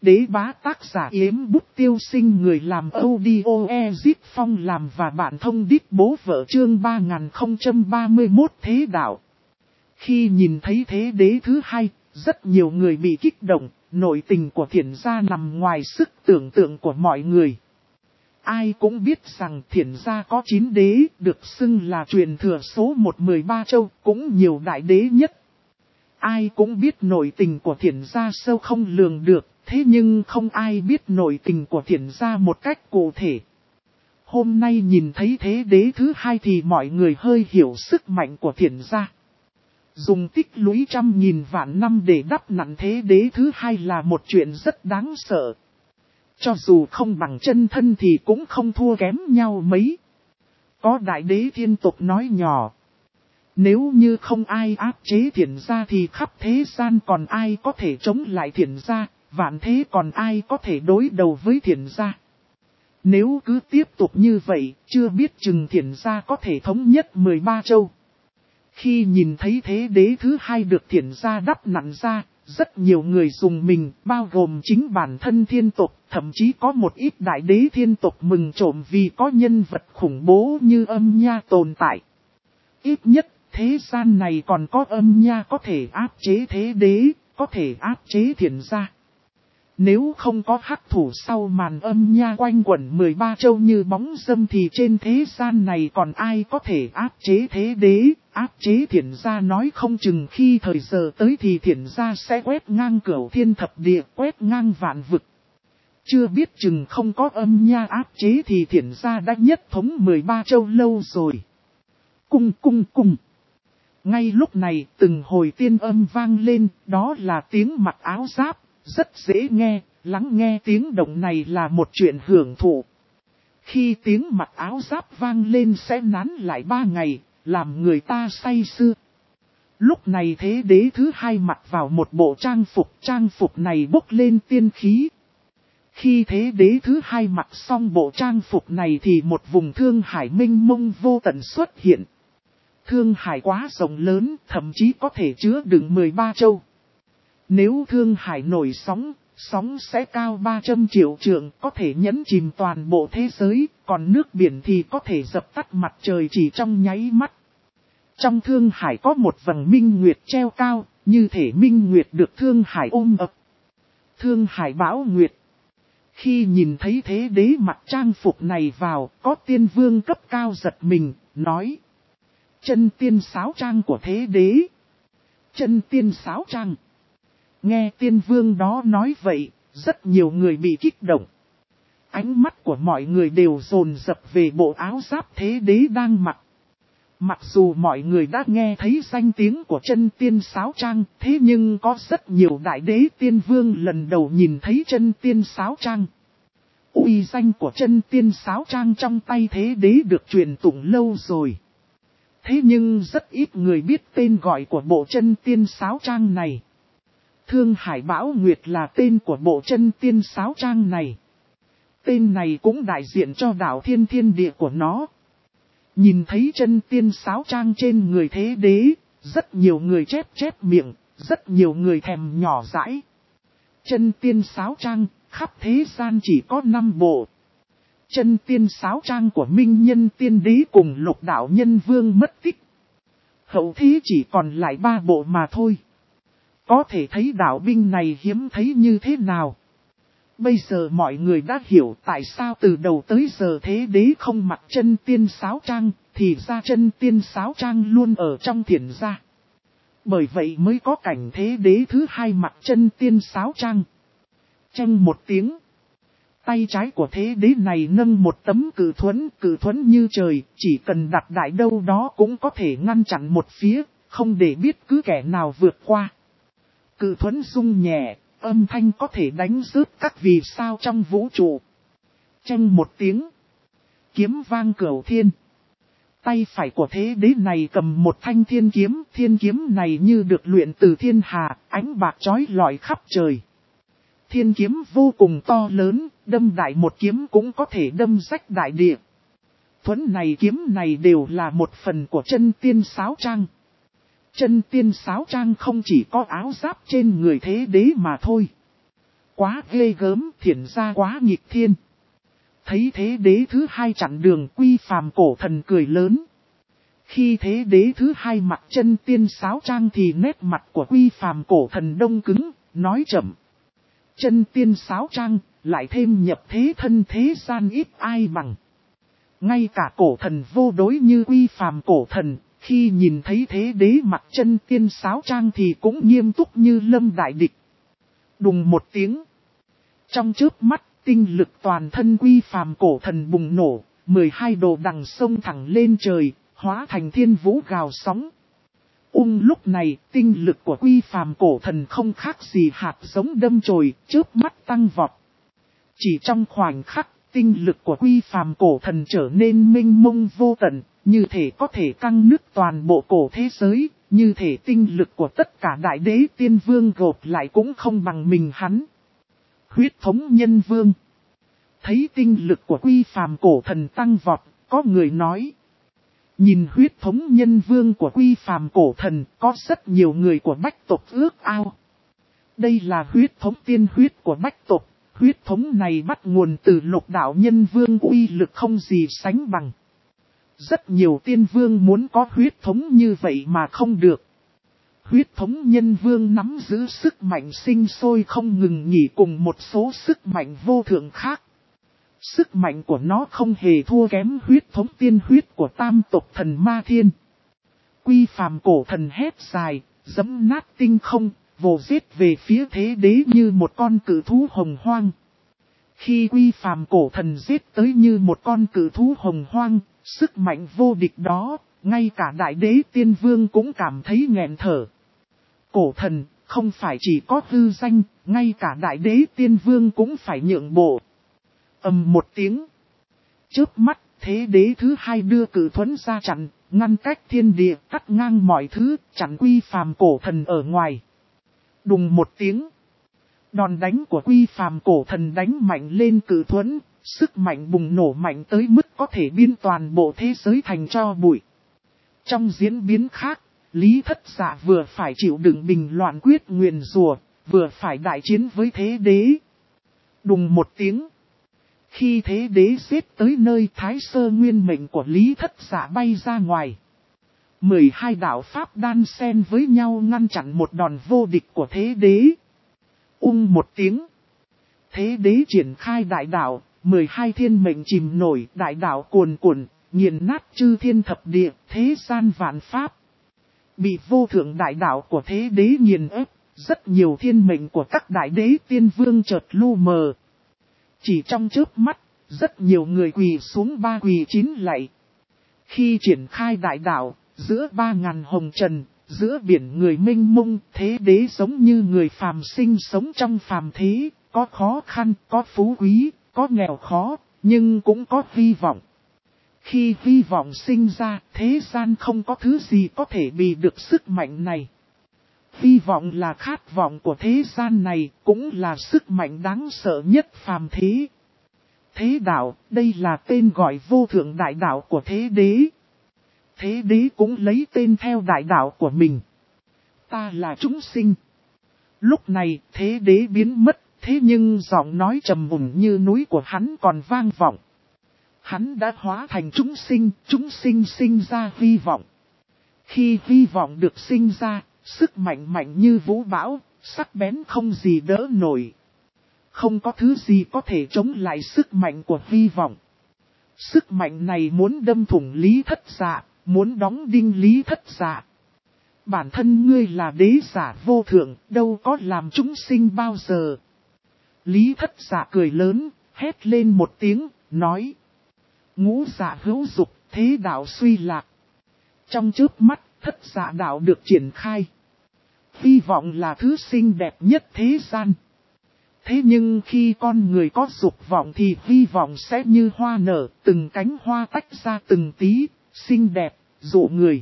Đế bá tác giả Yếm Bút Tiêu Sinh, người làm audio Ezip Phong làm và bạn thông đít bố vợ, chương 3031 thế đạo. Khi nhìn thấy thế đế thứ hai, rất nhiều người bị kích động, nội tình của Thiển gia nằm ngoài sức tưởng tượng của mọi người. Ai cũng biết rằng Thiển gia có 9 đế, được xưng là truyền thừa số 113 châu, cũng nhiều đại đế nhất. Ai cũng biết nội tình của Thiển gia sâu không lường được, thế nhưng không ai biết nội tình của Thiển gia một cách cụ thể. Hôm nay nhìn thấy thế đế thứ hai thì mọi người hơi hiểu sức mạnh của Thiển gia. Dùng tích lũy trăm nghìn vạn năm để đắp nặn thế đế thứ hai là một chuyện rất đáng sợ. Cho dù không bằng chân thân thì cũng không thua kém nhau mấy. Có đại đế thiên tộc nói nhỏ: nếu như không ai áp chế Thiển gia thì khắp thế gian còn ai có thể chống lại Thiển gia, vạn thế còn ai có thể đối đầu với Thiển gia. Nếu cứ tiếp tục như vậy, chưa biết chừng Thiển gia có thể thống nhất 13 châu. Khi nhìn thấy thế đế thứ hai được Thiển gia đắp nặn ra, rất nhiều người dùng mình, bao gồm chính bản thân thiên tộc, thậm chí có một ít đại đế thiên tộc mừng trộm vì có nhân vật khủng bố như Âm Nha tồn tại. Ít nhất, thế gian này còn có Âm Nha có thể áp chế thế đế, có thể áp chế Thiển gia. Nếu không có hắc thủ sau màn Âm Nha quanh quẩn 13 châu như bóng dâm thì trên thế gian này còn ai có thể áp chế thế đế, áp chế Thiển gia. Nói không chừng khi thời giờ tới thì Thiển gia sẽ quét ngang cửu thiên thập địa, quét ngang vạn vực. Chưa biết chừng không có Âm Nha áp chế thì Thiển gia đã nhất thống 13 châu lâu rồi. Cung cung cung. Ngay lúc này từng hồi tiên âm vang lên, đó là tiếng mặc áo giáp. Rất dễ nghe, lắng nghe tiếng động này là một chuyện hưởng thụ. Khi tiếng mặc áo giáp vang lên sẽ nán lại 3 ngày, làm người ta say sưa. Lúc này thế đế thứ hai mặc vào một bộ trang phục này bốc lên tiên khí. Khi thế đế thứ hai mặc xong bộ trang phục này thì một vùng thương hải mênh mông vô tận xuất hiện. Thương hải quá rộng lớn, thậm chí có thể chứa đựng 13 châu. Nếu thương hải nổi sóng, sóng sẽ cao 300 triệu trượng, có thể nhấn chìm toàn bộ thế giới, còn nước biển thì có thể dập tắt mặt trời chỉ trong nháy mắt. Trong thương hải có một vầng minh nguyệt treo cao, như thể minh nguyệt được thương hải ôm ập. Thương hải bão nguyệt. Khi nhìn thấy thế đế mặc trang phục này vào, có tiên vương cấp cao giật mình, nói: chân tiên sáo trang của thế đế. Chân tiên sáo trang. Nghe tiên vương đó nói vậy, rất nhiều người bị kích động. Ánh mắt của mọi người đều dồn dập về bộ áo giáp thế đế đang mặc. Mặc dù mọi người đã nghe thấy danh tiếng của chân tiên sáo trang, thế nhưng có rất nhiều đại đế tiên vương lần đầu nhìn thấy chân tiên sáo trang. Uy danh của chân tiên sáo trang trong tay thế đế được truyền tụng lâu rồi. Thế nhưng rất ít người biết tên gọi của bộ chân tiên sáo trang này. Thương Hải Bão Nguyệt là tên của bộ chân tiên sáo trang này. Tên này cũng đại diện cho đạo thiên thiên địa của nó. Nhìn thấy chân tiên sáo trang trên người thế đế, rất nhiều người chép miệng, rất nhiều người thèm nhỏ dãi. Chân tiên sáo trang, khắp thế gian chỉ có 5 bộ. Chân tiên sáo trang của Minh Nhân Tiên Đế cùng Lục Đạo Nhân Vương mất tích. Hậu thế chỉ còn lại 3 bộ mà thôi. Có thể thấy đạo binh này hiếm thấy như thế nào. Bây giờ mọi người đã hiểu tại sao từ đầu tới giờ thế đế không mặc chân tiên sáo trang, thì ra chân tiên sáo trang luôn ở trong Thiển gia. Bởi vậy mới có cảnh thế đế thứ hai mặc chân tiên sáo trang. Cheng một tiếng. Tay trái của thế đế này nâng một tấm cự thuẫn như trời, chỉ cần đặt đại đâu đó cũng có thể ngăn chặn một phía, không để biết cứ kẻ nào vượt qua. Cự thuẫn rung nhẹ, âm thanh có thể đánh rớt các vì sao trong vũ trụ. Cheng một tiếng. Kiếm vang cửu thiên. Tay phải của thế đế này cầm một thanh thiên kiếm này như được luyện từ thiên hà, ánh bạc chói lọi khắp trời. Thiên kiếm vô cùng to lớn, đâm đại một kiếm cũng có thể đâm rách đại địa. Thuẫn này kiếm này đều là một phần của chân tiên sáo trang. Chân tiên sáo trang không chỉ có áo giáp trên người thế đế mà thôi. Quá ghê gớm, thiển ra quá nghịch thiên. Thấy thế đế thứ hai chặn đường, Quy Phàm cổ thần cười lớn. Khi thế đế thứ hai mặc chân tiên sáo trang thì nét mặt của Quy Phàm cổ thần đông cứng, nói chậm. Chân tiên sáo trang, lại thêm nhập thế thân thế gian ít ai bằng. Ngay cả cổ thần vô đối như Quy Phàm cổ thần, khi nhìn thấy thế đế mặc chân tiên sáo trang thì cũng nghiêm túc như lâm đại địch. Đùng một tiếng. Trong chớp mắt, tinh lực toàn thân Quy Phàm cổ thần bùng nổ, 12 đồ đằng sông thẳng lên trời, hóa thành thiên vũ gào sóng. Lúc này, tinh lực của Quy Phàm cổ thần không khác gì hạt giống đâm chồi, chớp mắt tăng vọt. Chỉ trong khoảnh khắc, tinh lực của Quy Phàm cổ thần trở nên mênh mông vô tận, như thể có thể căng nứt toàn bộ cổ thế giới, như thể tinh lực của tất cả đại đế tiên vương gộp lại cũng không bằng mình hắn. Huyết thống nhân vương. Thấy tinh lực của Quy Phàm cổ thần tăng vọt, có người nói. Nhìn huyết thống nhân vương của Quy Phàm cổ thần, có rất nhiều người của Bách tộc ước ao. Đây là huyết thống tiên huyết của Bách tộc, huyết thống này bắt nguồn từ Lục đạo nhân vương, uy lực không gì sánh bằng. Rất nhiều tiên vương muốn có huyết thống như vậy mà không được. Huyết thống nhân vương nắm giữ sức mạnh sinh sôi không ngừng nghỉ cùng một số sức mạnh vô thượng khác. Sức mạnh của nó không hề thua kém huyết thống tiên huyết của tam tộc thần Ma Thiên. Quy Phàm cổ thần hét dài, giẫm nát tinh không, vồ giết về phía thế đế như một con cự thú hồng hoang. Khi Quy Phàm cổ thần giết tới như một con cự thú hồng hoang, sức mạnh vô địch đó, ngay cả đại đế tiên vương cũng cảm thấy nghẹn thở. Cổ thần, không phải chỉ có hư danh, ngay cả đại đế tiên vương cũng phải nhượng bộ. Một tiếng. Chớp mắt, thế đế thứ hai đưa cự thuẫn ra chặn, ngăn cách thiên địa, cắt ngang mọi thứ, chặn Quy Phàm cổ thần ở ngoài. Đùng một tiếng. Đòn đánh của Quy Phàm cổ thần đánh mạnh lên cự thuẫn, sức mạnh bùng nổ mạnh tới mức có thể biến toàn bộ thế giới thành tro bụi. Trong diễn biến khác, Lý Thất Dạ vừa phải chịu đựng bình loạn quyết nguyền rủa, vừa phải đại chiến với thế đế. Đùng một tiếng. Khi thế đế giết tới nơi, Thái Sơ nguyên mệnh của Lý Thất Dạ bay ra ngoài. 12 đạo pháp đan xen với nhau ngăn chặn một đòn vô địch của thế đế. Một tiếng. Thế đế triển khai đại đạo, 12 thiên mệnh chìm nổi, đại đạo cuồn cuộn, nghiền nát chư thiên thập địa, thế gian vạn pháp. Bị vô thượng đại đạo của thế đế nghiền ép, rất nhiều thiên mệnh của các đại đế tiên vương chợt lu mờ. Chỉ trong chớp mắt, rất nhiều người quỳ xuống 3 quỳ 9 lạy. Khi triển khai đại đạo, giữa 3000 hồng trần, giữa biển người mênh mông, thế đế giống như người phàm sinh sống trong phàm thế, có khó khăn, có phú quý, có nghèo khó, nhưng cũng có hy vọng. Khi hy vọng sinh ra, thế gian không có thứ gì có thể bì được sức mạnh này. Hy vọng là khát vọng của thế gian này, cũng là sức mạnh đáng sợ nhất phàm thế. Thế đạo, đây là tên gọi vô thượng đại đạo của thế đế. Thế đế cũng lấy tên theo đại đạo của mình. Ta là chúng sinh. Lúc này, thế đế biến mất, thế nhưng giọng nói trầm mùng như núi của hắn còn vang vọng. Hắn đã hóa thành chúng sinh sinh ra hy vọng. Khi hy vọng được sinh ra, sức mạnh mạnh như vũ bão, sắc bén không gì đỡ nổi. Không có thứ gì có thể chống lại sức mạnh của hy vọng. Sức mạnh này muốn đâm thủng Lý Thất Dạ, muốn đóng đinh Lý Thất Dạ. Bản thân ngươi là đế giả vô thượng, đâu có làm chúng sinh bao giờ. Lý Thất Dạ cười lớn, hét lên một tiếng, nói. Ngũ dạ hữu dục, thế đạo suy lạc. Trong chớp mắt, Thất Dạ đạo được triển khai. Hy vọng là thứ xinh đẹp nhất thế gian. Thế nhưng khi con người có dục vọng thì hy vọng sẽ như hoa nở, từng cánh hoa tách ra từng tí, xinh đẹp, dụ người.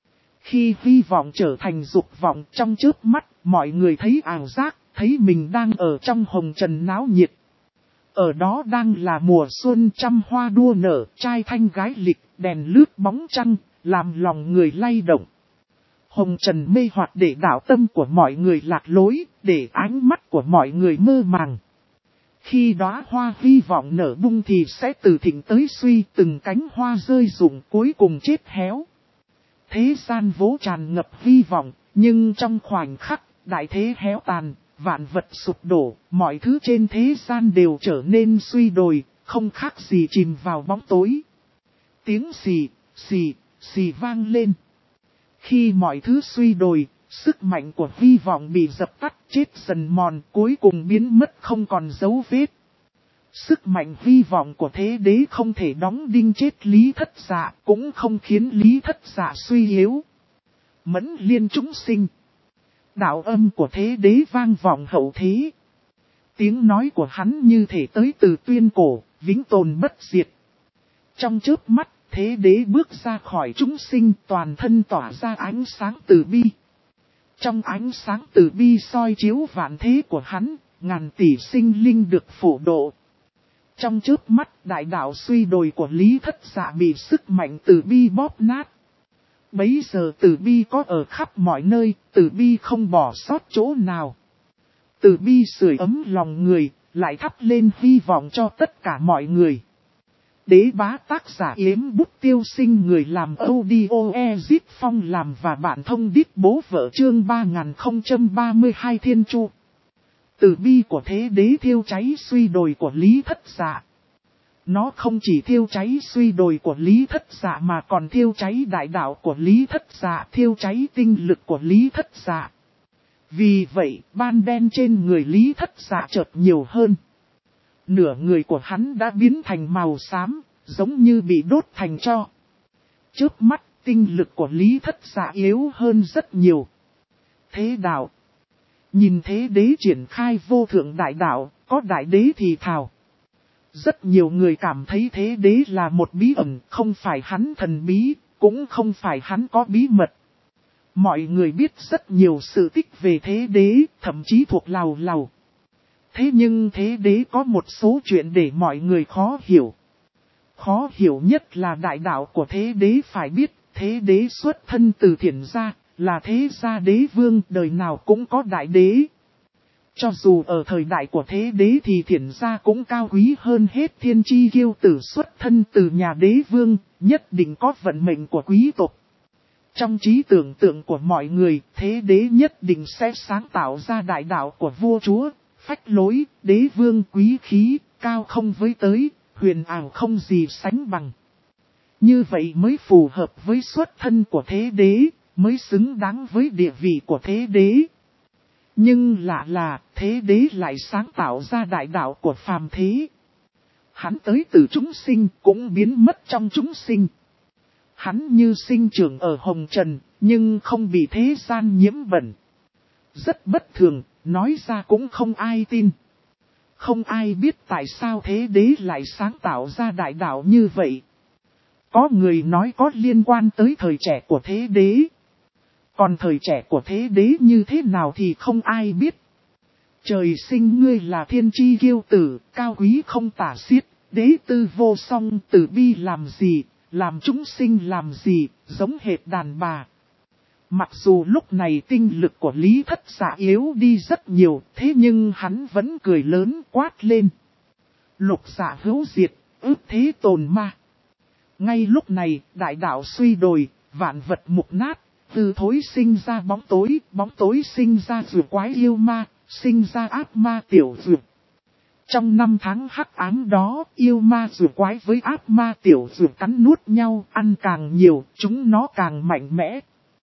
Khi hy vọng trở thành dục vọng trong chớp mắt, mọi người thấy ảo giác, thấy mình đang ở trong hồng trần náo nhiệt. Ở đó đang là mùa xuân trăm hoa đua nở, trai thanh gái lịch, đèn lướt bóng trăng, làm lòng người lay động. Hồng trần mê hoặc để đạo tâm của mọi người lạc lối, để ánh mắt của mọi người mơ màng. Khi đóa hoa hy vọng nở bung thì sẽ từ thịnh tới suy, từng cánh hoa rơi rụng cuối cùng chết héo. Thế gian vốn tràn ngập hy vọng, nhưng trong khoảnh khắc, đại thế héo tàn, vạn vật sụp đổ, mọi thứ trên thế gian đều trở nên suy đồi, không khác gì chìm vào bóng tối. Tiếng xì, xì, xì vang lên. Khi mọi thứ suy đồi, sức mạnh của hy vọng bị dập tắt, chết dần mòn, cuối cùng biến mất không còn dấu vết. Sức mạnh hy vọng của thế đế không thể đóng đinh chết Lý Thất Dạ, cũng không khiến Lý Thất Dạ suy yếu. Mẫn liên chúng sinh. Đạo âm của thế đế vang vọng hậu thế. Tiếng nói của hắn như thể tới từ tuyên cổ, vĩnh tồn bất diệt. Trong chớp mắt, thế đế bước ra khỏi chúng sinh, toàn thân tỏa ra ánh sáng từ bi. Trong ánh sáng từ bi soi chiếu vạn thế của hắn, ngàn tỷ sinh linh được phổ độ. Trong chớp mắt, đại đạo suy đồi của Lý Thất Dạ bị sức mạnh từ bi bóp nát. Bấy giờ từ bi có ở khắp mọi nơi, từ bi không bỏ sót chỗ nào. Từ bi sưởi ấm lòng người, lại thắp lên hy vọng cho tất cả mọi người. Đế bá tác giả Yếm Bút Tiêu Sinh, người làm audio Ezip Phong làm và bạn thông đít bố vợ chương 3032 Thiên Chu. Từ bi của thế đế thiêu cháy suy đồi của Lý Thất Dạ. Nó không chỉ thiêu cháy suy đồi của Lý Thất Dạ mà còn thiêu cháy đại đạo của Lý Thất Dạ, thiêu cháy tinh lực của Lý Thất Dạ. Vì vậy, ban đen trên người Lý Thất Dạ chợt nhiều hơn. Nửa người của hắn đã biến thành màu xám, giống như bị đốt thành tro. Chớp mắt, tinh lực của Lý Thất Dạ yếu hơn rất nhiều. Thế đạo. Nhìn thế đế triển khai vô thượng đại đạo, có đại đế thì thào. Rất nhiều người cảm thấy thế đế là một bí ẩn, không phải hắn thần bí, cũng không phải hắn có bí mật. Mọi người biết rất nhiều sự tích về thế đế, thậm chí thuộc lầu lầu. Thế nhưng thế đế có một số chuyện để mọi người khó hiểu. Khó hiểu nhất là đại đạo của thế đế phải biết, thế đế xuất thân từ Thiển gia, là thế gia đế vương, đời nào cũng có đại đế. Cho dù ở thời đại của thế đế thì Thiển gia cũng cao quý hơn hết thiên chi kiêu tử xuất thân từ nhà đế vương, nhất định có vận mệnh của quý tộc. Trong trí tưởng tượng của mọi người, thế đế nhất định sẽ sáng tạo ra đại đạo của vua chúa, phách lối, đế vương quý khí, cao không với tới, huyền ảo không gì sánh bằng. Như vậy mới phù hợp với xuất thân của thế đế, mới xứng đáng với địa vị của thế đế. Nhưng lạ là, thế đế lại sáng tạo ra đại đạo của phàm thế. Hắn tới từ chúng sinh, cũng biến mất trong chúng sinh. Hắn như sinh trưởng ở hồng trần, nhưng không bị thế gian nhiễm bẩn. Rất bất thường, nói ra cũng không ai tin. Không ai biết tại sao thế đế lại sáng tạo ra đại đạo như vậy. Có người nói có liên quan tới thời trẻ của thế đế. Còn thời trẻ của thế đế như thế nào thì không ai biết. Trời sinh ngươi là thiên chi kiêu tử, cao quý không tả xiết, đế tư vô song, tử bi làm gì, làm chúng sinh làm gì, giống hệt đàn bà. Mặc dù lúc này tinh lực của Lý Thất Dạ yếu đi rất nhiều, thế nhưng hắn vẫn cười lớn quát lên. Lục dạ hữu diệt, ức thế tồn ma. Ngay lúc này, đại đạo suy đồi, vạn vật mục nát, từ thối sinh ra bóng tối sinh ra rùa quái yêu ma, sinh ra ác ma tiểu rùa. Trong 5 tháng hắc ám đó, yêu ma rùa quái với ác ma tiểu rùa cắn nuốt nhau, ăn càng nhiều, chúng nó càng mạnh mẽ.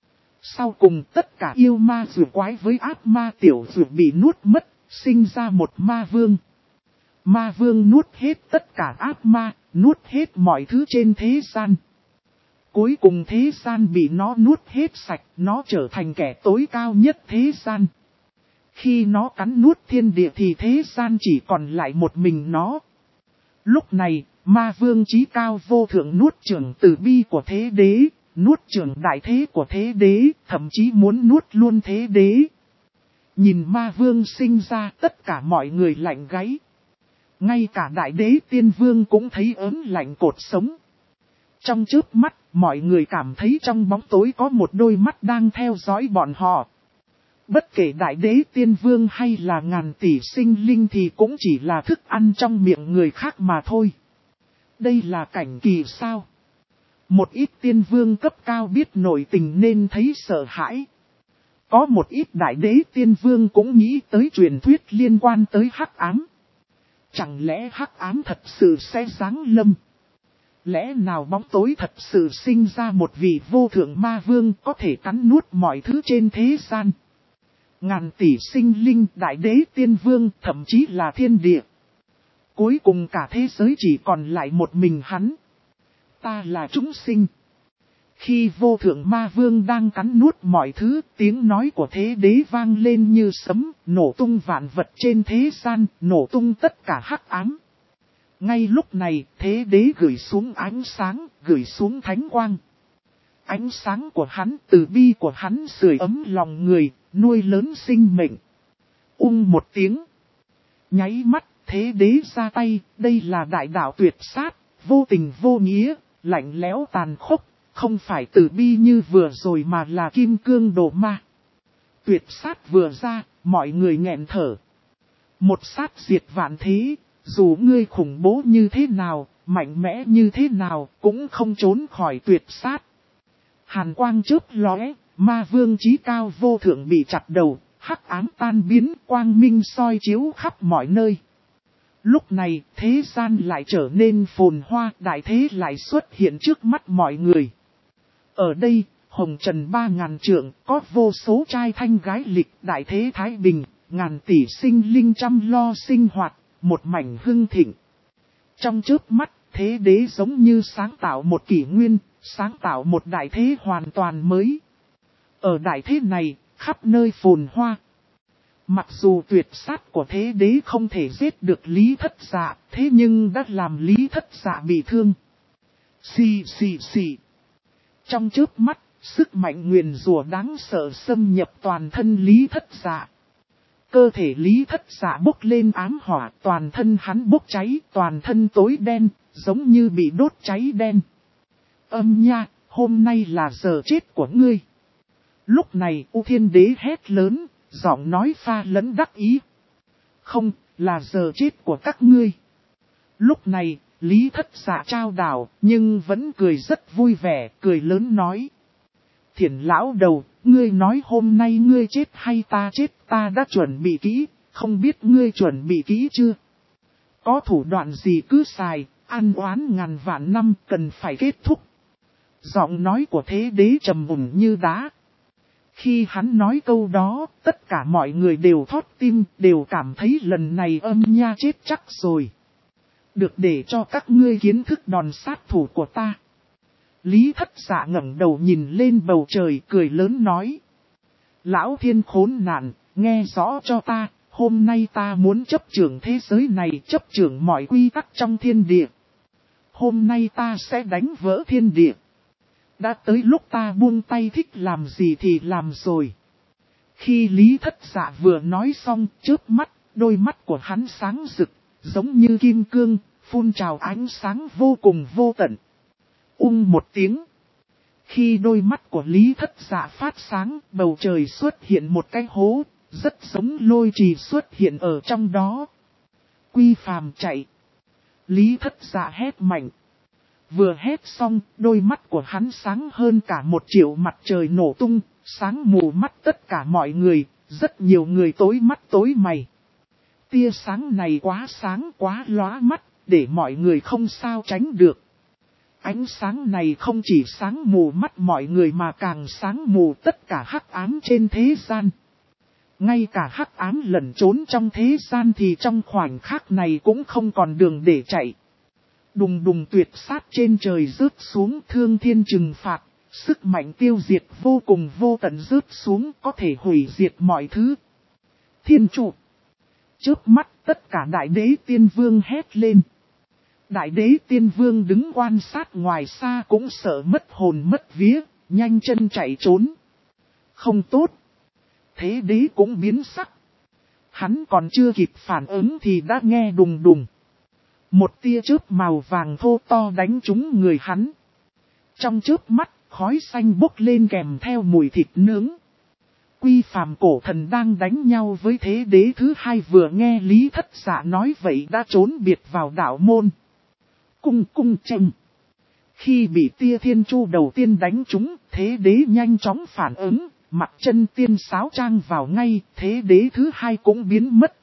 Sau cùng tất cả yêu ma rùa quái với ác ma tiểu rùa bị nuốt mất, sinh ra một ma vương. Ma vương nuốt hết tất cả ác ma, nuốt hết mọi thứ trên thế gian. Cuối cùng thế gian bị nó nuốt hết sạch, nó trở thành kẻ tối cao nhất thế gian. Khi nó cắn nuốt thiên địa thì thế gian chỉ còn lại một mình nó. Lúc này, ma vương chí cao vô thượng nuốt chửng từ bi của thế đế, nuốt chửng đại thế của thế đế, thậm chí muốn nuốt luôn thế đế. Nhìn ma vương sinh ra, tất cả mọi người lạnh gáy. Ngay cả đại đế tiên vương cũng thấy ớn lạnh cột sống. Trong chớp mắt, mọi người cảm thấy trong bóng tối có một đôi mắt đang theo dõi bọn họ. Bất kể đại đế tiên vương hay là ngàn tỷ sinh linh thì cũng chỉ là thức ăn trong miệng người khác mà thôi. Đây là cảnh kỳ sao? Một ít tiên vương cấp cao biết nội tình nên thấy sợ hãi. Có một ít đại đế tiên vương cũng nghĩ tới truyền thuyết liên quan tới hắc ám. Chẳng lẽ hắc ám thật sự sẽ giáng lâm? Lẽ nào bóng tối thật sự sinh ra một vị vô thượng ma vương có thể cắn nuốt mọi thứ trên thế gian? Ngàn tỷ sinh linh, đại đế tiên vương, thậm chí là thiên địa. Cuối cùng cả thế giới chỉ còn lại một mình hắn. Ta là chúng sinh. Khi vô thượng ma vương đang cắn nuốt mọi thứ, tiếng nói của thế đế vang lên như sấm, nổ tung vạn vật trên thế gian, nổ tung tất cả hắc ám. Ngay lúc này, thế đế gửi xuống ánh sáng, gửi xuống thánh quang. Ánh sáng của hắn, từ bi của hắn sưởi ấm lòng người, nuôi lớn sinh mệnh. Một tiếng. Nháy mắt, thế đế ra tay, đây là đại đạo tuyệt sát, vô tình vô nghĩa, lạnh lẽo tàn khốc, không phải từ bi như vừa rồi mà là kim cương đồ ma. Tuyệt sát vừa ra, mọi người nghẹn thở. Một sát diệt vạn thế, dù ngươi khủng bố như thế nào, mạnh mẽ như thế nào, cũng không trốn khỏi tuyệt sát. Hàn quang chớp lóe, ma vương chí cao vô thượng bị chặt đầu, hắc ám tan biến, quang minh soi chiếu khắp mọi nơi. Lúc này, thế gian lại trở nên phồn hoa, đại thế lại xuất hiện trước mắt mọi người. Ở đây, hồng trần 3000 trượng, có vô số trai thanh gái lịch, đại thế thái bình, ngàn tỷ sinh linh chăm lo sinh hoạt, một mảnh hưng thịnh. Trong chớp mắt, thế đế giống như sáng tạo một kỷ nguyên, sáng tạo một đại thế hoàn toàn mới. Ở đại thế này, khắp nơi phồn hoa. Mặc dù tuyệt sát của thế đế không thể giết được Lý Thất Dạ, thế nhưng đã làm Lý Thất Dạ bị thương. Xì. Trong chớp mắt, sức mạnh nguyền rủa đáng sợ xâm nhập toàn thân Lý Thất Dạ. Cơ thể Lý Thất Dạ bốc lên ám hỏa, toàn thân hắn bốc cháy, toàn thân tối đen, giống như bị đốt cháy đen. Âm nha, hôm nay là giờ chết của ngươi. Lúc này U Thiên Đế hét lớn, giọng nói pha lẫn đắc ý. Không, là giờ chết của các ngươi. Lúc này, Lý Thất Dạ trao đảo, nhưng vẫn cười rất vui vẻ, cười lớn nói. Thiển lão đầu, ngươi nói hôm nay ngươi chết hay ta chết, ta đã chuẩn bị kỹ, không biết ngươi chuẩn bị kỹ chưa? Có thủ đoạn gì cứ xài, ăn oán ngàn vạn năm cần phải kết thúc. Giọng nói của thế đế trầm mùng như đá. Khi hắn nói câu đó, tất cả mọi người đều thót tim, đều cảm thấy lần này âm nha chết chắc rồi. Được để cho các ngươi kiến thức đòn sát thủ của ta. Lý Thất Dạ ngẩng đầu nhìn lên bầu trời cười lớn nói. Lão thiên khốn nạn, nghe rõ cho ta, hôm nay ta muốn chấp trưởng thế giới này, chấp trưởng mọi quy tắc trong thiên địa. Hôm nay ta sẽ đánh vỡ thiên địa. Đã tới lúc ta buông tay thích làm gì thì làm rồi. Khi Lý Thất Dạ vừa nói xong, chớp mắt, đôi mắt của hắn sáng rực, giống như kim cương, phun trào ánh sáng vô cùng vô tận. Một tiếng. Khi đôi mắt của Lý Thất Dạ phát sáng, bầu trời xuất hiện một cái hố, rất giống lôi trì xuất hiện ở trong đó. Quy Phàm chạy. Lý Thất Dạ hét mạnh. Vừa hét xong, đôi mắt của hắn sáng hơn cả 1 triệu mặt trời nổ tung, sáng mù mắt tất cả mọi người, rất nhiều người tối mắt tối mày. Tia sáng này quá sáng quá lóa mắt, để mọi người không sao tránh được. Ánh sáng này không chỉ sáng mù mắt mọi người mà càng sáng mù tất cả hắc ám trên thế gian. Ngay cả hắc ám lẩn trốn trong thế gian thì trong khoảnh khắc này cũng không còn đường để chạy. Đùng đùng tuyệt sát trên trời rớt xuống, thương thiên trừng phạt, sức mạnh tiêu diệt vô cùng vô tận rớt xuống, có thể hủy diệt mọi thứ. Thiên trụ. Chớp mắt tất cả đại đế tiên vương hét lên. Đại đế tiên vương đứng quan sát ngoài xa cũng sợ mất hồn mất vía, nhanh chân chạy trốn. Không tốt. Thế đế cũng biến sắc. Hắn còn chưa kịp phản ứng thì đã nghe đùng đùng. Một tia chớp màu vàng thô to đánh trúng người hắn. Trong chớp mắt, khói xanh bốc lên kèm theo mùi thịt nướng. Quy Phàm cổ thần đang đánh nhau với thế đế thứ hai, vừa nghe Lý Thất Dạ nói vậy đã trốn biệt vào đạo môn. Cung tranh. Khi bị tia thiên chu đầu tiên đánh trúng, thế đế nhanh chóng phản ứng, mặc chân tiên sáo trang vào ngay, thế đế thứ hai cũng biến mất.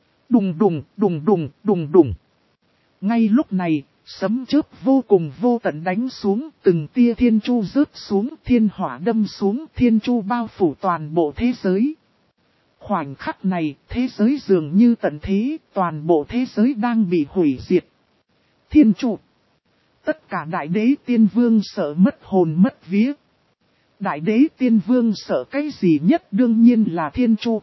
Đùng. Ngay lúc này, sấm chớp vô cùng vô tận đánh xuống, từng tia thiên chu rớt xuống, thiên hỏa đâm xuống, thiên chu bao phủ toàn bộ thế giới. Khoảnh khắc này, thế giới dường như tận thế, toàn bộ thế giới đang bị hủy diệt. Thiên chu. Tất cả đại đế tiên vương sợ mất hồn mất vía. Đại đế tiên vương sợ cái gì nhất, đương nhiên là thiên chu.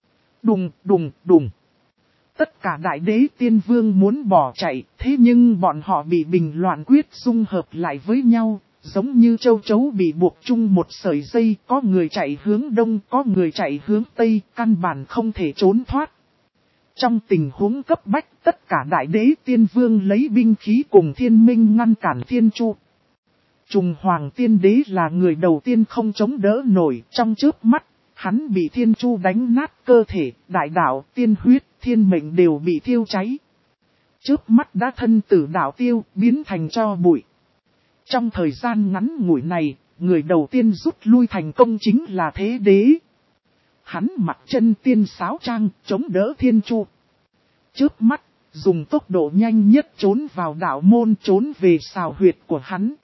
Đùng. Tất cả đại đế tiên vương muốn bỏ chạy, thế nhưng bọn họ bị bình loạn quyết dung hợp lại với nhau, giống như châu chấu bị buộc chung một sợi dây, có người chạy hướng đông, có người chạy hướng tây, căn bản không thể trốn thoát. Trong tình huống cấp bách, tất cả đại đế tiên vương lấy binh khí cùng thiên minh ngăn cản thiên chu. Trùng Hoàng tiên đế là người đầu tiên không chống đỡ nổi, trong chớp mắt, hắn bị thiên chu đánh nát cơ thể, đại đạo, tiên huyết, thiên mệnh đều bị thiêu cháy. Chớp mắt đã thân tử đạo tiêu, biến thành tro bụi. Trong thời gian ngắn ngủi này, người đầu tiên rút lui thành công chính là thế đế. Hắn mặc chân tiên sáo trang, chống đỡ thiên chu. Chớp mắt, dùng tốc độ nhanh nhất trốn vào đạo môn, trốn về xào huyệt của hắn.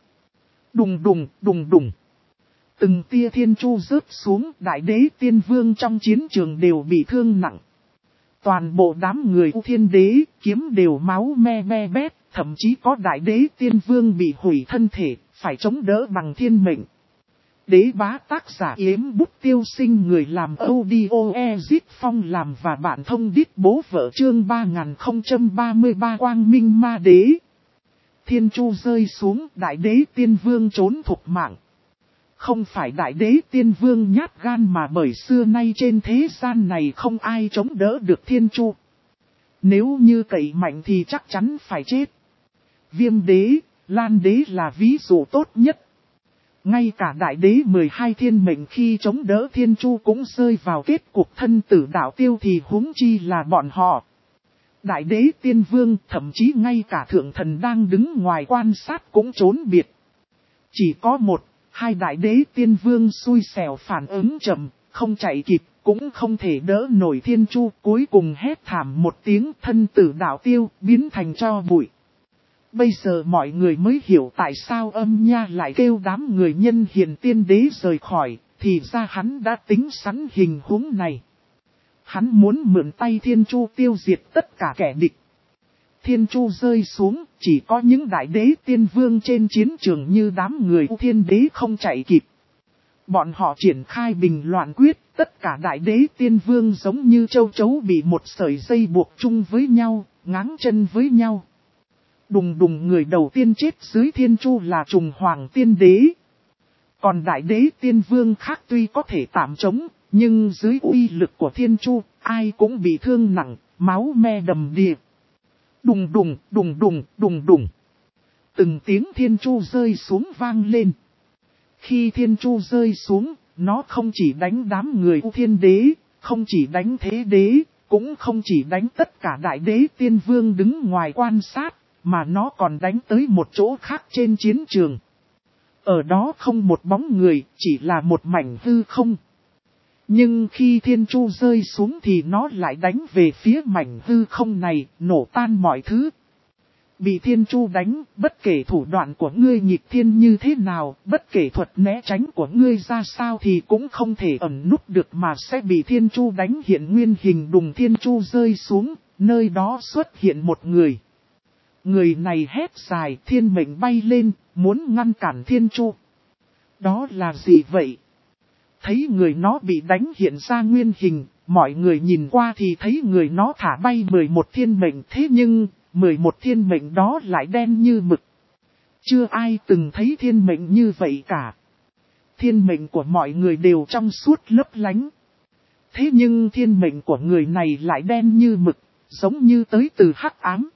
Đùng. Từng tia thiên chu rớt xuống, đại đế tiên vương trong chiến trường đều bị thương nặng. Toàn bộ đám người U Thiên Đế, kiếm đều máu me be bét, thậm chí có đại đế tiên vương bị hủy thân thể, phải chống đỡ bằng thiên mệnh. Đế bá tác giả Yếm Bút Tiêu Sinh, người làm audio Ezit Phong làm và bạn thông đít bố vợ, chương 3033 Quang Minh Ma Đế. Thiên chu rơi xuống, đại đế tiên vương trốn thục mạng. Không phải đại đế tiên vương nhát gan, mà bởi xưa nay trên thế gian này không ai chống đỡ được thiên chu. Nếu như cậy mạnh thì chắc chắn phải chết. Viêm đế, Lan đế là ví dụ tốt nhất. Ngay cả đại đế 12 thiên mệnh khi chống đỡ thiên chu cũng rơi vào kết cục thân tử đạo tiêu, thì huống chi là bọn họ. Đại đế tiên vương, thậm chí ngay cả thượng thần đang đứng ngoài quan sát cũng trốn biệt. Chỉ có hai đại đế tiên vương xui xẻo phản ứng chậm, không chạy kịp, cũng không thể đỡ nổi thiên chu, cuối cùng hét thảm một tiếng, thân tử đạo tiêu, biến thành tro bụi. Bây giờ mọi người mới hiểu tại sao Âm Nha lại kêu đám người nhân hiền tiên đế rời khỏi, thì ra hắn đã tính sẵn hình huống này. Hắn muốn mượn tay thiên chu tiêu diệt tất cả kẻ địch. Thiên chu rơi xuống, chỉ có những đại đế tiên vương trên chiến trường như đám người U Thiên Đế không chạy kịp. Bọn họ triển khai bình loạn quyết, tất cả đại đế tiên vương giống như châu chấu bị một sợi dây buộc chung với nhau, ngáng chân với nhau. Đùng, người đầu tiên chết dưới thiên chu là Trùng Hoàng tiên đế. Còn đại đế tiên vương khác tuy có thể tạm chống, nhưng dưới uy lực của thiên chu, ai cũng bị thương nặng, máu me đầm đìa. Đùng. Từng tiếng thiên chu rơi xuống vang lên. Khi thiên chu rơi xuống, nó không chỉ đánh đám người U Thiên Đế, không chỉ đánh thế đế, cũng không chỉ đánh tất cả đại đế tiên vương đứng ngoài quan sát, mà nó còn đánh tới một chỗ khác trên chiến trường. Ở đó không một bóng người, chỉ là một mảnh hư không. Nhưng khi thiên chu rơi xuống thì nó lại đánh về phía mảnh hư không này, nổ tan mọi thứ. Bị thiên chu đánh, bất kể thủ đoạn của ngươi nghịch thiên như thế nào, bất kể thuật né tránh của ngươi ra sao thì cũng không thể ẩn núp được mà sẽ bị thiên chu đánh hiện nguyên hình. Đùng, thiên chu rơi xuống, nơi đó xuất hiện một người. Người này hét dài, thiên mệnh bay lên, muốn ngăn cản thiên chu. Đó là gì vậy? Thấy người nó bị đánh hiện ra nguyên hình, mọi người nhìn qua thì thấy người nó thả bay 11 thiên mệnh, thế nhưng 11 thiên mệnh đó lại đen như mực. Chưa ai từng thấy thiên mệnh như vậy cả. Thiên mệnh của mọi người đều trong suốt lấp lánh. Thế nhưng thiên mệnh của người này lại đen như mực, giống như tới từ hắc ám.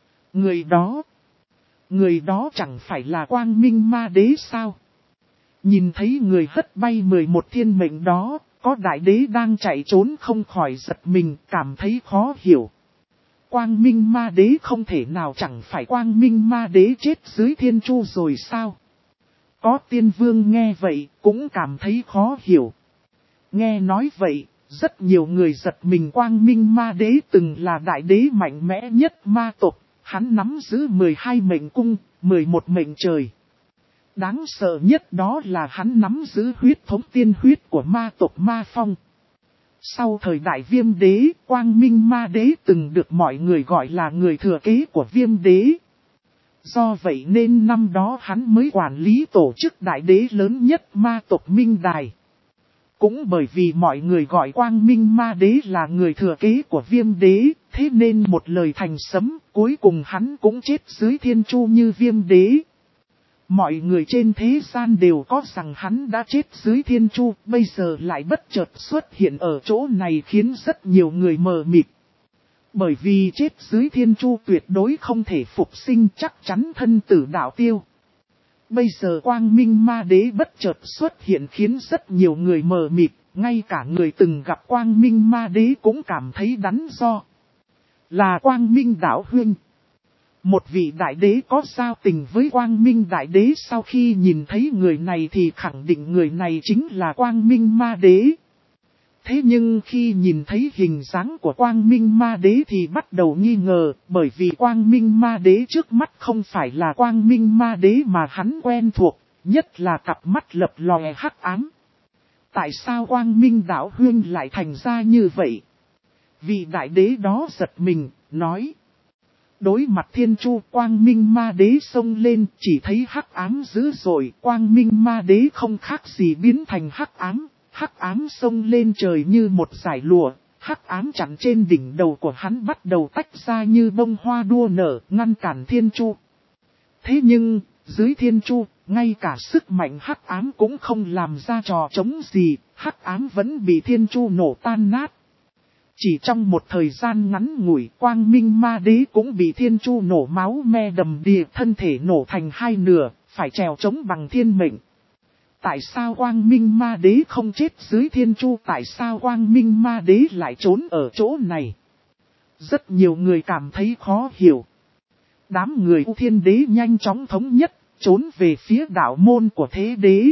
Người đó chẳng phải là Quang Minh Ma Đế sao? Nhìn thấy người hất bay 11 thiên mệnh đó, Có đại đế đang chạy trốn không khỏi giật mình, cảm thấy khó hiểu. Quang Minh Ma Đế không thể nào chẳng phải Quang Minh Ma Đế chết dưới thiên chu rồi sao? Có tiên vương nghe vậy cũng cảm thấy khó hiểu. Nghe nói vậy, rất nhiều người giật mình. Quang Minh Ma Đế từng là đại đế mạnh mẽ nhất ma tộc, hắn nắm giữ 12 mệnh cung, 11 mệnh trời. Đáng sợ nhất đó là hắn nắm giữ huyết thống tiên huyết của ma tộc Ma Phong. Sau thời đại Viêm Đế, Quang Minh Ma Đế từng được mọi người gọi là người thừa kế của Viêm Đế. Do vậy nên năm đó hắn mới quản lý tổ chức đại đế lớn nhất ma tộc Minh Đài. Cũng bởi vì mọi người gọi Quang Minh Ma Đế là người thừa kế của Viêm Đế, thế nên một lời thành sấm, cuối cùng hắn cũng chết dưới thiên chu như Viêm Đế. Mọi người trên thế gian đều có rằng hắn đã chết dưới thiên chu, bây giờ lại bất chợt xuất hiện ở chỗ này khiến rất nhiều người mờ mịt. Bởi vì chết dưới thiên chu tuyệt đối không thể phục sinh, chắc chắn thân tử đạo tiêu. Bây giờ Quang Minh Ma Đế bất chợt xuất hiện khiến rất nhiều người mờ mịt, ngay cả người từng gặp Quang Minh Ma Đế cũng cảm thấy đắn đo. Là Quang Minh đạo huynh. Một vị đại đế có giao tình với Quang Minh đại đế, sau khi nhìn thấy người này thì khẳng định người này chính là Quang Minh Ma Đế. Thế nhưng khi nhìn thấy hình dáng của Quang Minh Ma Đế thì bắt đầu nghi ngờ, bởi vì Quang Minh Ma Đế trước mắt không phải là Quang Minh Ma Đế mà hắn quen thuộc, nhất là cặp mắt lập lòe hắc ám. Tại sao Quang Minh đạo huynh lại thành ra như vậy? Vị đại đế đó giật mình, nói. Đối mặt thiên chu, Quang Minh Ma Đế xông lên, chỉ thấy hắc ám dữ dội, Quang Minh Ma Đế không khác gì biến thành hắc ám. Hắc ám xông lên trời như một dải lụa, hắc ám chặn trên đỉnh đầu của hắn bắt đầu tách ra như bông hoa đua nở, ngăn cản thiên chu. Thế nhưng, dưới thiên chu, ngay cả sức mạnh hắc ám cũng không làm ra trò chống gì, hắc ám vẫn bị thiên chu nổ tan nát. Chỉ trong một thời gian ngắn ngủi, Quang Minh Ma Đế cũng bị thiên chu nổ máu me đầm đìa, thân thể nổ thành hai nửa, phải trèo chống bằng thiên mệnh. Tại sao Quang Minh Ma Đế không chết dưới thiên chu? Tại sao Quang Minh Ma Đế lại trốn ở chỗ này? Rất nhiều người cảm thấy khó hiểu. Đám người U Thiên Đế nhanh chóng thống nhất, trốn về phía đạo môn của Thế Đế.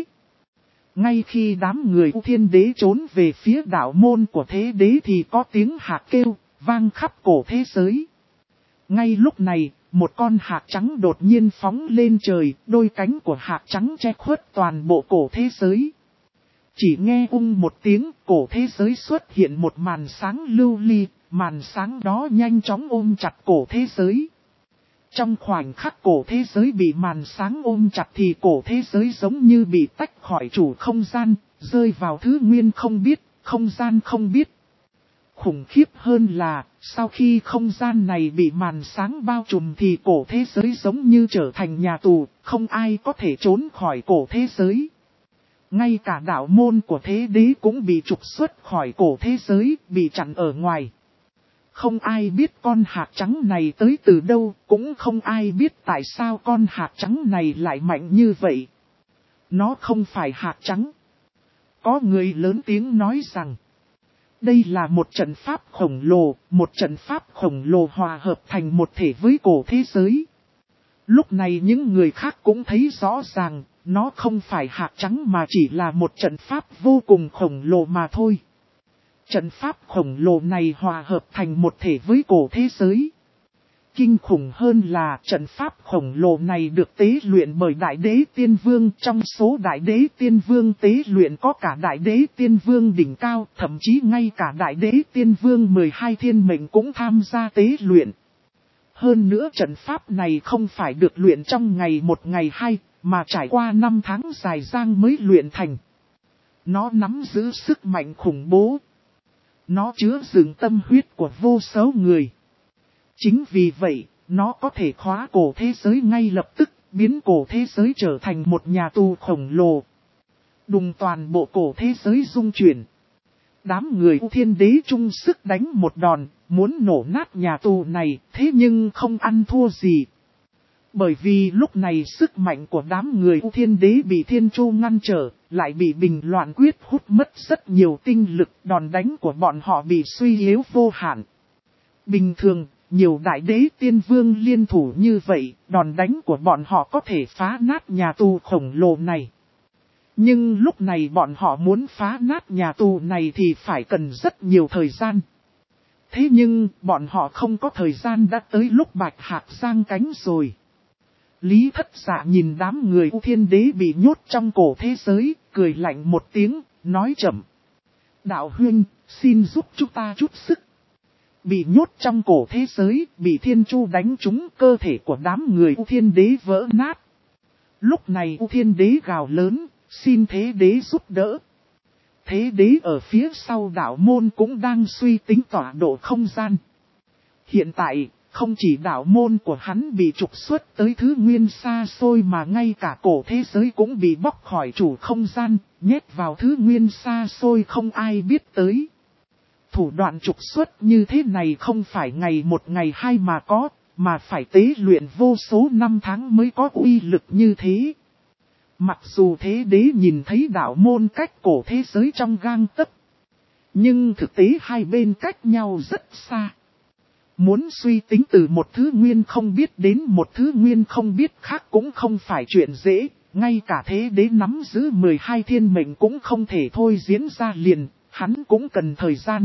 Ngay khi đám người U Thiên Đế trốn về phía đạo môn của Thế Đế thì có tiếng hạc kêu, vang khắp cổ thế giới. Ngay lúc này, một con hạc trắng đột nhiên phóng lên trời, đôi cánh của hạc trắng che khuất toàn bộ cổ thế giới. Chỉ nghe một tiếng, cổ thế giới xuất hiện một màn sáng lưu ly, màn sáng đó nhanh chóng ôm chặt cổ thế giới. Trong khoảnh khắc cổ thế giới bị màn sáng ôm chặt thì cổ thế giới giống như bị tách khỏi chủ không gian, rơi vào thứ nguyên không biết, không gian không biết. Khủng khiếp hơn là, sau khi không gian này bị màn sáng bao trùm thì cổ thế giới giống như trở thành nhà tù, không ai có thể trốn khỏi cổ thế giới. Ngay cả đạo môn của Thế Đế cũng bị trục xuất khỏi cổ thế giới, bị chặn ở ngoài. Không ai biết con hạc trắng này tới từ đâu, cũng không ai biết tại sao con hạc trắng này lại mạnh như vậy. Nó không phải hạc trắng. Có người lớn tiếng nói rằng, đây là một trận pháp khổng lồ, một trận pháp khổng lồ hòa hợp thành một thể với cổ thế giới. Lúc này những người khác cũng thấy rõ ràng, nó không phải hạc trắng mà chỉ là một trận pháp vô cùng khổng lồ mà thôi. Trận pháp khổng lồ này hòa hợp thành một thể với cổ thế giới. Kinh khủng hơn là trận pháp khổng lồ này được tế luyện bởi Đại Đế Tiên Vương. Trong số Đại Đế Tiên Vương tế luyện có cả Đại Đế Tiên Vương đỉnh cao, thậm chí ngay cả Đại Đế Tiên Vương 12 thiên mệnh cũng tham gia tế luyện. Hơn nữa trận pháp này không phải được luyện trong ngày một ngày hai, mà trải qua 5 tháng dài dang mới luyện thành. Nó nắm giữ sức mạnh khủng bố. Nó chứa đựng tâm huyết của vô số người. Chính vì vậy, nó có thể khóa cổ thế giới ngay lập tức, biến cổ thế giới trở thành một nhà tù khổng lồ. Đùng toàn bộ cổ thế giới rung chuyển. Đám người U Thiên Đế chung sức đánh một đòn, muốn nổ nát nhà tù này, thế nhưng không ăn thua gì. Bởi vì lúc này sức mạnh của đám người U Thiên Đế bị Thiên Chu ngăn trở, lại bị bình loạn quyết hút mất rất nhiều tinh lực, đòn đánh của bọn họ bị suy yếu vô hạn. Bình thường, nhiều đại đế tiên vương liên thủ như vậy, đòn đánh của bọn họ có thể phá nát nhà tù khổng lồ này. Nhưng lúc này bọn họ muốn phá nát nhà tù này thì phải cần rất nhiều thời gian. Thế nhưng, bọn họ không có thời gian, đã tới lúc Bạch Hạc giang cánh rồi. Lý Thất Dạ nhìn đám người U Thiên Đế bị nhốt trong cổ thế giới, cười lạnh một tiếng, nói chậm. Đạo huynh, xin giúp chúng ta chút sức. Bị nhốt trong cổ thế giới, bị Thiên Chu đánh trúng, cơ thể của đám người U Thiên Đế vỡ nát. Lúc này U Thiên Đế gào lớn, xin Thế Đế giúp đỡ. Thế Đế ở phía sau đạo môn cũng đang suy tính tọa độ không gian. Hiện tại, không chỉ đạo môn của hắn bị trục xuất tới thứ nguyên xa xôi mà ngay cả cổ thế giới cũng bị bóc khỏi chủ không gian, nhét vào thứ nguyên xa xôi không ai biết tới. Thủ đoạn trục xuất như thế này không phải ngày một ngày hai mà có, mà phải tế luyện vô số năm tháng mới có uy lực như thế. Mặc dù Thế Đế nhìn thấy đạo môn cách cổ thế giới trong gang tấc, nhưng thực tế hai bên cách nhau rất xa. Muốn suy tính từ một thứ nguyên không biết đến một thứ nguyên không biết khác cũng không phải chuyện dễ, ngay cả Thế Đế nắm giữ 12 thiên mệnh cũng không thể thôi diễn ra liền, hắn cũng cần thời gian.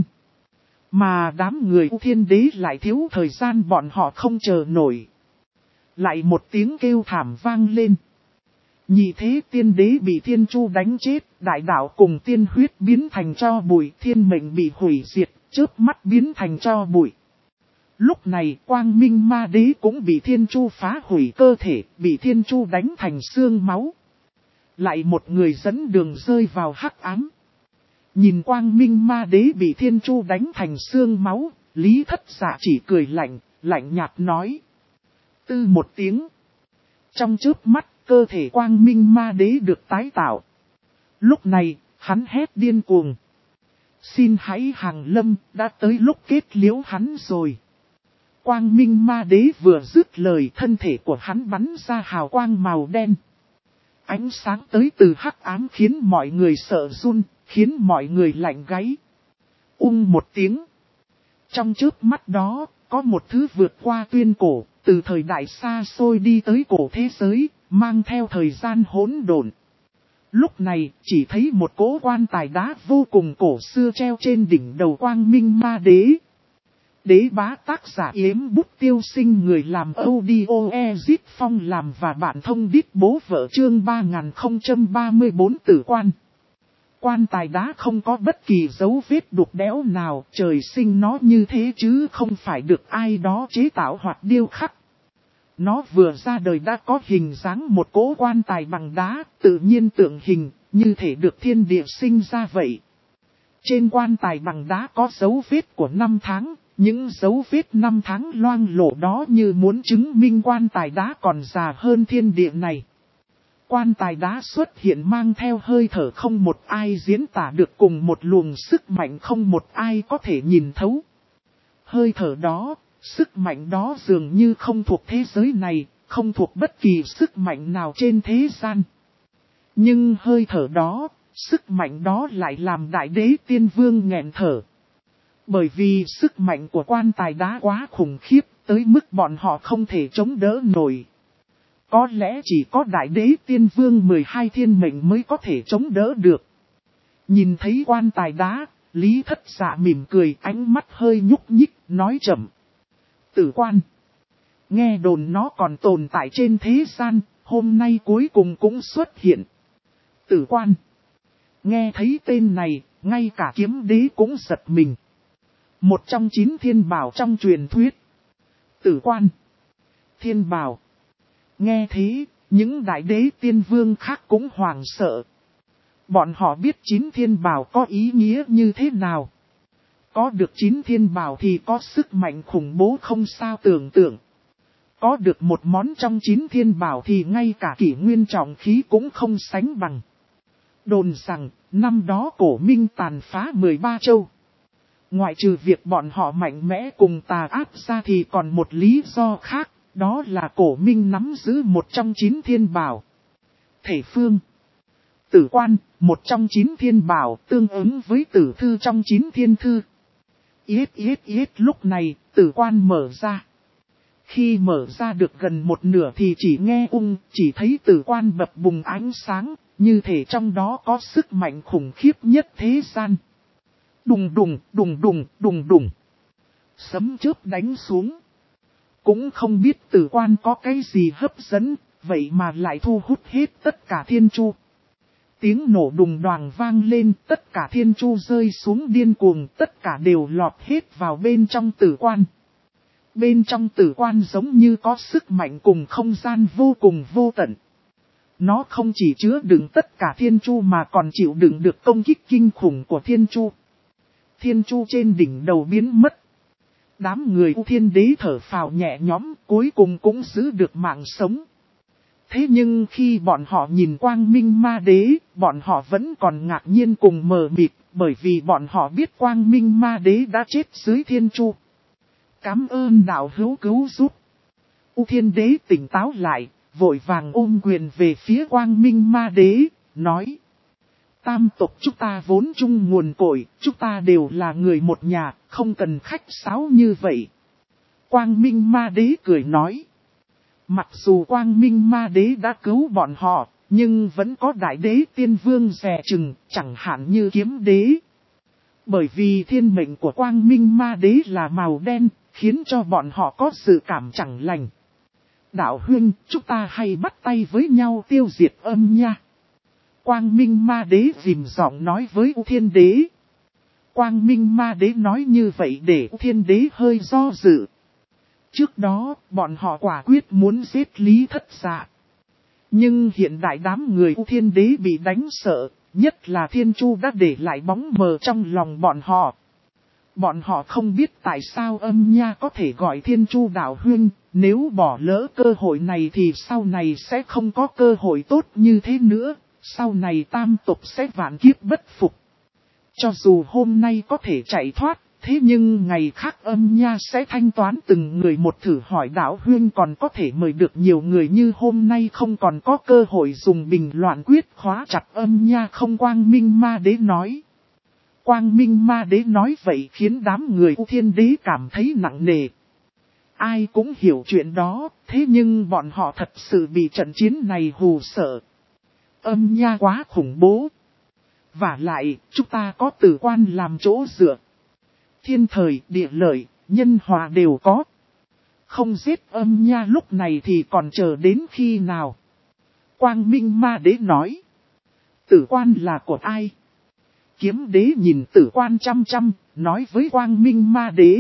Mà đám người U Thiên Đế lại thiếu thời gian, bọn họ không chờ nổi. Lại một tiếng kêu thảm vang lên. Nhị thế tiên đế bị Thiên Chu đánh chết, đại đạo cùng tiên huyết biến thành tro bụi, thiên mệnh bị hủy diệt, chớp mắt biến thành tro bụi. Lúc này Quang Minh Ma Đế cũng bị Thiên Chu phá hủy cơ thể, bị Thiên Chu đánh thành xương máu. Lại một người dẫn đường rơi vào hắc ám. Nhìn Quang Minh Ma Đế bị Thiên Chu đánh thành xương máu, Lý Thất Dạ chỉ cười lạnh, lạnh nhạt nói. Tư một tiếng. Trong chớp mắt, cơ thể Quang Minh Ma Đế được tái tạo. Lúc này, hắn hét điên cuồng. Xin hãy hàng lâm, đã tới lúc kết liễu hắn rồi. Quang Minh Ma Đế vừa dứt lời, thân thể của hắn bắn ra hào quang màu đen. Ánh sáng tới từ hắc ám khiến mọi người sợ run, khiến mọi người lạnh gáy. Một tiếng. Trong chớp mắt đó, có một thứ vượt qua tuyên cổ, từ thời đại xa xôi đi tới cổ thế giới, mang theo thời gian hỗn độn. Lúc này, chỉ thấy một cỗ quan tài đá vô cùng cổ xưa treo trên đỉnh đầu Quang Minh Ma Đế. Đế bá tác giả Yếm Bút Tiêu Sinh, người làm audio Ezit Phong làm và bạn thông đít bố vợ, chương 3034 tử quan. Quan tài đá không có bất kỳ dấu vết đục đẽo nào, trời sinh nó như thế chứ không phải được ai đó chế tạo hoặc điêu khắc. Nó vừa ra đời đã có hình dáng một cỗ quan tài bằng đá, tự nhiên tượng hình, như thể được thiên địa sinh ra vậy. Trên quan tài bằng đá có dấu vết của năm tháng, những dấu vết năm tháng loang lổ đó như muốn chứng minh quan tài đá còn già hơn thiên địa này. Quan tài đá xuất hiện mang theo hơi thở không một ai diễn tả được, cùng một luồng sức mạnh không một ai có thể nhìn thấu. Hơi thở đó, sức mạnh đó dường như không thuộc thế giới này, không thuộc bất kỳ sức mạnh nào trên thế gian. Nhưng hơi thở đó, sức mạnh đó lại làm đại đế tiên vương nghẹn thở. Bởi vì sức mạnh của quan tài đá quá khủng khiếp, tới mức bọn họ không thể chống đỡ nổi. Có lẽ chỉ có đại đế tiên vương 12 thiên mệnh mới có thể chống đỡ được. Nhìn thấy quan tài đá, Lý Thất Dạ mỉm cười, ánh mắt hơi nhúc nhích, nói chậm. Tử quan. Nghe đồn nó còn tồn tại trên thế gian, hôm nay cuối cùng cũng xuất hiện. Tử quan. Nghe thấy tên này, ngay cả kiếm đế cũng giật mình. Một trong 9 thiên bảo trong truyền thuyết. Tử quan. Thiên bảo. Nghe thế, những đại đế tiên vương khác cũng hoảng sợ. Bọn họ biết 9 thiên bảo có ý nghĩa như thế nào. Có được 9 thiên bảo thì có sức mạnh khủng bố không sao tưởng tượng. Có được một món trong 9 thiên bảo thì ngay cả kỷ nguyên trọng khí cũng không sánh bằng. Đồn rằng, năm đó Cổ Minh tàn phá 13 châu. Ngoại trừ việc bọn họ mạnh mẽ cùng tà áp ra thì còn một lý do khác, đó là Cổ Minh nắm giữ một trong 9 thiên bảo. Thể phương. Tử quan, một trong 9 thiên bảo, tương ứng với tử thư trong 9 thiên thư. Lúc này, tử quan mở ra. Khi mở ra được gần một nửa thì chỉ nghe chỉ thấy tử quan bập bùng ánh sáng, như thể trong đó có sức mạnh khủng khiếp nhất thế gian. Đùng đùng, đùng đùng, đùng đùng. Sấm chớp đánh xuống. Cũng không biết tử quan có cái gì hấp dẫn, vậy mà lại thu hút hết tất cả thiên chu. Tiếng nổ đùng đoàng vang lên, tất cả thiên chu rơi xuống điên cuồng, tất cả đều lọt hết vào bên trong tử quan. Bên trong tử quan giống như có sức mạnh cùng không gian vô cùng vô tận. Nó không chỉ chứa đựng tất cả thiên chu mà còn chịu đựng được công kích kinh khủng của thiên chu. Thiên chu trên đỉnh đầu biến mất. Đám người U Thiên Đế thở phào nhẹ nhõm, cuối cùng cũng giữ được mạng sống. Thế nhưng khi bọn họ nhìn Quang Minh Ma Đế, bọn họ vẫn còn ngạc nhiên cùng mờ mịt, bởi vì bọn họ biết Quang Minh Ma Đế đã chết dưới thiên chu. Cảm ơn đạo hữu cứu giúp. U Thiên Đế tỉnh táo lại, vội vàng ôm quyền về phía Quang Minh Ma Đế, nói. Tam tộc chúng ta vốn chung nguồn cội, chúng ta đều là người một nhà, không cần khách sáo như vậy. Quang Minh Ma Đế cười nói. Mặc dù Quang Minh Ma Đế đã cứu bọn họ, nhưng vẫn có Đại Đế Tiên Vương dè chừng, chẳng hạn như Kiếm Đế. Bởi vì thiên mệnh của Quang Minh Ma Đế là màu đen, khiến cho bọn họ có sự cảm chẳng lành. Đạo huynh, chúng ta hay bắt tay với nhau tiêu diệt âm nha. Quang Minh Ma Đế dìm giọng nói với U Thiên Đế. Quang Minh Ma Đế nói như vậy để U Thiên Đế hơi do dự. Trước đó, bọn họ quả quyết muốn giết Lý Thất Dạ. Nhưng hiện đại đám người U Thiên Đế bị đánh sợ, nhất là Thiên Chu đã để lại bóng mờ trong lòng bọn họ. Bọn họ không biết tại sao âm nha có thể gọi Thiên Chu đạo huynh, nếu bỏ lỡ cơ hội này thì sau này sẽ không có cơ hội tốt như thế nữa, sau này tam tộc sẽ vạn kiếp bất phục. Cho dù hôm nay có thể chạy thoát, thế nhưng ngày khác âm nha sẽ thanh toán từng người một, thử hỏi đạo huynh còn có thể mời được nhiều người như hôm nay không còn có cơ hội dùng bình loạn quyết khóa chặt âm nha không. Quang Minh Ma Đế nói. Quang Minh Ma Đế nói vậy khiến đám người U Thiên Đế cảm thấy nặng nề. Ai cũng hiểu chuyện đó, thế nhưng bọn họ thật sự bị trận chiến này hù sợ. Âm nha quá khủng bố. Và lại, chúng ta có Tử quan làm chỗ dựa. Thiên thời, địa lợi, nhân hòa đều có. Không giết âm nha lúc này thì còn chờ đến khi nào? Quang Minh Ma Đế nói. Tử quan là của ai? Kiếm Đế nhìn Tử quan chăm chăm, nói với Quang Minh Ma Đế.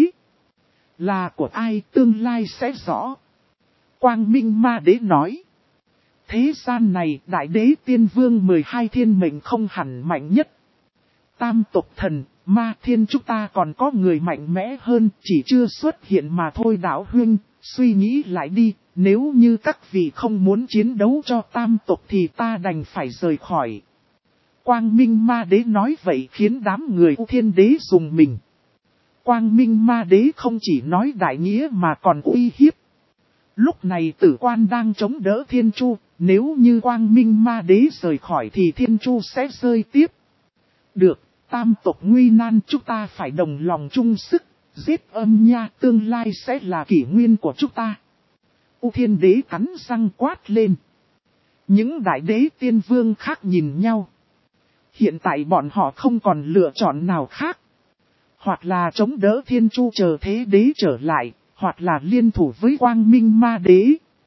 Là của ai tương lai sẽ rõ. Quang Minh Ma Đế nói. Thế gian này Đại Đế Tiên Vương 12 thiên mệnh không hẳn mạnh nhất. Tam tộc thần, Ma Thiên chúng ta còn có người mạnh mẽ hơn, chỉ chưa xuất hiện mà thôi. Đạo huynh, suy nghĩ lại đi, nếu như các vị không muốn chiến đấu cho tam tộc thì ta đành phải rời khỏi. Quang Minh Ma Đế nói vậy khiến đám người U Thiên Đế dùng mình. Quang Minh Ma Đế không chỉ nói đại nghĩa mà còn uy hiếp. Lúc này Tử quan đang chống đỡ Thiên Chu, nếu như Quang Minh Ma Đế rời khỏi thì Thiên Chu sẽ rơi tiếp. Được, tam tộc nguy nan chúng ta phải đồng lòng chung sức, giết âm nha tương lai sẽ là kỷ nguyên của chúng ta. U Thiên Đế cắn răng quát lên. Những đại đế tiên vương khác nhìn nhau. Hiện tại bọn họ không còn lựa chọn nào khác. Hoặc là chống đỡ Thiên Chu chờ thế đế trở lại, hoặc là liên thủ với Quang Minh Ma Đế.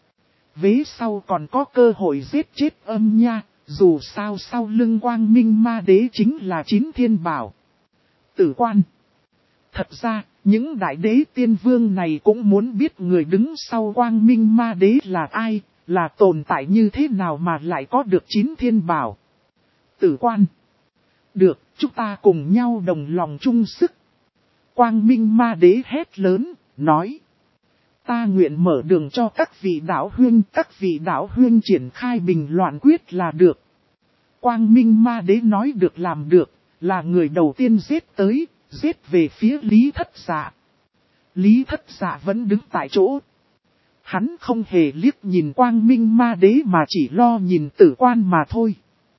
Vế sau còn có cơ hội giết chết âm nha, dù sao sau lưng Quang Minh Ma Đế chính là 9 thiên bảo. Tử quan. Thật ra, những đại đế tiên vương này cũng muốn biết người đứng sau Quang Minh Ma Đế là ai, là tồn tại như thế nào mà lại có được 9 thiên bảo. Tử quan. Được, chúng ta cùng nhau đồng lòng chung sức. Quang Minh Ma Đế hét lớn, nói. Ta nguyện mở đường cho các vị đạo huynh triển khai bình loạn quyết là được. Quang Minh Ma Đế nói được làm được, là người đầu tiên giết tới, giết về phía Lý Thất Dạ. Lý Thất Dạ vẫn đứng tại chỗ. Hắn không hề liếc nhìn Quang Minh Ma Đế mà chỉ lo nhìn Tử quan mà thôi.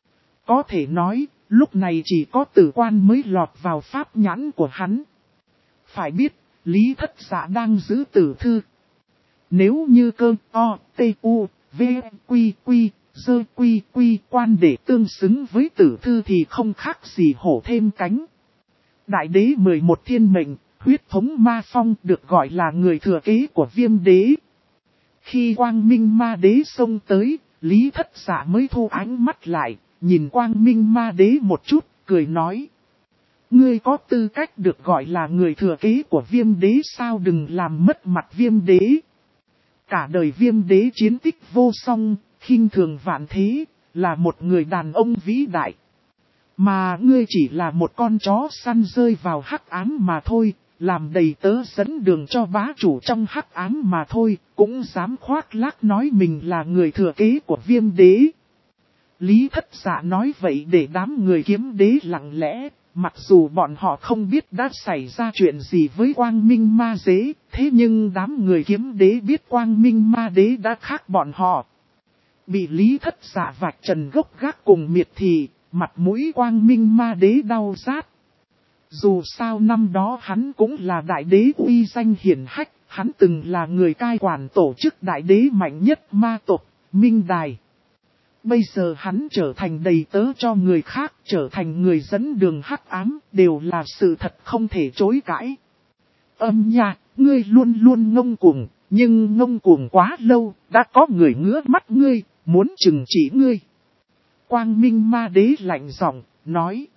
Có thể nói, lúc này chỉ có Tử Quan mới lọt vào pháp nhãn của hắn. Phải biết, Lý Thất Dạ đang giữ tử thư. Nếu như cơ o, t, u, v, quy, quy, dơ quy, quy quan để tương xứng với tử thư thì không khác gì hổ thêm cánh. Đại đế 11 thiên mệnh, huyết thống ma phong được gọi là người thừa kế của Viêm đế. Khi Quang Minh ma đế xông tới, Lý Thất Dạ mới thu ánh mắt lại, nhìn Quang Minh ma đế một chút, cười nói. Ngươi có tư cách được gọi là người thừa kế của Viêm đế sao, đừng làm mất mặt Viêm đế. Cả đời Viêm đế chiến tích vô song, khinh thường vạn thế, là một người đàn ông vĩ đại. Mà ngươi chỉ là một con chó săn rơi vào hắc ám mà thôi, làm đầy tớ dẫn đường cho bá chủ trong hắc ám mà thôi, cũng dám khoác lác nói mình là người thừa kế của Viêm đế. Lý Thất Dạ nói vậy để đám người Kiếm đế lặng lẽ, mặc dù bọn họ không biết đã xảy ra chuyện gì với Quang Minh ma đế, thế nhưng đám người Kiếm đế biết Quang Minh ma đế đã khác bọn họ. Bị Lý Thất Dạ vạch trần gốc gác cùng miệt thì, mặt mũi Quang Minh ma đế đau rát. Dù sao năm đó hắn cũng là đại đế uy danh hiển hách, hắn từng là người cai quản tổ chức đại đế mạnh nhất ma tộc, Minh Đài. Bây giờ hắn trở thành đầy tớ cho người khác, trở thành người dẫn đường hắc ám, đều là sự thật không thể chối cãi. Âm nha, ngươi luôn luôn ngông cuồng, nhưng ngông cuồng quá lâu, đã có người ngứa mắt ngươi, muốn trừng trị ngươi. Quang Minh ma đế lạnh giọng, nói.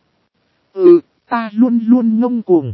Ta luôn luôn ngông cuồng.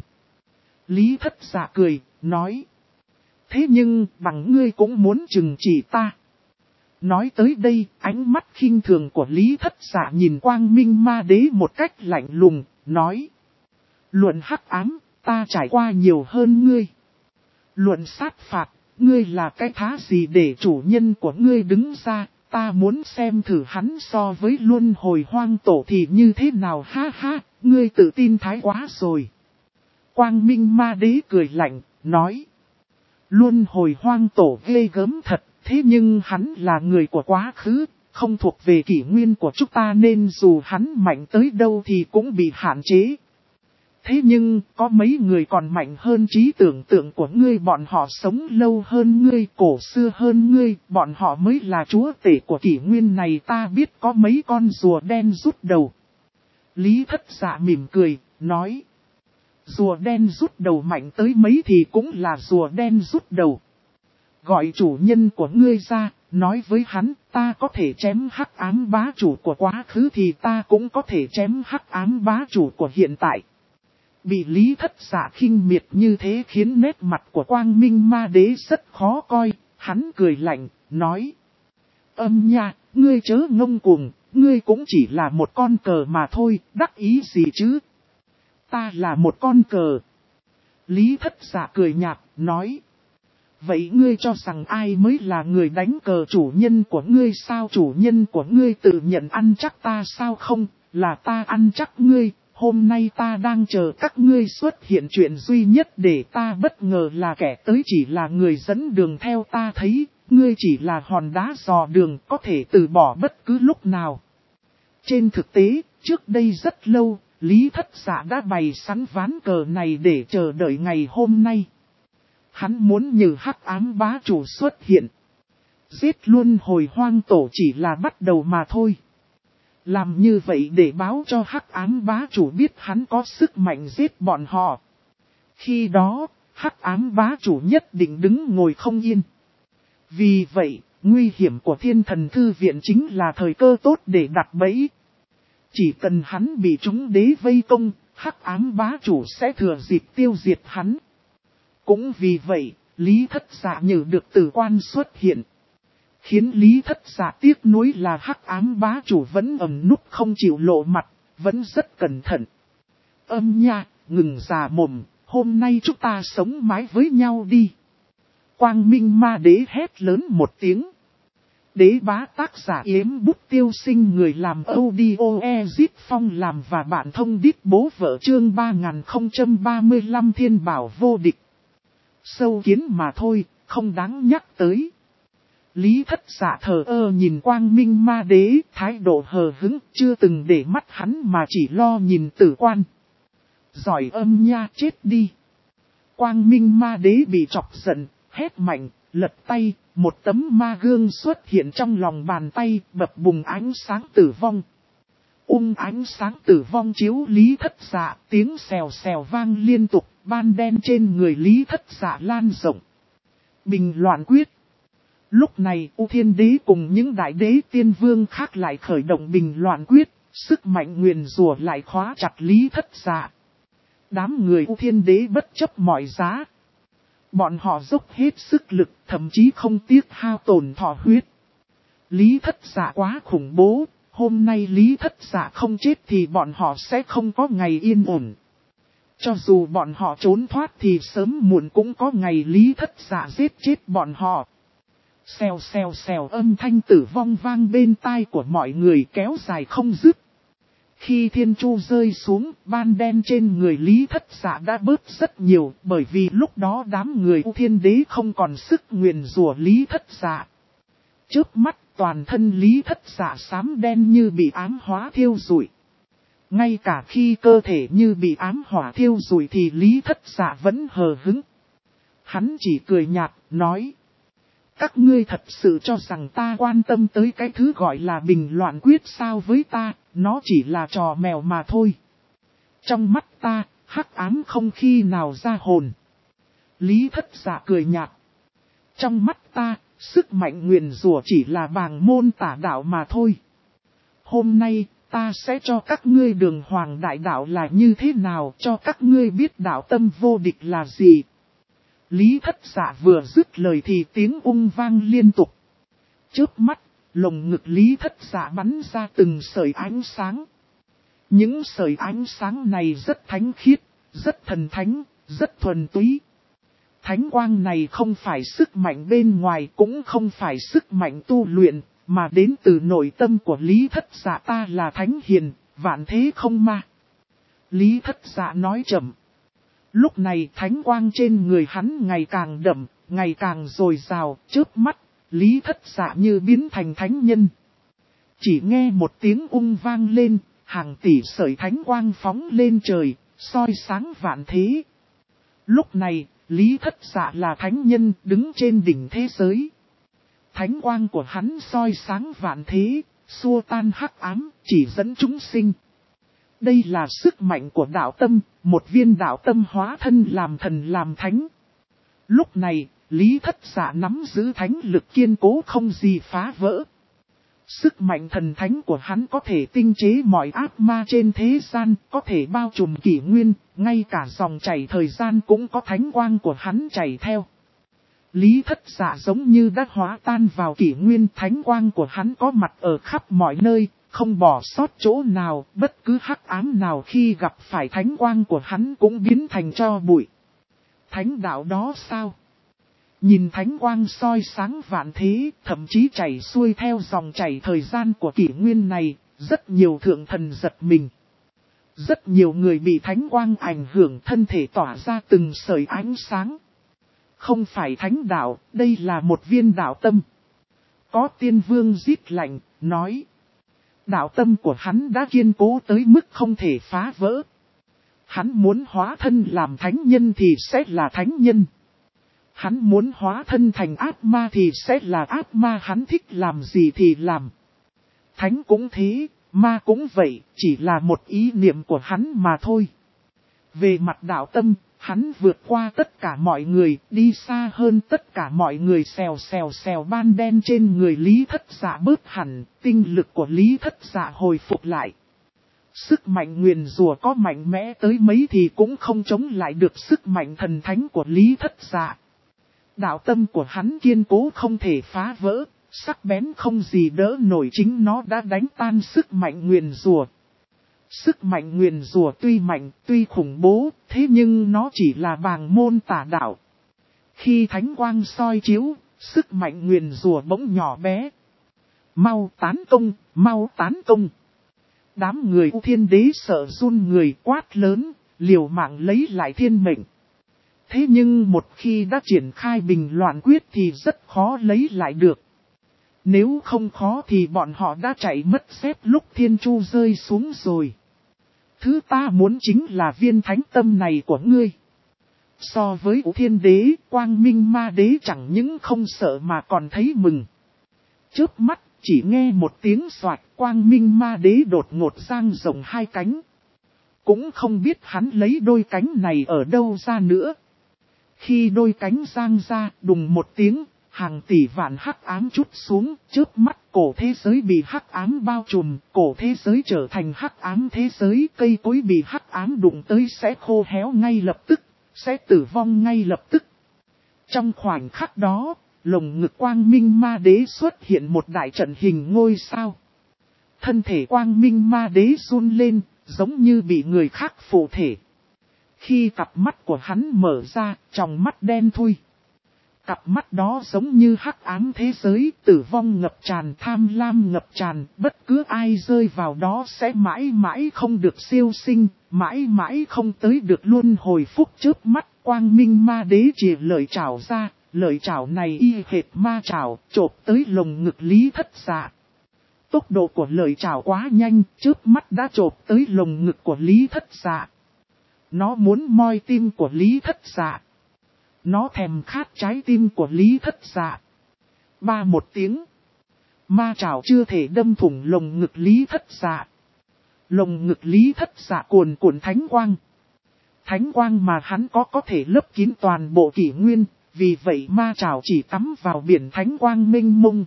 Lý Thất Dạ cười, nói. Thế nhưng, bằng ngươi cũng muốn trừng trị ta. Nói tới đây, ánh mắt khinh thường của Lý Thất Dạ nhìn Quang Minh ma đế một cách lạnh lùng, nói. Luận hắc ám, ta trải qua nhiều hơn ngươi. Luận sát phạt, ngươi là cái thá gì để chủ nhân của ngươi đứng ra, ta muốn xem thử hắn so với luân hồi hoang tổ thì như thế nào, ha ha, ngươi tự tin thái quá rồi. Quang Minh ma đế cười lạnh, nói. Luân hồi hoang tổ ghê gớm thật, thế nhưng hắn là người của quá khứ, không thuộc về kỷ nguyên của chúng ta nên dù hắn mạnh tới đâu thì cũng bị hạn chế. Thế nhưng, có mấy người còn mạnh hơn trí tưởng tượng của ngươi, bọn họ sống lâu hơn ngươi, cổ xưa hơn ngươi, bọn họ mới là chúa tể của kỷ nguyên này, ta biết có mấy con rùa đen rút đầu. Lý Thất Dạ mỉm cười, nói. Rùa đen rút đầu mạnh tới mấy thì cũng là rùa đen rút đầu. Gọi chủ nhân của ngươi ra, nói với hắn, ta có thể chém hắc ám bá chủ của quá khứ thì ta cũng có thể chém hắc ám bá chủ của hiện tại. Bị Lý Thất Dạ khinh miệt như thế khiến nét mặt của Quang Minh ma đế rất khó coi, hắn cười lạnh, nói. Âm nha, ngươi chớ ngông cuồng, ngươi cũng chỉ là một con cờ mà thôi, đắc ý gì chứ? Ta là một con cờ. Lý Thất Dạ cười nhạt, nói. Vậy ngươi cho rằng ai mới là người đánh cờ, chủ nhân của ngươi sao? Chủ nhân của ngươi tự nhận ăn chắc ta sao? Không, là ta ăn chắc ngươi. Hôm nay ta đang chờ các ngươi xuất hiện, chuyện duy nhất để ta bất ngờ là kẻ tới chỉ là người dẫn đường theo ta thấy, ngươi chỉ là hòn đá dò đường có thể từ bỏ bất cứ lúc nào. Trên thực tế, trước đây rất lâu, Lý Thất Dạ đã bày sẵn ván cờ này để chờ đợi ngày hôm nay. Hắn muốn như hắc ám bá chủ xuất hiện. Giết luôn hồi hoang tổ chỉ là bắt đầu mà thôi. Làm như vậy để báo cho hắc ám bá chủ biết hắn có sức mạnh giết bọn họ. Khi đó, hắc ám bá chủ nhất định đứng ngồi không yên. Vì vậy, nguy hiểm của Thiên Thần Thư Viện chính là thời cơ tốt để đặt bẫy. Chỉ cần hắn bị chúng đế vây công, hắc ám bá chủ sẽ thừa dịp tiêu diệt hắn. Cũng vì vậy, Lý Thất Dạ nhờ được Tử Quan xuất hiện. Khiến Lý Thất Dạ tiếc nuối là hắc ám bá chủ vẫn ẩn núp không chịu lộ mặt, vẫn rất cẩn thận. Âm nha, ngừng già mồm, hôm nay chúng ta sống mái với nhau đi. Quang Minh ma đế hét lớn một tiếng. Đế bá tác giả Yếm Bút Tiêu Sinh, người làm audio Ezip Phong làm và bạn thông đít bố vợ, chương 3035 Thiên Bảo vô địch. Sâu kiến mà thôi, không đáng nhắc tới. Lý Thất Dạ thờ ơ nhìn Quang Minh Ma Đế, thái độ hờ hững, chưa từng để mắt hắn mà chỉ lo nhìn Tử Quan. Giỏi âm nha, chết đi. Quang Minh Ma Đế bị chọc giận, hét mạnh, lật tay, một tấm ma gương xuất hiện trong lòng bàn tay, bập bùng ánh sáng tử vong. Ánh sáng tử vong chiếu Lý Thất Dạ, tiếng xèo xèo vang liên tục, ban đen trên người Lý Thất Dạ lan rộng. Bình loạn quyết. Lúc này U Thiên Đế cùng những đại đế tiên vương khác lại khởi động bình loạn quyết, sức mạnh nguyền rủa lại khóa chặt Lý Thất Dạ. Đám người U Thiên Đế bất chấp mọi giá. Bọn họ dốc hết sức lực, thậm chí không tiếc hao tổn thọ huyết. Lý Thất Dạ quá khủng bố, hôm nay Lý Thất Dạ không chết thì bọn họ sẽ không có ngày yên ổn. Cho dù bọn họ trốn thoát thì sớm muộn cũng có ngày Lý Thất Dạ giết chết bọn họ. Xèo xèo xèo âm thanh tử vong vang bên tai của mọi người kéo dài không dứt. Khi thiên chu rơi xuống, ban đen trên người Lý Thất Dạ đã bớt rất nhiều, bởi vì lúc đó đám người U Thiên Đế không còn sức nguyền rủa Lý Thất Dạ. Chớp mắt, toàn thân Lý Thất Dạ xám đen như bị ám hóa thiêu rụi. Ngay cả khi cơ thể như bị ám hỏa thiêu rụi thì Lý Thất Dạ vẫn hờ hững. Hắn chỉ cười nhạt, nói. Các ngươi thật sự cho rằng ta quan tâm tới cái thứ gọi là bình loạn quyết sao với ta, nó chỉ là trò mèo mà thôi. Trong mắt ta, hắc ám không khi nào ra hồn. Lý Thất Dạ cười nhạt. Trong mắt ta, sức mạnh nguyền rủa chỉ là bàng môn tả đạo mà thôi. Hôm nay, ta sẽ cho các ngươi đường hoàng đại đạo là như thế nào, cho các ngươi biết đạo tâm vô địch là gì. Lý Thất Dạ vừa dứt lời thì tiếng vang liên tục. Chớp mắt, lồng ngực Lý Thất Dạ bắn ra từng sợi ánh sáng. Những sợi ánh sáng này rất thánh khiết, rất thần thánh, rất thuần túy. Thánh quang này không phải sức mạnh bên ngoài, cũng không phải sức mạnh tu luyện, mà đến từ nội tâm của Lý Thất Dạ. Ta là thánh hiền, vạn thế không ma. Lý Thất Dạ nói chậm. Lúc này thánh quang trên người hắn ngày càng đậm, ngày càng dồi dào, chớp mắt, Lý Thất Dạ như biến thành thánh nhân. Chỉ nghe một tiếng vang lên, hàng tỷ sợi thánh quang phóng lên trời, soi sáng vạn thế. Lúc này, Lý Thất Dạ là thánh nhân đứng trên đỉnh thế giới. Thánh quang của hắn soi sáng vạn thế, xua tan hắc ám, chỉ dẫn chúng sinh. Đây là sức mạnh của đạo tâm, một viên đạo tâm hóa thân làm thần làm thánh. Lúc này, Lý Thất Dạ nắm giữ thánh lực kiên cố không gì phá vỡ. Sức mạnh thần thánh của hắn có thể tinh chế mọi ác ma trên thế gian, có thể bao trùm kỷ nguyên, ngay cả dòng chảy thời gian cũng có thánh quang của hắn chảy theo. Lý Thất Dạ giống như đã hóa tan vào kỷ nguyên, thánh quang của hắn có mặt ở khắp mọi nơi, không bỏ sót chỗ nào, bất cứ hắc ám nào khi gặp phải thánh quang của hắn cũng biến thành tro bụi. Thánh đạo đó sao? Nhìn thánh quang soi sáng vạn thế, thậm chí chảy xuôi theo dòng chảy thời gian của kỷ nguyên này, rất nhiều thượng thần giật mình. Rất nhiều người bị thánh quang ảnh hưởng, thân thể tỏa ra từng sợi ánh sáng. Không phải thánh đạo, đây là một viên đạo tâm. Có tiên vương rít lạnh, nói. Đạo tâm của hắn đã kiên cố tới mức không thể phá vỡ. Hắn muốn hóa thân làm thánh nhân thì sẽ là thánh nhân. Hắn muốn hóa thân thành ác ma thì sẽ là ác ma, hắn thích làm gì thì làm. Thánh cũng thế, ma cũng vậy, chỉ là một ý niệm của hắn mà thôi. Về mặt đạo tâm, hắn vượt qua tất cả mọi người, đi xa hơn tất cả mọi người. Xèo xèo xèo ban đen trên người Lý Thất Dạ bớt hẳn, tinh lực của Lý Thất Dạ hồi phục lại. Sức mạnh nguyền rủa có mạnh mẽ tới mấy thì cũng không chống lại được sức mạnh thần thánh của Lý Thất Dạ. Đạo tâm của hắn kiên cố không thể phá vỡ, sắc bén không gì đỡ nổi, chính nó đã đánh tan sức mạnh nguyền rủa. Sức mạnh nguyền rủa tuy mạnh, tuy khủng bố, thế nhưng nó chỉ là bàng môn tả đạo. Khi thánh quang soi chiếu, sức mạnh nguyền rủa bỗng nhỏ bé. Mau tán công, mau tán công. Đám người U Thiên Đế sợ run người, quát lớn, liều mạng lấy lại thiên mệnh. Thế nhưng một khi đã triển khai bình loạn quyết thì rất khó lấy lại được. Nếu không khó thì bọn họ đã chạy mất xếp lúc thiên chu rơi xuống rồi. Thứ ta muốn chính là viên thánh tâm này của ngươi. So với Vũ Thiên Đế, Quang Minh Ma Đế chẳng những không sợ mà còn thấy mừng. Chớp mắt, chỉ nghe một tiếng xoạt, Quang Minh Ma Đế đột ngột dang rộng hai cánh. Cũng không biết hắn lấy đôi cánh này ở đâu ra nữa. Khi đôi cánh giang ra, đùng một tiếng, hàng tỷ vạn hắc ám trút xuống, chớp mắt cổ thế giới bị hắc ám bao trùm, cổ thế giới trở thành hắc ám thế giới, cây cối bị hắc ám đụng tới sẽ khô héo ngay lập tức, sẽ tử vong ngay lập tức. Trong khoảnh khắc đó, lồng ngực Quang Minh Ma Đế xuất hiện một đại trận hình ngôi sao. Thân thể Quang Minh Ma Đế run lên, giống như bị người khác phụ thể. Khi cặp mắt của hắn mở ra, tròng mắt đen thui. Cặp mắt đó giống như hắc ám thế giới, tử vong ngập tràn, tham lam ngập tràn, bất cứ ai rơi vào đó sẽ mãi mãi không được siêu sinh, mãi mãi không tới được luân hồi phúc. Chớp mắt, Quang Minh Ma Đế chìa lợi trảo ra, lợi trảo này y hệt ma trảo, chộp tới lồng ngực Lý Thất Dạ. Tốc độ của lợi trảo quá nhanh, chớp mắt đã chộp tới lồng ngực của Lý Thất Dạ. Nó muốn moi tim của Lý Thất Dạ. Nó thèm khát trái tim của Lý Thất Dạ. Ba một tiếng. Ma trảo chưa thể đâm thủng lồng ngực Lý Thất Dạ. Lồng ngực Lý Thất Dạ cuồn cuộn thánh quang. Thánh quang mà hắn có thể lấp kín toàn bộ kỷ nguyên. Vì vậy ma trảo chỉ tắm vào biển thánh quang mênh mông.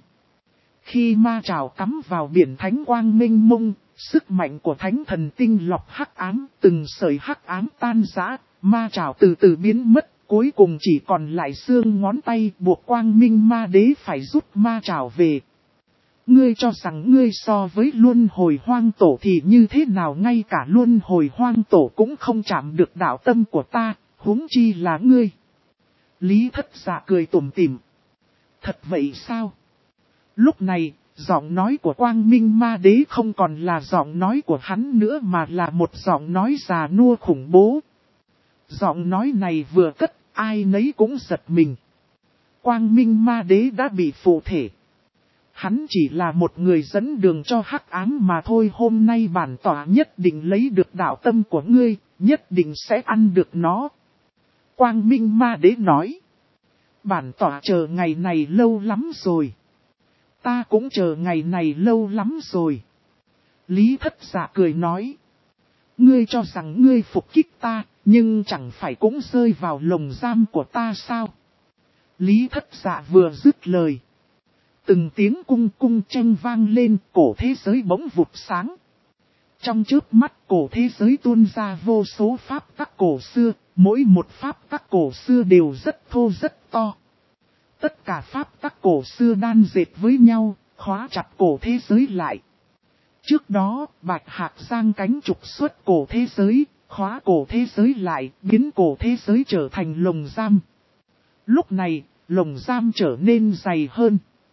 Khi ma trảo tắm vào biển thánh quang mênh mông, sức mạnh của thánh thần tinh lọc hắc ám, từng sợi hắc ám tan rã, ma trảo từ từ biến mất. Cuối cùng chỉ còn lại xương ngón tay, buộc Quang Minh Ma Đế phải rút ma trảo về. Ngươi cho rằng ngươi so với luân hồi hoang tổ thì như thế nào, ngay cả luân hồi hoang tổ cũng không chạm được đạo tâm của ta, huống chi là ngươi. Lý Thất Dạ cười tủm tỉm. Thật vậy sao? Lúc này, giọng nói của Quang Minh Ma Đế không còn là giọng nói của hắn nữa mà là một giọng nói già nua khủng bố. Giọng nói này vừa cất, ai nấy cũng giật mình. Quang Minh Ma Đế đã bị phụ thể. Hắn chỉ là một người dẫn đường cho hắc ám mà thôi. Hôm nay bản tỏa nhất định lấy được đạo tâm của ngươi, nhất định sẽ ăn được nó. Quang Minh Ma Đế nói. Bản tỏa chờ ngày này lâu lắm rồi. Ta cũng chờ ngày này lâu lắm rồi. Lý Thất Dạ cười nói. Ngươi cho rằng ngươi phục kích ta, nhưng chẳng phải cũng rơi vào lồng giam của ta sao? Lý Thất Dạ vừa dứt lời. Từng tiếng cung cung tranh vang lên, cổ thế giới bỗng vụt sáng. Trong chớp mắt cổ thế giới tuôn ra vô số pháp tắc cổ xưa, mỗi một pháp tắc cổ xưa đều rất thô rất to. Tất cả pháp tắc cổ xưa đan dệt với nhau, khóa chặt cổ thế giới lại. Trước đó, Bạch Hạc giang cánh trục xuất cổ thế giới, khóa cổ thế giới lại, biến cổ thế giới trở thành lồng giam. Lúc này, lồng giam trở nên dày hơn.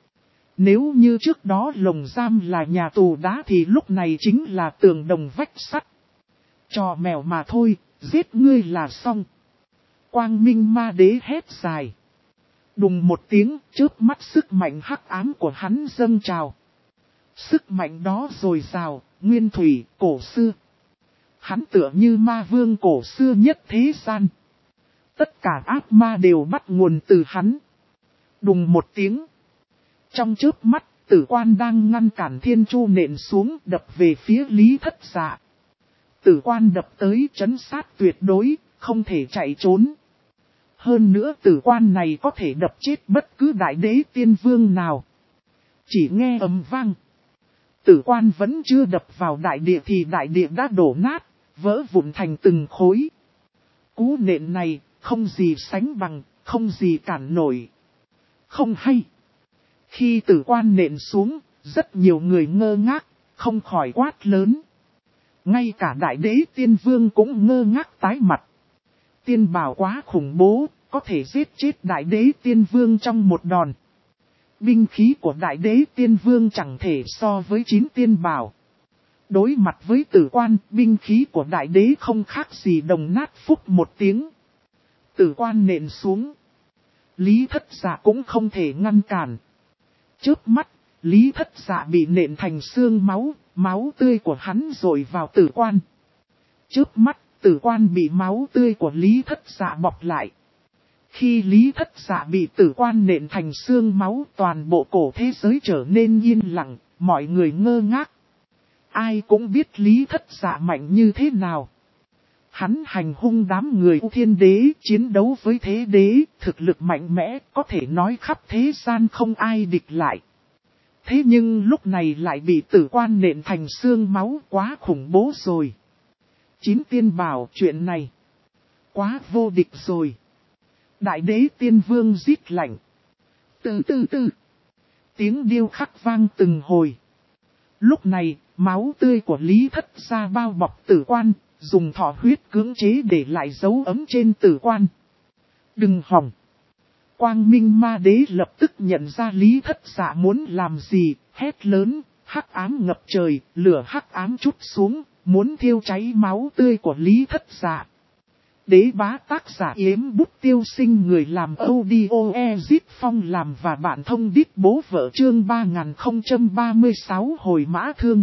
Nếu như trước đó lồng giam là nhà tù đá thì lúc này chính là tường đồng vách sắt. Trò mèo mà thôi, giết ngươi là xong. Quang Minh Ma Đế hét dài. Đùng một tiếng, chớp mắt sức mạnh hắc ám của hắn dâng trào. Sức mạnh đó dồi dào, nguyên thủy, cổ xưa. Hắn tựa như ma vương cổ xưa nhất thế gian. Tất cả ác ma đều bắt nguồn từ hắn. Đùng một tiếng. Trong chớp mắt, Tử Quan đang ngăn cản thiên chu nện xuống, đập về phía Lý Thất Dạ. Tử Quan đập tới trấn sát tuyệt đối, không thể chạy trốn. Hơn nữa Tử Quan này có thể đập chết bất cứ đại đế tiên vương nào. Chỉ nghe ầm vang. Tử Quan vẫn chưa đập vào đại địa thì đại địa đã đổ nát, vỡ vụn thành từng khối. Cú nện này, không gì sánh bằng, không gì cản nổi. Không hay. Khi Tử Quan nện xuống, rất nhiều người ngơ ngác, không khỏi quát lớn. Ngay cả đại đế tiên vương cũng ngơ ngác tái mặt. Tiên bảo quá khủng bố, có thể giết chết đại đế tiên vương trong một đòn. Binh khí của đại đế tiên vương chẳng thể so với 9 tiên bảo. Đối mặt với Tử Quan, binh khí của đại đế không khác gì đồng nát. Phúc một tiếng. Tử Quan nện xuống. Lý Thất Dạ cũng không thể ngăn cản. Chớp mắt, Lý Thất Dạ bị nện thành xương máu, máu tươi của hắn dội vào tử quan. Chớp mắt, tử quan bị máu tươi của Lý Thất Dạ bọc lại. Khi Lý Thất Dạ bị tử quan nện thành xương máu, toàn bộ cổ thế giới trở nên yên lặng, mọi người ngơ ngác. Ai cũng biết Lý Thất Dạ mạnh như thế nào. Hắn hành hung đám người thiên đế, chiến đấu với thế đế, thực lực mạnh mẽ, có thể nói khắp thế gian không ai địch lại. Thế nhưng lúc này lại bị tử quan nện thành xương máu, quá khủng bố rồi. Chín tiên bảo chuyện này quá vô địch rồi. Đại đế tiên vương rít lạnh. Từ. Tiếng điêu khắc vang từng hồi. Lúc này, máu tươi của Lý Thất Dạ bao bọc tử quan, dùng thọ huyết cưỡng chế để lại dấu ấm trên tử quan. Đừng hòng. Quang Minh Ma Đế lập tức nhận ra Lý Thất Dạ muốn làm gì, hét lớn, hắc ám ngập trời, lửa hắc ám trút xuống, muốn thiêu cháy máu tươi của Lý Thất Dạ. Đế bá tác giả Yếm Bút Tiêu Sinh, người làm audio Ezit Phong làm và bạn thông đít bố vợ chương 3036 hồi mã thương.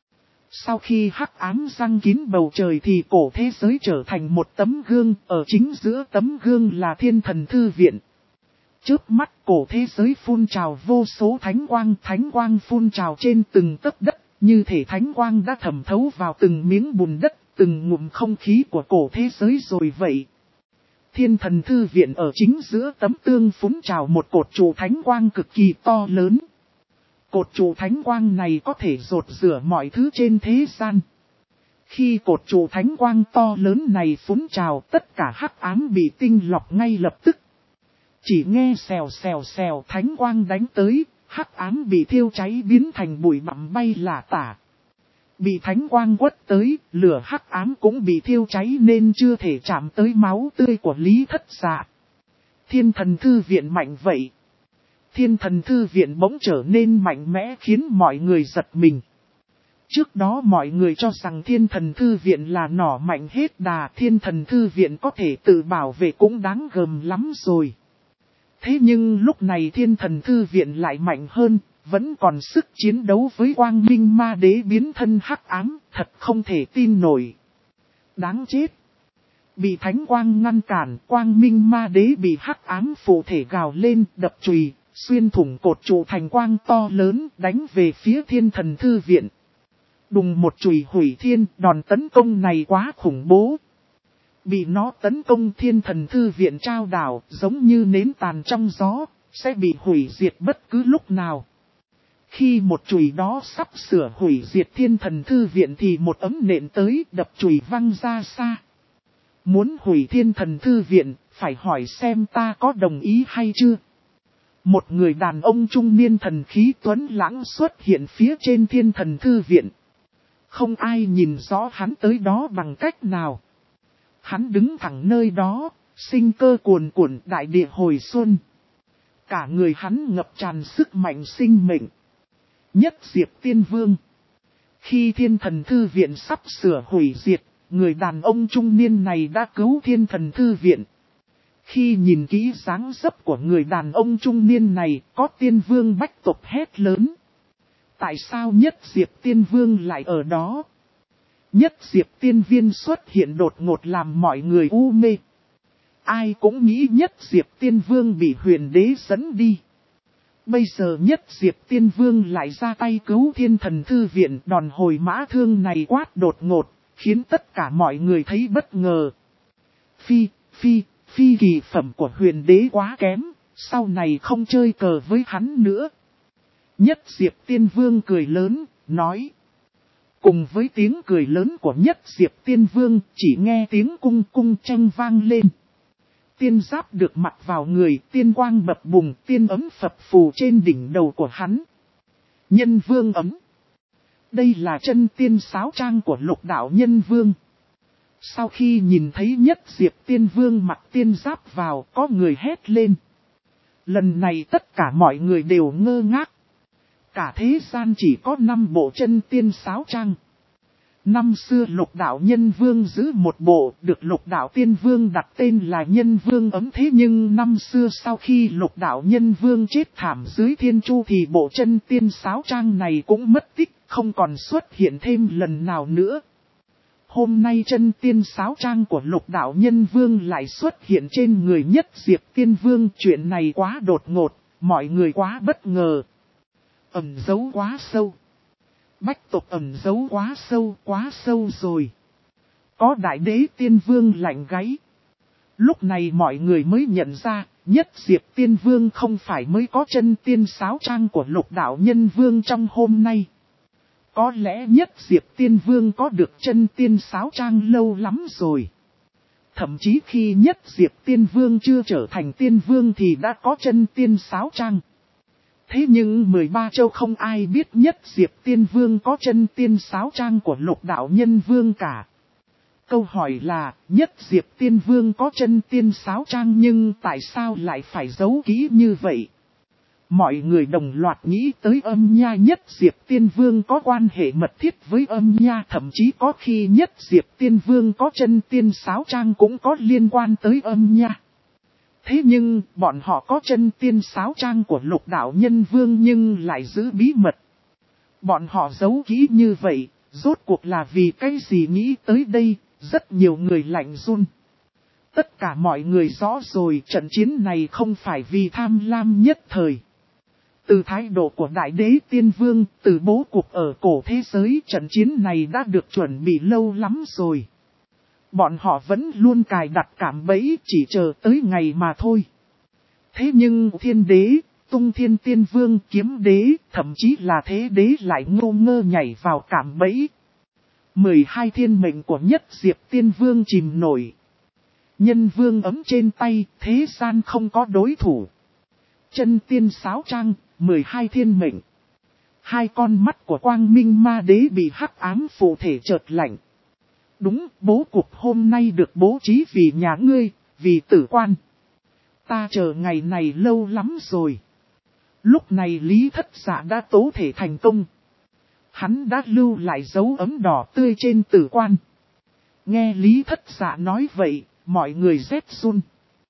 Sau khi hắc ám răng kín bầu trời thì cổ thế giới trở thành một tấm gương, ở chính giữa tấm gương là Thiên Thần Thư Viện. Chớp mắt cổ thế giới phun trào vô số thánh quang phun trào trên từng tấc đất, như thể thánh quang đã thẩm thấu vào từng miếng bùn đất, từng ngụm không khí của cổ thế giới rồi vậy. Thiên Thần Thư Viện ở chính giữa tấm tương phun trào một cột trụ thánh quang cực kỳ to lớn. Cột trụ thánh quang này có thể rột rửa mọi thứ trên thế gian. Khi cột trụ thánh quang to lớn này phun trào, tất cả hắc ám bị tinh lọc ngay lập tức. Chỉ nghe xèo thánh quang đánh tới, hắc ám bị thiêu cháy biến thành bụi bặm bay lả tả. Bị thánh quang quất tới, lửa hắc ám cũng bị thiêu cháy nên chưa thể chạm tới máu tươi của Lý Thất Dạ. Thiên Thần Thư Viện mạnh vậy. Thiên Thần Thư Viện bỗng trở nên mạnh mẽ khiến mọi người giật mình. Trước đó mọi người cho rằng Thiên Thần Thư Viện là nỏ mạnh hết đà, Thiên Thần Thư Viện có thể tự bảo vệ cũng đáng gờm lắm rồi. Thế nhưng lúc này Thiên Thần Thư Viện lại mạnh hơn, vẫn còn sức chiến đấu với Quang Minh Ma Đế biến thân hắc ám, thật không thể tin nổi. Đáng chết! Bị thánh quang ngăn cản, Quang Minh Ma Đế bị hắc ám phụ thể gào lên, đập chùy, xuyên thủng cột trụ thành quang to lớn, đánh về phía Thiên Thần Thư Viện. Đùng một chùy hủy thiên, đòn tấn công này quá khủng bố. Bị nó tấn công Thiên Thần Thư Viện trao đảo, giống như nến tàn trong gió, sẽ bị hủy diệt bất cứ lúc nào. Khi một chùy đó sắp sửa hủy diệt Thiên Thần Thư Viện thì một ấm nện tới, đập chùy văng ra xa. Muốn hủy Thiên Thần Thư Viện, phải hỏi xem ta có đồng ý hay chưa. Một người đàn ông trung niên thần khí tuấn lãng xuất hiện phía trên Thiên Thần Thư Viện. Không ai nhìn rõ hắn tới đó bằng cách nào. Hắn đứng thẳng nơi đó, sinh cơ cuồn cuộn đại địa hồi xuân. Cả người hắn ngập tràn sức mạnh sinh mệnh. Nhất Diệp Tiên Vương. Khi Thiên Thần Thư Viện sắp sửa hủy diệt, người đàn ông trung niên này đã cứu Thiên Thần Thư Viện. Khi nhìn kỹ dáng dấp của người đàn ông trung niên này, có Tiên Vương bách tộc hét lớn. Tại sao Nhất Diệp Tiên Vương lại ở đó? Nhất Diệp Tiên Viên xuất hiện đột ngột làm mọi người u mê. Ai cũng nghĩ Nhất Diệp Tiên Vương bị huyền đế dẫn đi. Bây giờ Nhất Diệp Tiên Vương lại ra tay cứu Thiên Thần Thư Viện, đòn hồi mã thương này quát đột ngột, khiến tất cả mọi người thấy bất ngờ. Phi kỳ phẩm của huyền đế quá kém, sau này không chơi cờ với hắn nữa. Nhất Diệp Tiên Vương cười lớn, nói. Cùng với tiếng cười lớn của Nhất Diệp Tiên Vương, chỉ nghe tiếng cung tranh vang lên. Tiên giáp được mặc vào người, tiên quang bập bùng, tiên ấm phập phù trên đỉnh đầu của hắn. Nhân Vương ấm. Đây là chân tiên sáo trang của Lục Đạo Nhân Vương. Sau khi nhìn thấy Nhất Diệp Tiên Vương mặc tiên giáp vào, có người hét lên. Lần này tất cả mọi người đều ngơ ngác. Cả thế gian chỉ có 5 bộ chân tiên sáo trang. Năm xưa Lục Đạo Nhân Vương giữ một bộ, được Lục Đạo Tiên Vương đặt tên là Nhân Vương ấm, thế nhưng năm xưa sau khi Lục Đạo Nhân Vương chết thảm dưới Thiên Chu thì bộ chân tiên sáo trang này cũng mất tích, không còn xuất hiện thêm lần nào nữa. Hôm nay chân tiên sáo trang của Lục Đạo Nhân Vương lại xuất hiện trên người Nhất Diệp Tiên Vương, chuyện này quá đột ngột, mọi người quá bất ngờ. Ẩn giấu quá sâu. Bách tộc ẩn giấu quá sâu rồi. Có Đại Đế Tiên Vương lạnh gáy. Lúc này mọi người mới nhận ra, Nhất Diệp Tiên Vương không phải mới có chân tiên sáo trang của Lục Đạo Nhân Vương trong hôm nay. Có lẽ Nhất Diệp Tiên Vương có được chân tiên sáo trang lâu lắm rồi. Thậm chí khi Nhất Diệp Tiên Vương chưa trở thành Tiên Vương thì đã có chân tiên sáo trang. Thế nhưng 13 châu không ai biết Nhất Diệp Tiên Vương có chân tiên sáo trang của Lục Đạo Nhân Vương cả. Câu hỏi là, Nhất Diệp Tiên Vương có chân tiên sáo trang nhưng tại sao lại phải giấu kỹ như vậy? Mọi người đồng loạt nghĩ tới Âm Nha. Nhất Diệp Tiên Vương có quan hệ mật thiết với Âm Nha, thậm chí có khi Nhất Diệp Tiên Vương có chân tiên sáo trang cũng có liên quan tới Âm Nha. Thế nhưng, bọn họ có chân tiên sáo trang của Lục Đạo Nhân Vương nhưng lại giữ bí mật. Bọn họ giấu kỹ như vậy, rốt cuộc là vì cái gì? Nghĩ tới đây, rất nhiều người lạnh run. Tất cả mọi người rõ rồi, trận chiến này không phải vì tham lam nhất thời. Từ thái độ của Đại Đế Tiên Vương, từ bố cục ở cổ thế giới, trận chiến này đã được chuẩn bị lâu lắm rồi. Bọn họ vẫn luôn cài đặt cạm bẫy, chỉ chờ tới ngày mà thôi. Thế nhưng Thiên Đế, Tung Thiên Tiên Vương, Kiếm Đế, thậm chí là Thế Đế lại ngô ngơ nhảy vào cạm bẫy. 12 thiên mệnh của Nhất Diệp Tiên Vương chìm nổi. Nhân Vương ấm trên tay, thế gian không có đối thủ. Chân tiên sáo trang, 12 thiên mệnh. Hai con mắt của Quang Minh Ma Đế bị hắc ám phù thể chợt lạnh. Đúng, bố cục hôm nay được bố trí vì nhà ngươi, vì Tử Quan. Ta chờ ngày này lâu lắm rồi. Lúc này Lý Thất Dạ đã tố thể thành công. Hắn đã lưu lại dấu ấm đỏ tươi trên Tử Quan. Nghe Lý Thất Dạ nói vậy, mọi người rét run.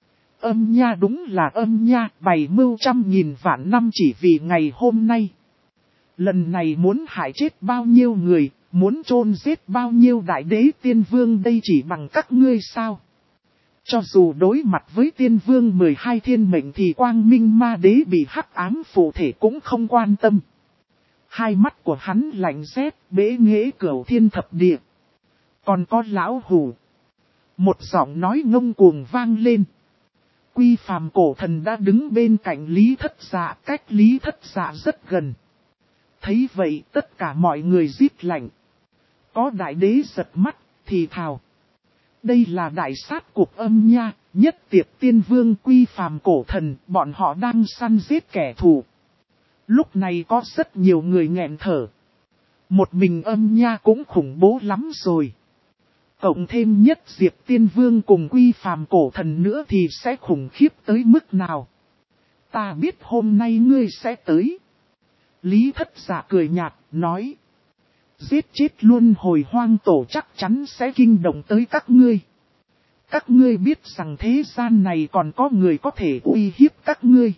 Âm Nha đúng là Âm Nha, bày mưu 100.000 vạn năm chỉ vì ngày hôm nay. Lần này muốn hại chết bao nhiêu người, muốn chôn giết bao nhiêu Đại Đế Tiên Vương đây chỉ bằng các ngươi sao? Cho dù đối mặt với Tiên Vương 12 thiên mệnh thì Quang Minh Ma Đế bị hắc ám phù thể cũng không quan tâm. Hai mắt của hắn lạnh rét, bế nghễ cửu thiên thập địa. Còn có lão hủ. Một giọng nói ngông cuồng vang lên. Quy Phàm cổ thần đã đứng bên cạnh Lý Thất Dạ, cách Lý Thất Dạ rất gần. Thấy vậy tất cả mọi người rít lạnh. Có Đại Đế giật mắt, thì thào. Đây là đại sát cuộc Âm Nha, Nhất Diệp Tiên Vương, Quy Phàm cổ thần, bọn họ đang săn giết kẻ thù. Lúc này có rất nhiều người nghẹn thở. Một mình Âm Nha cũng khủng bố lắm rồi. Cộng thêm Nhất Diệp Tiên Vương cùng Quy Phàm cổ thần nữa thì sẽ khủng khiếp tới mức nào. Ta biết hôm nay ngươi sẽ tới. Lý Thất Dạ cười nhạt, nói. Giết chết luôn Hồi Hoang Tổ chắc chắn sẽ kinh động tới các ngươi. Các ngươi biết rằng thế gian này còn có người có thể uy hiếp các ngươi.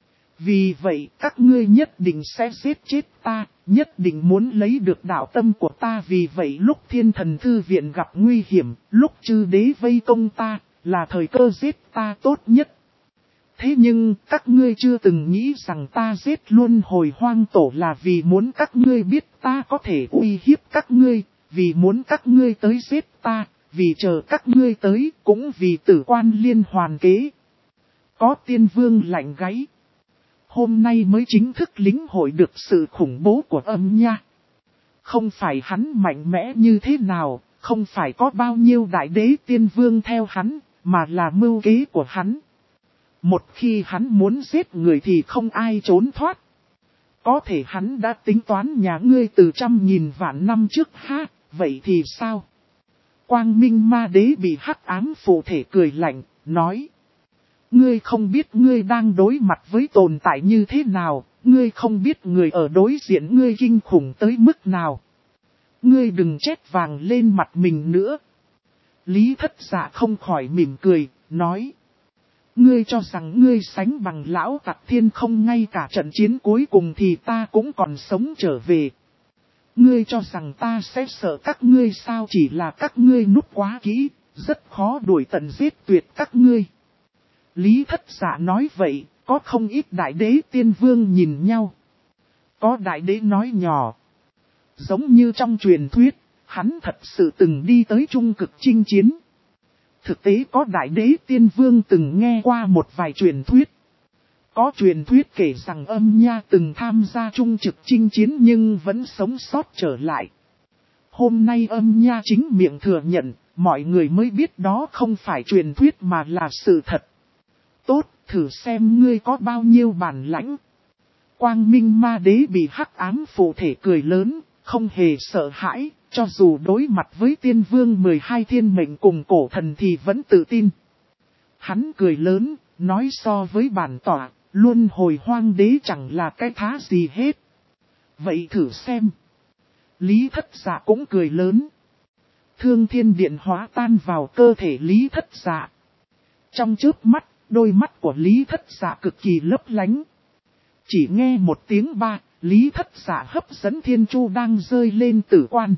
Vì vậy các ngươi nhất định sẽ giết chết ta, nhất định muốn lấy được đạo tâm của ta. Vì vậy lúc Thiên Thần Thư Viện gặp nguy hiểm, lúc chư đế vây công ta, là thời cơ giết ta tốt nhất. Thế nhưng các ngươi chưa từng nghĩ rằng ta giết luôn Hồi Hoang Tổ là vì muốn các ngươi biết ta có thể uy hiếp các ngươi, vì muốn các ngươi tới giết ta, vì chờ các ngươi tới, cũng vì Tử Quan liên hoàn kế. Có Tiên Vương lạnh gáy. Hôm nay mới chính thức lĩnh hội được sự khủng bố của Âm Nha. Không phải hắn mạnh mẽ như thế nào, không phải có bao nhiêu Đại Đế Tiên Vương theo hắn, mà là mưu kế của hắn. Một khi hắn muốn giết người thì không ai trốn thoát. Có thể hắn đã tính toán nhà ngươi từ 100.000 vạn năm trước ha, vậy thì sao? Quang Minh Ma Đế bị hắc ám phù thể cười lạnh, nói. Ngươi không biết ngươi đang đối mặt với tồn tại như thế nào, ngươi không biết người ở đối diện ngươi kinh khủng tới mức nào. Ngươi đừng chét vàng lên mặt mình nữa. Lý Thất Dạ không khỏi mỉm cười, nói. Ngươi cho rằng ngươi sánh bằng lão tặc thiên không, ngay cả trận chiến cuối cùng thì ta cũng còn sống trở về. Ngươi cho rằng ta sẽ sợ các ngươi sao? Chỉ là các ngươi núp quá kỹ, rất khó đuổi tận giết tuyệt các ngươi. Lý Thất Dạ nói vậy, có không ít đại đế tiên vương nhìn nhau. Có đại đế nói nhỏ. Giống như trong truyền thuyết, hắn thật sự từng đi tới trung cực chinh chiến. Thực tế có đại đế tiên vương từng nghe qua một vài truyền thuyết. Có truyền thuyết kể rằng Âm Nha từng tham gia trung trực chinh chiến nhưng vẫn sống sót trở lại. Hôm nay Âm Nha chính miệng thừa nhận, mọi người mới biết đó không phải truyền thuyết mà là sự thật. Tốt, thử xem ngươi có bao nhiêu bản lãnh. Quang Minh Ma Đế bị hắc ám phụ thể cười lớn, không hề sợ hãi, cho dù đối mặt với tiên vương 12 thiên mệnh cùng cổ thần thì vẫn tự tin. Hắn cười lớn, nói so với bản tỏa, luân hồi hoang đế chẳng là cái thá gì hết. Vậy thử xem. Lý Thất Dạ cũng cười lớn. Thương thiên điện hóa tan vào cơ thể Lý Thất Dạ. Trong chớp mắt, đôi mắt của Lý Thất Dạ cực kỳ lấp lánh. Chỉ nghe một tiếng ba, Lý Thất Dạ hấp dẫn thiên chu đang rơi lên tử quan.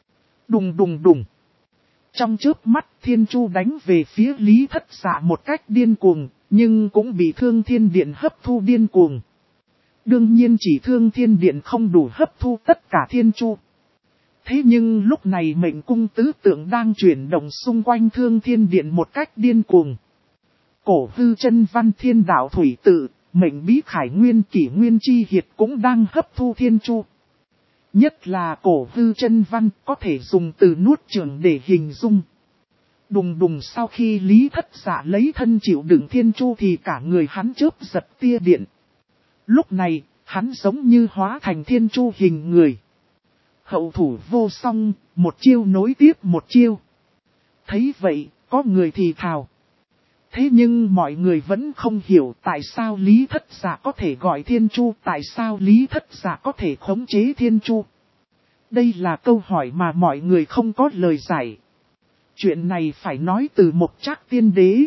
Đùng đùng đùng. Trong chớp mắt thiên chu đánh về phía Lý Thất Dạ một cách điên cuồng, nhưng cũng bị Thương Thiên Điện hấp thu điên cuồng. Đương nhiên chỉ Thương Thiên Điện không đủ hấp thu tất cả thiên chu. Thế nhưng lúc này mệnh cung tứ tượng đang chuyển động xung quanh Thương Thiên Điện một cách điên cuồng. Cổ hư chân văn thiên đạo thủy tự, mệnh bí khải nguyên kỷ nguyên chi hiệt cũng đang hấp thu thiên chu. Nhất là cổ hư chân văn có thể dùng từ nuốt chửng để hình dung. Đùng đùng sau khi Lý Thất Dạ lấy thân chịu đựng thiên chu thì cả người hắn chớp giật tia điện. Lúc này, hắn giống như hóa thành thiên chu hình người. Hậu thủ vô song, một chiêu nối tiếp một chiêu. Thấy vậy, có người thì thào. Thế nhưng mọi người vẫn không hiểu tại sao Lý Thất Dạ có thể gọi thiên chu, tại sao Lý Thất Dạ có thể khống chế thiên chu. Đây là câu hỏi mà mọi người không có lời giải. Chuyện này phải nói từ Mộc Trác Tiên Đế.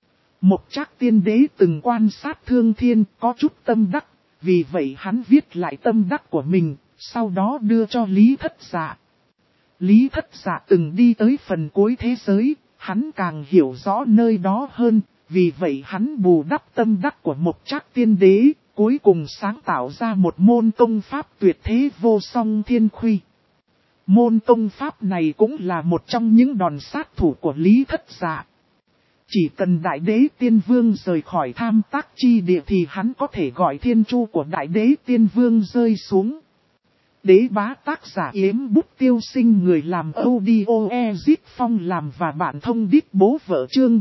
Mộc Trác Tiên Đế từng quan sát Thương Thiên có chút tâm đắc, vì vậy hắn viết lại tâm đắc của mình, sau đó đưa cho Lý Thất Dạ. Lý Thất Dạ từng đi tới phần cuối thế giới, hắn càng hiểu rõ nơi đó hơn, vì vậy hắn bù đắp tâm đắc của Mộc Trác Tiên Đế, cuối cùng sáng tạo ra một môn công pháp tuyệt thế vô song thiên khuy. Môn công pháp này cũng là một trong những đòn sát thủ của Lý Thất Dạ. Chỉ cần Đại Đế Tiên Vương rời khỏi tham tác chi địa thì hắn có thể gọi thiên chu của Đại Đế Tiên Vương rơi xuống. Đế bá tác giả Yếm Bút Tiêu Sinh, người làm audio Ezit Phong làm và bạn thông đít bố vợ chương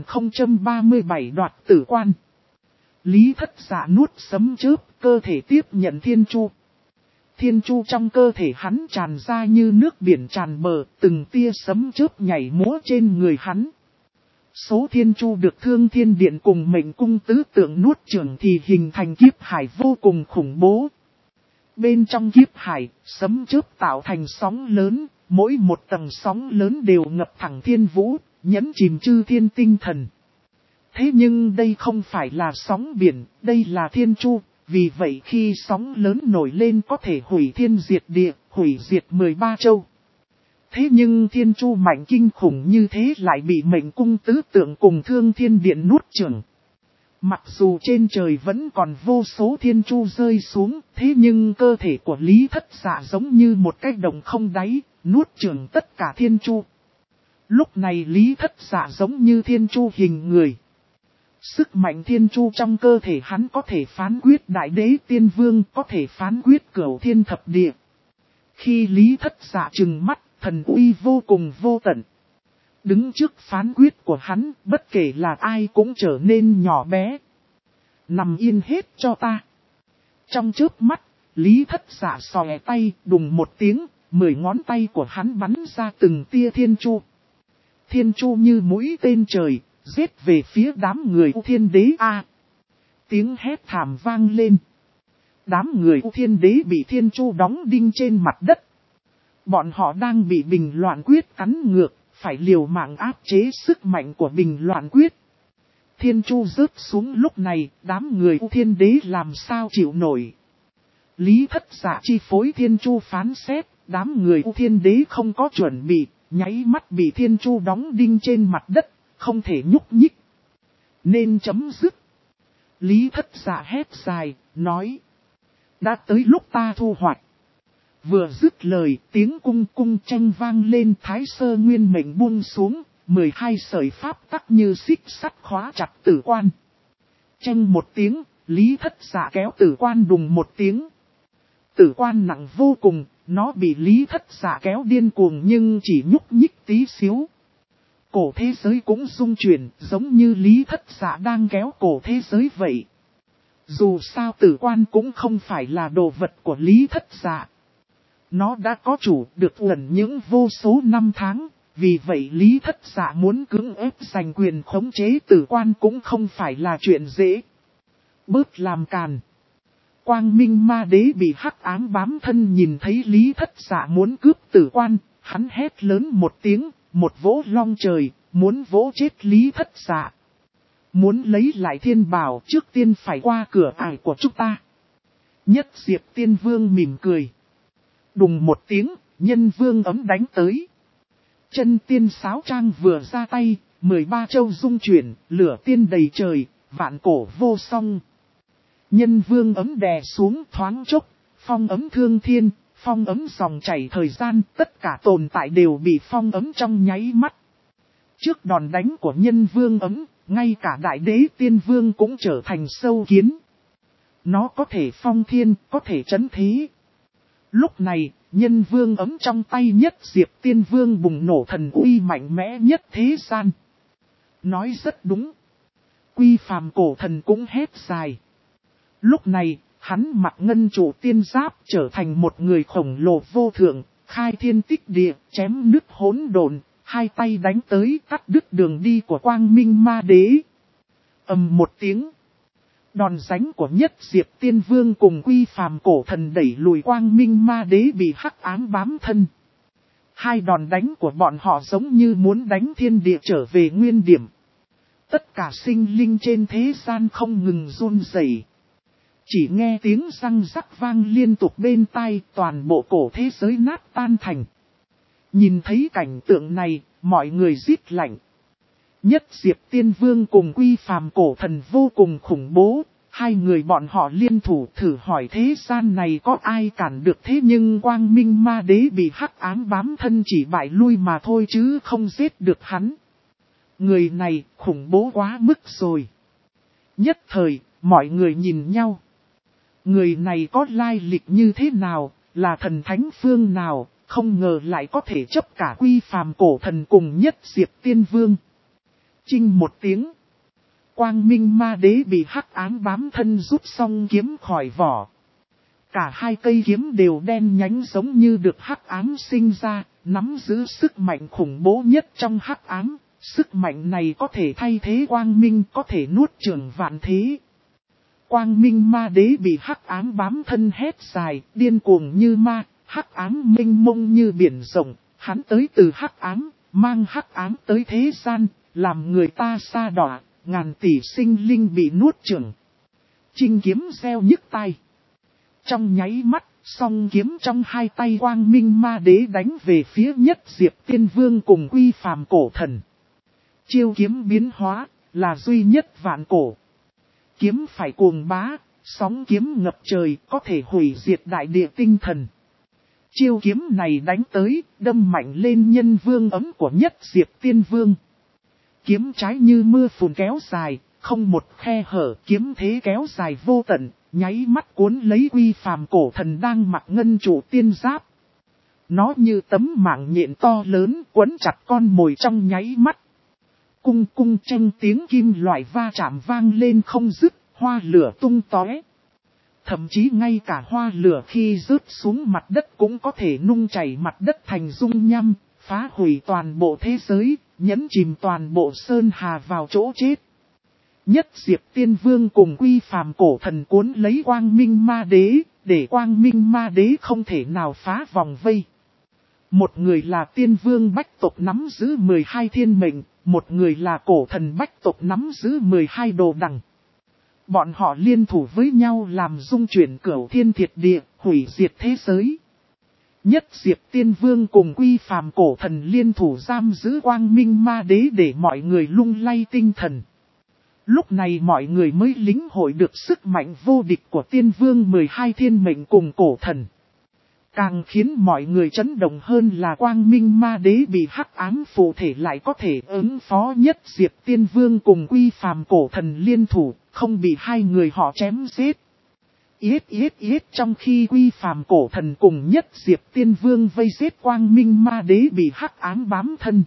3037 đoạt tử quan. Lý Thất Dạ nuốt sấm chớp, cơ thể tiếp nhận thiên chu. Thiên chu trong cơ thể hắn tràn ra như nước biển tràn bờ, từng tia sấm chớp nhảy múa trên người hắn. Số thiên chu được Thương Thiên Điện cùng mệnh cung tứ tượng nuốt chửng thì hình thành kiếp hải vô cùng khủng bố. Bên trong kiếp hải, sấm chớp tạo thành sóng lớn, mỗi một tầng sóng lớn đều ngập thẳng thiên vũ, nhấn chìm chư thiên tinh thần. Thế nhưng đây không phải là sóng biển, đây là thiên chu, vì vậy khi sóng lớn nổi lên có thể hủy thiên diệt địa, hủy diệt 13 châu. Thế nhưng thiên chu mạnh kinh khủng như thế lại bị mệnh cung tứ tượng cùng Thương Thiên Điện nuốt chửng. Mặc dù trên trời vẫn còn vô số thiên chu rơi xuống, thế nhưng cơ thể của Lý Thất Dạ giống như một cái đồng không đáy, nuốt chửng tất cả thiên chu. Lúc này Lý Thất Dạ giống như thiên chu hình người. Sức mạnh thiên chu trong cơ thể hắn có thể phán quyết Đại Đế Tiên Vương, có thể phán quyết Cửu Thiên Thập Địa. Khi Lý Thất Dạ trừng mắt, thần uy vô cùng vô tận. Đứng trước phán quyết của hắn, bất kể là ai cũng trở nên nhỏ bé. Nằm yên hết cho ta. Trong chớp mắt, Lý Thất Dạ xòe tay, đùng một tiếng, 10 ngón tay của hắn bắn ra từng tia thiên chu. Thiên chu như mũi tên trời, giết về phía đám người U Thiên Đế A. Tiếng hét thảm vang lên. Đám người U Thiên Đế bị thiên chu đóng đinh trên mặt đất. Bọn họ đang bị bình loạn quyết cắn ngược, phải liều mạng áp chế sức mạnh của bình loạn quyết. Thiên Chu rớt xuống lúc này, đám người U Thiên Đế làm sao chịu nổi. Lý Thất Dạ chi phối Thiên Chu phán xét, đám người U Thiên Đế không có chuẩn bị, nháy mắt bị Thiên Chu đóng đinh trên mặt đất, không thể nhúc nhích. Nên chấm dứt. Lý Thất Dạ hét dài, nói. Đã tới lúc ta thu hoạch. Vừa dứt lời, tiếng cung cung tranh vang lên, Thái Sơ Nguyên mệnh buông xuống, 12 sợi pháp tắc như xích sắt khóa chặt Tử Quan. Tranh một tiếng, Lý Thất Dạ kéo Tử Quan đùng một tiếng. Tử Quan nặng vô cùng, nó bị Lý Thất Dạ kéo điên cuồng nhưng chỉ nhúc nhích tí xíu. Cổ thế giới cũng rung chuyển, giống như Lý Thất Dạ đang kéo cổ thế giới vậy. Dù sao Tử Quan cũng không phải là đồ vật của Lý Thất Dạ. Nó đã có chủ được lần những vô số năm tháng, vì vậy Lý Thất Dạ muốn cưỡng ép giành quyền khống chế Tử Quan cũng không phải là chuyện dễ. Bớt làm càn. Quang Minh Ma Đế bị hắc ám bám thân nhìn thấy Lý Thất Dạ muốn cướp Tử Quan, hắn hét lớn một tiếng, một vỗ long trời, muốn vỗ chết Lý Thất Dạ. Muốn lấy lại thiên bảo trước tiên phải qua cửa ải của chúng ta. Nhất Diệp Tiên Vương mỉm cười. Đùng một tiếng, Nhân Vương ấm đánh tới. Chân tiên sáo trang vừa ra tay, 13 châu rung chuyển, lửa tiên đầy trời, vạn cổ vô song. Nhân Vương ấm đè xuống thoáng chốc, phong ấm thương thiên, phong ấm dòng chảy thời gian, tất cả tồn tại đều bị phong ấm trong nháy mắt. Trước đòn đánh của Nhân Vương ấm, ngay cả Đại Đế Tiên Vương cũng trở thành sâu kiến. Nó có thể phong thiên, có thể trấn thế. Lúc này, Nhân Vương ấm trong tay Nhất Diệp Tiên Vương bùng nổ thần uy mạnh mẽ nhất thế gian. Nói rất đúng. Quy Phàm cổ thần cũng hét dài. Lúc này, hắn mặc ngân trụ tiên giáp trở thành một người khổng lồ vô thượng, khai thiên tích địa, chém nứt hỗn độn, hai tay đánh tới cắt đứt đường đi của Quang Minh Ma Đế. Ầm một tiếng. Đòn đánh của Nhất Diệp Tiên Vương cùng Quy Phàm cổ thần đẩy lùi Quang Minh Ma Đế bị hắc ám bám thân. Hai đòn đánh của bọn họ giống như muốn đánh thiên địa trở về nguyên điểm. Tất cả sinh linh trên thế gian không ngừng run rẩy. Chỉ nghe tiếng răng rắc vang liên tục bên tai, toàn bộ cổ thế giới nát tan thành. Nhìn thấy cảnh tượng này, mọi người rít lạnh. Nhất Diệp Tiên Vương cùng Quy Phàm cổ thần vô cùng khủng bố, hai người bọn họ liên thủ thử hỏi thế gian này có ai cản được, thế nhưng Quang Minh Ma Đế bị hắc ám bám thân chỉ bại lui mà thôi chứ không giết được hắn. Người này khủng bố quá mức rồi. Nhất thời, mọi người nhìn nhau. Người này có lai lịch như thế nào, là thần thánh phương nào, không ngờ lại có thể chấp cả Quy Phàm cổ thần cùng Nhất Diệp Tiên Vương. Chinh một tiếng. Quang Minh Ma Đế bị hắc ám bám thân rút xong kiếm khỏi vỏ. Cả hai cây kiếm đều đen nhánh giống như được hắc ám sinh ra, nắm giữ sức mạnh khủng bố nhất trong hắc ám. Sức mạnh này có thể thay thế Quang Minh, có thể nuốt chửng vạn thế. Quang Minh Ma Đế bị hắc ám bám thân hét dài, điên cuồng như ma, hắc ám mênh mông như biển rộng, hắn tới từ hắc ám, mang hắc ám tới thế gian, làm người ta sa đọa, ngàn tỷ sinh linh bị nuốt chửng. Chinh kiếm reo nhức tai. Trong nháy mắt, song kiếm trong hai tay Quang Minh Ma Đế đánh về phía Nhất Diệp Tiên Vương cùng Quy Phàm cổ thần. Chiêu kiếm biến hóa, là duy nhất vạn cổ. Kiếm phải cuồng bá, sóng kiếm ngập trời, có thể hủy diệt đại địa tinh thần. Chiêu kiếm này đánh tới, đâm mạnh lên Nhân Vương ấm của Nhất Diệp Tiên Vương. Kiếm trái như mưa phùn kéo dài, không một khe hở, kiếm thế kéo dài vô tận, nháy mắt cuốn lấy Quy Phàm cổ thần đang mặc ngân trụ tiên giáp. Nó như tấm mạng nhện to lớn quấn chặt con mồi trong nháy mắt. Cung cung tranh tiếng kim loại va chạm vang lên không dứt, hoa lửa tung tóe. Thậm chí ngay cả hoa lửa khi rớt xuống mặt đất cũng có thể nung chảy mặt đất thành dung nham, phá hủy toàn bộ thế giới, nhấn chìm toàn bộ sơn hà vào chỗ chết. Nhất Diệp Tiên Vương cùng Quy Phàm cổ thần cuốn lấy Quang Minh Ma Đế, để Quang Minh Ma Đế không thể nào phá vòng vây. Một người là tiên vương bách tộc nắm giữ 12 thiên mệnh, một người là cổ thần bách tộc nắm giữ 12 đồ đằng. Bọn họ liên thủ với nhau làm dung chuyển cửu thiên thiệt địa, hủy diệt thế giới. Nhất Diệp Tiên Vương cùng Quy Phàm cổ thần liên thủ giam giữ Quang Minh Ma Đế để mọi người lung lay tinh thần. Lúc này mọi người mới lĩnh hội được sức mạnh vô địch của Tiên Vương 12 thiên mệnh cùng cổ thần. Càng khiến mọi người chấn động hơn là Quang Minh Ma Đế bị hắc ám phụ thể lại có thể ứng phó Nhất Diệp Tiên Vương cùng Quy Phàm cổ thần liên thủ, không bị hai người họ chém giết. Yết trong khi Quy Phàm cổ thần cùng Nhất Diệp Tiên Vương vây giết Quang Minh Ma Đế bị hắc ám bám thân.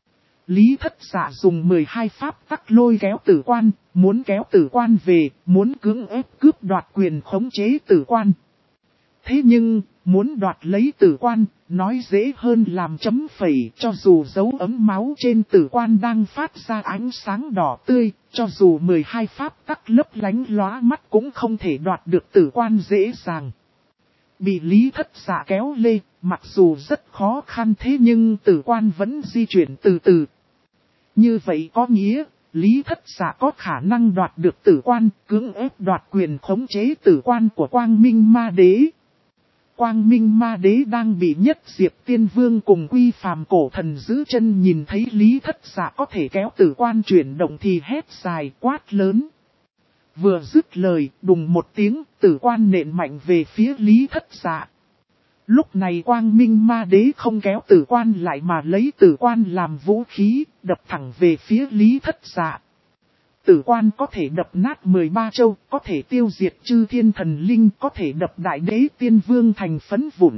Lý Thất Dạ dùng 12 pháp tắc lôi kéo Tử Quan, muốn kéo Tử Quan về, muốn cưỡng ép cướp đoạt quyền khống chế Tử Quan. Thế nhưng, muốn đoạt lấy Tử Quan, nói dễ hơn làm chấm phẩy, cho dù dấu ấm máu trên Tử Quan đang phát ra ánh sáng đỏ tươi, cho dù 12 pháp tắc lấp lánh lóa mắt cũng không thể đoạt được Tử Quan dễ dàng. Bị Lý Thất Dạ kéo lê, mặc dù rất khó khăn thế nhưng Tử Quan vẫn di chuyển từ từ. Như vậy có nghĩa, Lý Thất Dạ có khả năng đoạt được Tử Quan, cưỡng ép đoạt quyền khống chế Tử Quan của Quang Minh Ma Đế. Quang Minh Ma Đế đang bị Nhất Diệp Tiên Vương cùng Quy Phàm cổ thần giữ chân, nhìn thấy Lý Thất Dạ có thể kéo Tử Quan chuyển động thì hét dài quát lớn. Vừa dứt lời, đùng một tiếng, Tử Quan nện mạnh về phía Lý Thất Dạ. Lúc này Quang Minh Ma Đế không kéo Tử Quan lại mà lấy Tử Quan làm vũ khí, đập thẳng về phía Lý Thất Dạ. Tử Quan có thể đập nát 13 châu, có thể tiêu diệt chư thiên thần linh, có thể đập đại đế tiên vương thành phấn vụn.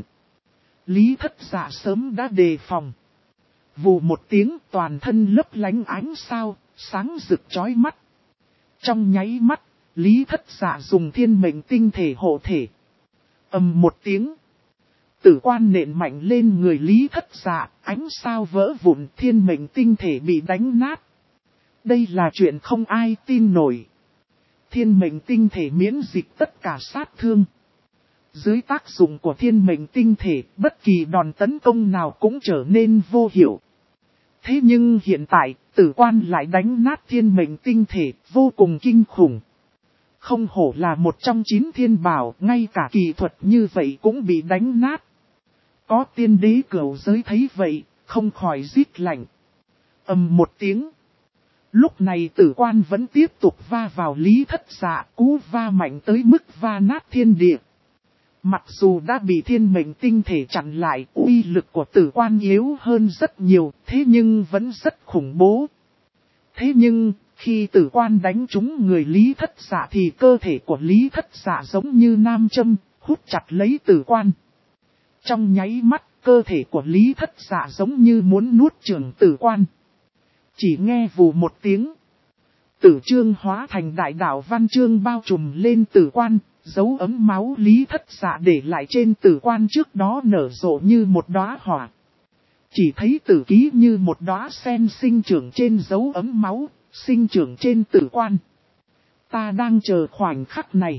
Lý Thất Dạ sớm đã đề phòng. Vù một tiếng, toàn thân lấp lánh ánh sao, sáng rực chói mắt. Trong nháy mắt, Lý Thất Dạ dùng thiên mệnh tinh thể hộ thể. Ầm một tiếng. Tử Quan nện mạnh lên người Lý Thất Dạ, ánh sao vỡ vụn, thiên mệnh tinh thể bị đánh nát. Đây là chuyện không ai tin nổi. Thiên mệnh tinh thể miễn dịch tất cả sát thương. Dưới tác dụng của thiên mệnh tinh thể, bất kỳ đòn tấn công nào cũng trở nên vô hiệu. Thế nhưng hiện tại, Tử Quan lại đánh nát thiên mệnh tinh thể, vô cùng kinh khủng. Không hổ là một trong 9 thiên bảo, ngay cả kỳ thuật như vậy cũng bị đánh nát. Có tiên đế cửu giới thấy vậy, không khỏi rít lạnh. Ầm một tiếng. Lúc này Tử Quan vẫn tiếp tục va vào Lý Thất Dạ, cú va mạnh tới mức va nát thiên địa. Mặc dù đã bị thiên mệnh tinh thể chặn lại, uy lực của Tử Quan yếu hơn rất nhiều, thế nhưng vẫn rất khủng bố. Thế nhưng, khi Tử Quan đánh trúng người Lý Thất Dạ thì cơ thể của Lý Thất Dạ giống như nam châm, hút chặt lấy Tử Quan. Trong nháy mắt, cơ thể của Lý Thất Dạ giống như muốn nuốt chửng Tử Quan. Chỉ nghe vù một tiếng. Tử chương hóa thành đại đạo văn chương bao trùm lên Tử Quan, dấu ấm máu Lý Thất Dạ để lại trên Tử Quan trước đó nở rộ như một đóa hỏa. Chỉ thấy tử ký như một đóa sen sinh trưởng trên dấu ấm máu, sinh trưởng trên Tử Quan. Ta đang chờ khoảnh khắc này.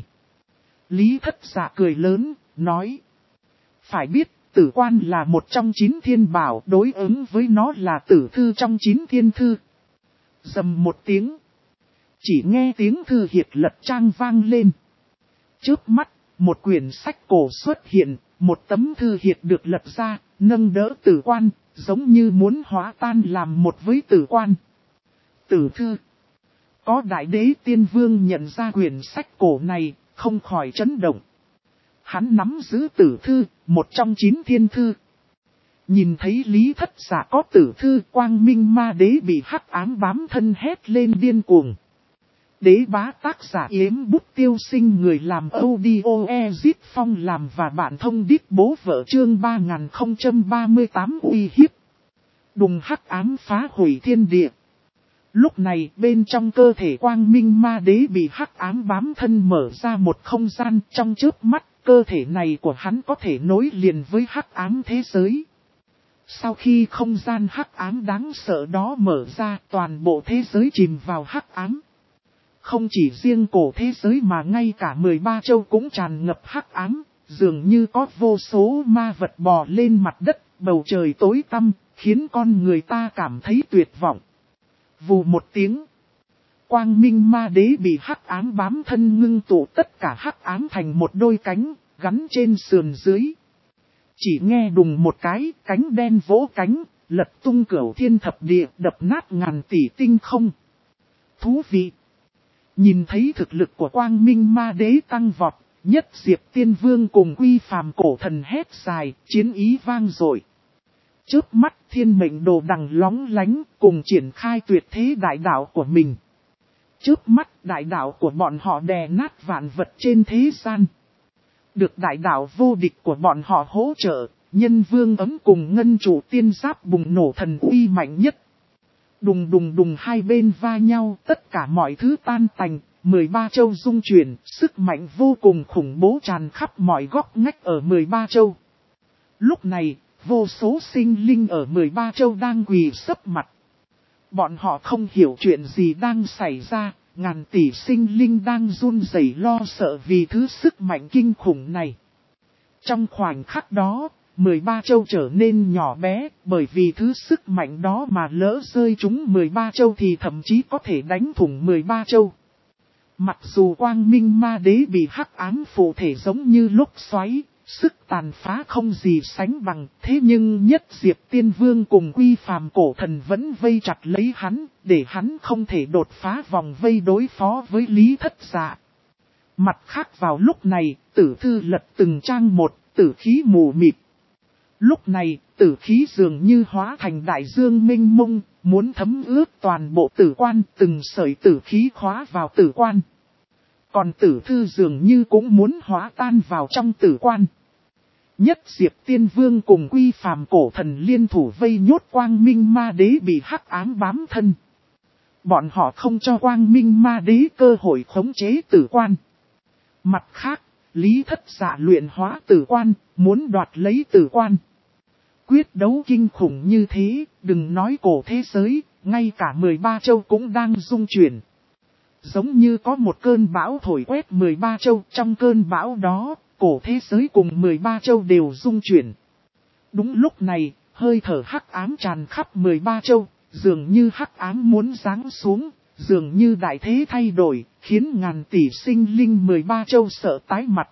Lý Thất Dạ cười lớn, nói. Phải biết, Tử Quan là một trong 9 thiên bảo, đối ứng với nó là tử thư trong 9 thiên thư. Rầm một tiếng. Chỉ nghe tiếng thư hiệt lật trang vang lên. Trước mắt, một quyển sách cổ xuất hiện, một tấm thư hiệt được lật ra, nâng đỡ Tử Quan, giống như muốn hóa tan làm một với Tử Quan. Tử thư. Có đại đế tiên vương nhận ra quyển sách cổ này, không khỏi chấn động. Hắn nắm giữ tử thư, một trong 9 thiên thư. Nhìn thấy Lý Thất Dạ có tử thư, Quang Minh Ma Đế bị hắc ám bám thân hét lên điên cuồng. Đế bá tác giả Yếm Bút Tiêu Sinh, người làm audio Ezit Phong làm và bạn thông đít bố vợ chương 3038 uy hiếp. Đùng hắc ám phá hủy thiên địa. Lúc này bên trong cơ thể Quang Minh Ma Đế bị hắc ám bám thân mở ra một không gian, trong chớp mắt, cơ thể này của hắn có thể nối liền với hắc ám thế giới. Sau khi không gian hắc ám đáng sợ đó mở ra, toàn bộ thế giới chìm vào hắc ám. Không chỉ riêng cổ thế giới mà ngay cả 13 châu cũng tràn ngập hắc ám, dường như có vô số ma vật bò lên mặt đất, bầu trời tối tăm, khiến con người ta cảm thấy tuyệt vọng. Vù một tiếng, quang minh ma đế bị hắc ám bám thân ngưng tụ tất cả hắc ám thành một đôi cánh, gắn trên sườn dưới. Chỉ nghe đùng một cái, cánh đen vỗ cánh, lật tung cửu thiên thập địa, đập nát ngàn tỷ tinh không. Thú vị! Nhìn thấy thực lực của quang minh ma đế tăng vọt, Nhất Diệp Tiên Vương cùng Quy Phàm cổ thần hét dài, chiến ý vang dội. Chớp mắt thiên mệnh đồ đằng lóng lánh, cùng triển khai tuyệt thế đại đạo của mình. Chớp mắt đại đạo của bọn họ đè nát vạn vật trên thế gian. Được đại đạo vô địch của bọn họ hỗ trợ, Nhân Vương ấm cùng Ngân Chủ Tiên Giáp bùng nổ thần uy mạnh nhất. Đùng đùng đùng hai bên va nhau, tất cả mọi thứ tan tành, 13 châu rung chuyển, sức mạnh vô cùng khủng bố tràn khắp mọi góc ngách ở 13 châu. Lúc này, vô số sinh linh ở 13 châu đang quỳ sấp mặt. Bọn họ không hiểu chuyện gì đang xảy ra, ngàn tỷ sinh linh đang run rẩy lo sợ vì thứ sức mạnh kinh khủng này. Trong khoảnh khắc đó, 13 châu trở nên nhỏ bé, bởi vì thứ sức mạnh đó mà lỡ rơi trúng 13 châu thì thậm chí có thể đánh thủng 13 châu. Mặc dù quang minh ma đế bị hắc ám phụ thể giống như lúc xoáy, sức tàn phá không gì sánh bằng, thế nhưng Nhất Diệp Tiên Vương cùng Quy Phàm cổ thần vẫn vây chặt lấy hắn, để hắn không thể đột phá vòng vây đối phó với Lý Thất Dạ. Mặt khác vào lúc này, Tử Thư lật từng trang một, tử khí mù mịt. Lúc này, tử khí dường như hóa thành đại dương mênh mông, muốn thấm ướt toàn bộ tử quan, từng sợi tử khí khóa vào tử quan. Còn Tử Thư dường như cũng muốn hóa tan vào trong tử quan. Nhất Diệp Tiên Vương cùng Quy Phàm cổ thần liên thủ vây nhốt quang minh ma đế bị hắc ám bám thân. Bọn họ không cho quang minh ma đế cơ hội khống chế tử quan. Mặt khác, Lý Thất Dạ luyện hóa tử quan, muốn đoạt lấy tử quan. Quyết đấu kinh khủng như thế, đừng nói cổ thế giới, ngay cả 13 châu cũng đang rung chuyển. Giống như có một cơn bão thổi quét 13 châu, trong cơn bão đó, cổ thế giới cùng 13 châu đều rung chuyển. Đúng lúc này, hơi thở hắc ám tràn khắp 13 châu, dường như hắc ám muốn giáng xuống, dường như đại thế thay đổi, khiến ngàn tỷ sinh linh 13 châu sợ tái mặt.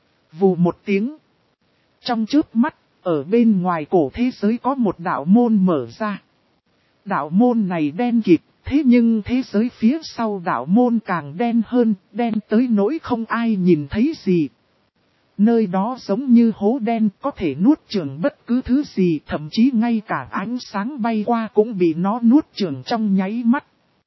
Vù một tiếng. Trong chớp mắt, ở bên ngoài cổ thế giới có một đạo môn mở ra. Đạo môn này đen kịt, thế nhưng thế giới phía sau đạo môn càng đen hơn, đen tới nỗi không ai nhìn thấy gì. Nơi đó giống như hố đen, có thể nuốt chửng bất cứ thứ gì, thậm chí ngay cả ánh sáng bay qua cũng bị nó nuốt chửng trong nháy mắt.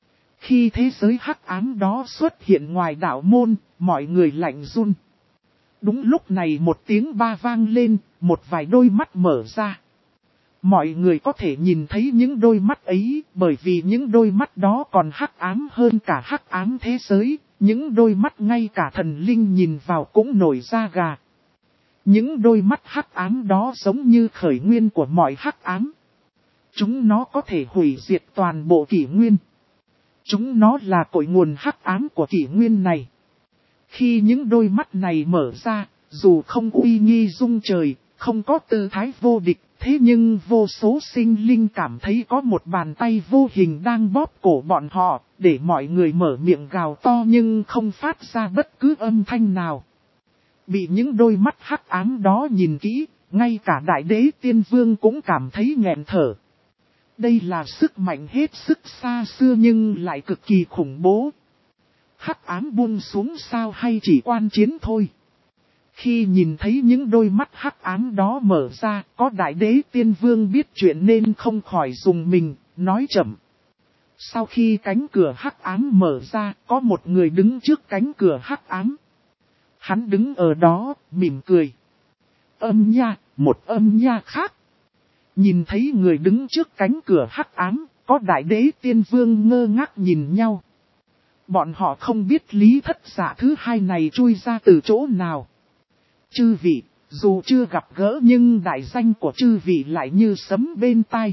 Khi thế giới hắc ám đó xuất hiện ngoài đạo môn, mọi người lạnh run. Đúng lúc này một tiếng ba vang lên, một vài đôi mắt mở ra. Mọi người có thể nhìn thấy những đôi mắt ấy, bởi vì những đôi mắt đó còn hắc ám hơn cả hắc ám thế giới, những đôi mắt ngay cả thần linh nhìn vào cũng nổi da gà. Những đôi mắt hắc ám đó giống như khởi nguyên của mọi hắc ám. Chúng nó có thể hủy diệt toàn bộ kỷ nguyên. Chúng nó là cội nguồn hắc ám của kỷ nguyên này. Khi những đôi mắt này mở ra, dù không uy nghi rung trời, không có tư thái vô địch, thế nhưng vô số sinh linh cảm thấy có một bàn tay vô hình đang bóp cổ bọn họ, để mọi người mở miệng gào to nhưng không phát ra bất cứ âm thanh nào. Bị những đôi mắt hắc ám đó nhìn kỹ, ngay cả Đại Đế Tiên Vương cũng cảm thấy nghẹn thở. Đây là sức mạnh hết sức xa xưa nhưng lại cực kỳ khủng bố. Hắc ám buông xuống sao hay chỉ quan chiến thôi? Khi nhìn thấy những đôi mắt hắc ám đó mở ra, có Đại Đế Tiên Vương biết chuyện nên không khỏi dùng mình, nói chậm. Sau khi cánh cửa hắc ám mở ra, có một người đứng trước cánh cửa hắc ám. Hắn đứng ở đó, mỉm cười. Âm nha, một âm nha khác. Nhìn thấy người đứng trước cánh cửa hắc ám, có Đại Đế Tiên Vương ngơ ngác nhìn nhau. Bọn họ không biết Lý Thất Dạ thứ hai này chui ra từ chỗ nào. Chư vị, dù chưa gặp gỡ nhưng đại danh của chư vị lại như sấm bên tai.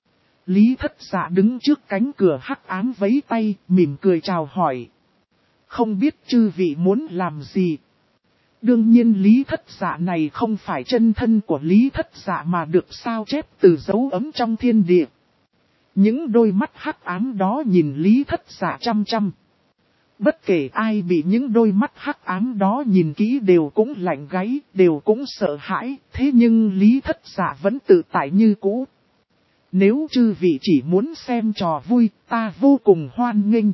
Lý Thất Dạ đứng trước cánh cửa hắc ám vẫy tay, mỉm cười chào hỏi. Không biết chư vị muốn làm gì? Đương nhiên Lý Thất Dạ này không phải chân thân của Lý Thất Dạ mà được sao chép từ dấu ấm trong thiên địa. Những đôi mắt hắc ám đó nhìn Lý Thất Dạ chăm chăm. Bất kể ai bị những đôi mắt hắc ám đó nhìn kỹ đều cũng lạnh gáy, đều cũng sợ hãi, thế nhưng Lý Thất Dạ vẫn tự tại như cũ. Nếu chư vị chỉ muốn xem trò vui, ta vô cùng hoan nghênh.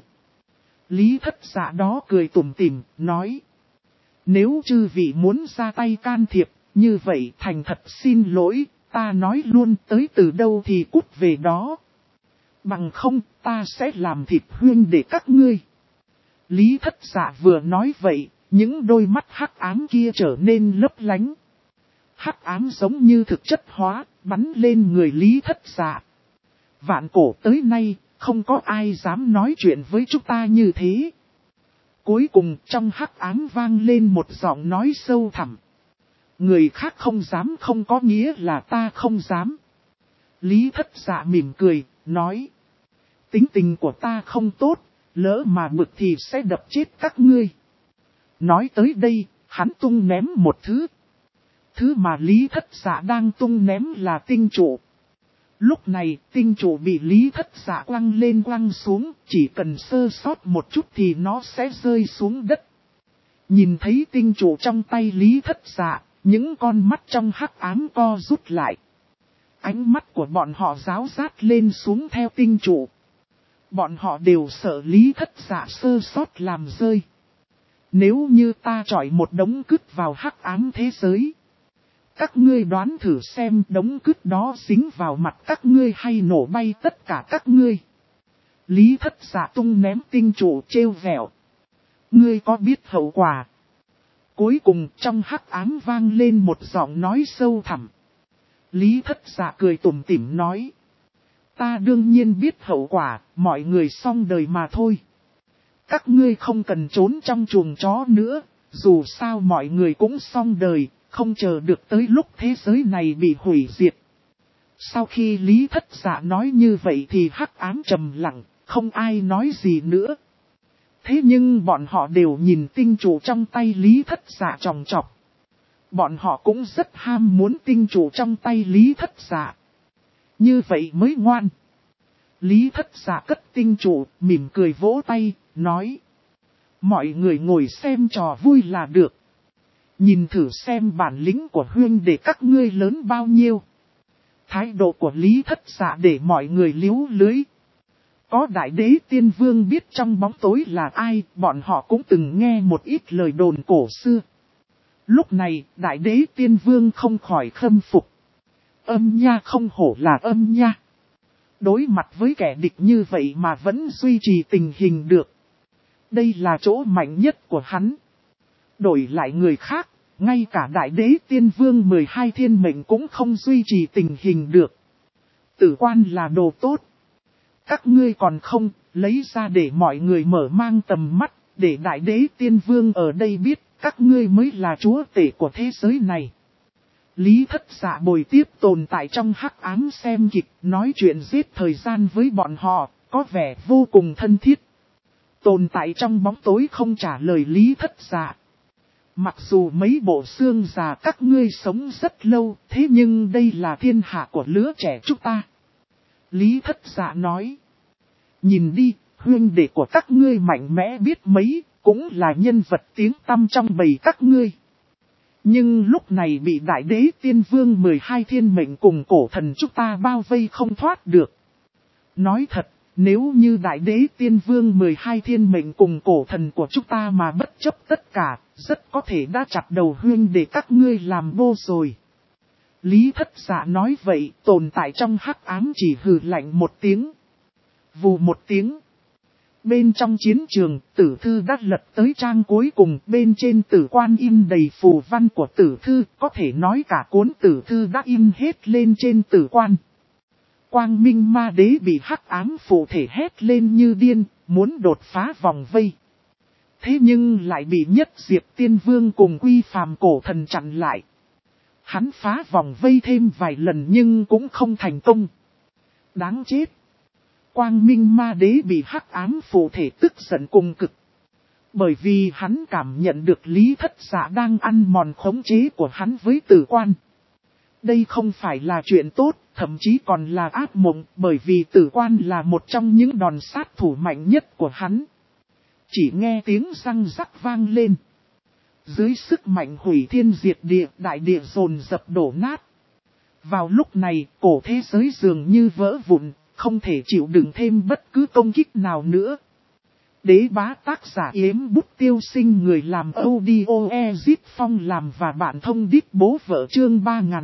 Lý Thất Dạ đó cười tủm tỉm, nói. Nếu chư vị muốn ra tay can thiệp, như vậy thành thật xin lỗi, ta nói luôn tới từ đâu thì cút về đó. Bằng không, ta sẽ làm thịt huyên để các ngươi. Lý Thất Dạ vừa nói vậy, những đôi mắt hắc ám kia trở nên lấp lánh. Hắc ám giống như thực chất hóa, bắn lên người Lý Thất Dạ. Vạn cổ tới nay, không có ai dám nói chuyện với chúng ta như thế. Cuối cùng trong hắc ám vang lên một giọng nói sâu thẳm. Người khác không dám không có nghĩa là ta không dám. Lý Thất Dạ mỉm cười, nói. Tính tình của ta không tốt, lỡ mà bực thì sẽ đập chết các ngươi. Nói tới đây, hắn tung ném một thứ. Thứ mà Lý Thất Dạ đang tung ném là tinh trụ. Lúc này, tinh trụ bị Lý Thất Dạ quăng lên quăng xuống, chỉ cần sơ sót một chút thì nó sẽ rơi xuống đất. Nhìn thấy tinh trụ trong tay Lý Thất Dạ, những con mắt trong hắc ám co rút lại. Ánh mắt của bọn họ ráo rát lên xuống theo tinh trụ. Bọn họ đều sợ Lý Thất Dạ sơ sót làm rơi. Nếu như ta chọi một đống cứt vào hắc ám thế giới. Các ngươi đoán thử xem đống cứt đó dính vào mặt các ngươi hay nổ bay tất cả các ngươi. Lý Thất Dạ tung ném tinh trụ trêu vẹo. Ngươi có biết hậu quả? Cuối cùng trong hắc ám vang lên một giọng nói sâu thẳm. Lý Thất Dạ cười tủm tỉm nói. Ta đương nhiên biết hậu quả, mọi người xong đời mà thôi. Các ngươi không cần trốn trong chuồng chó nữa, dù sao mọi người cũng xong đời, không chờ được tới lúc thế giới này bị hủy diệt. Sau khi Lý Thất Dạ nói như vậy thì hắc ám trầm lặng, không ai nói gì nữa. Thế nhưng bọn họ đều nhìn tinh trụ trong tay Lý Thất Dạ chòng chọc. Bọn họ cũng rất ham muốn tinh trụ trong tay Lý Thất Dạ. Như vậy mới ngoan. Lý Thất Dạ cất tinh trụ, mỉm cười vỗ tay, nói. Mọi người ngồi xem trò vui là được. Nhìn thử xem bản lĩnh của huyên để các ngươi lớn bao nhiêu. Thái độ của Lý Thất Dạ để mọi người liếu lưới. Có đại đế tiên vương biết trong bóng tối là ai, bọn họ cũng từng nghe một ít lời đồn cổ xưa. Lúc này, đại đế tiên vương không khỏi khâm phục. Âm nha không hổ là âm nha. Đối mặt với kẻ địch như vậy mà vẫn duy trì tình hình được. Đây là chỗ mạnh nhất của hắn. Đổi lại người khác, ngay cả đại đế tiên vương 12 thiên mệnh cũng không duy trì tình hình được. Tử quan là đồ tốt. Các ngươi còn không, lấy ra để mọi người mở mang tầm mắt, để đại đế tiên vương ở đây biết, các ngươi mới là chúa tể của thế giới này. Lý Thất Dạ bồi tiếp tồn tại trong hắc ám xem kịch, nói chuyện giết thời gian với bọn họ, có vẻ vô cùng thân thiết. Tồn tại trong bóng tối không trả lời Lý Thất Dạ. Mặc dù mấy bộ xương già các ngươi sống rất lâu, thế nhưng đây là thiên hạ của lứa trẻ chúng ta. Lý Thất Dạ nói. Nhìn đi, huynh đệ của các ngươi mạnh mẽ biết mấy, cũng là nhân vật tiếng tăm trong bầy các ngươi. Nhưng lúc này bị đại đế tiên vương 12 thiên mệnh cùng cổ thần chúng ta bao vây không thoát được. Nói thật, nếu như đại đế tiên vương 12 thiên mệnh cùng cổ thần của chúng ta mà bất chấp tất cả, rất có thể đã chặt đầu huynh để các ngươi làm bô rồi. Lý Thất Dạ nói vậy, tồn tại trong hắc ám chỉ hừ lạnh một tiếng. Vù một tiếng. Bên trong chiến trường, tử thư đã lật tới trang cuối cùng, bên trên tử quan in đầy phù văn của tử thư, có thể nói cả cuốn tử thư đã in hết lên trên tử quan. Quang Minh Ma Đế bị hắc ám phụ thể hét lên như điên, muốn đột phá vòng vây. Thế nhưng lại bị Nhất Diệp Tiên Vương cùng Quy Phàm cổ thần chặn lại. Hắn phá vòng vây thêm vài lần nhưng cũng không thành công. Đáng chết. Quang Minh Ma Đế bị hắc ám phụ thể tức giận cùng cực. Bởi vì hắn cảm nhận được Lý Thất Dạ đang ăn mòn khống chế của hắn với Tử Quan. Đây không phải là chuyện tốt, thậm chí còn là ác mộng, bởi vì Tử Quan là một trong những đòn sát thủ mạnh nhất của hắn. Chỉ nghe tiếng răng rắc vang lên. Dưới sức mạnh hủy thiên diệt địa, đại địa dồn dập đổ nát. Vào lúc này, cổ thế giới dường như vỡ vụn, không thể chịu đựng thêm bất cứ công kích nào nữa. Đế bá tác giả Yếm Bút Tiêu Sinh, người làm audio Ezit Phong làm và bạn thông đít bố vợ chương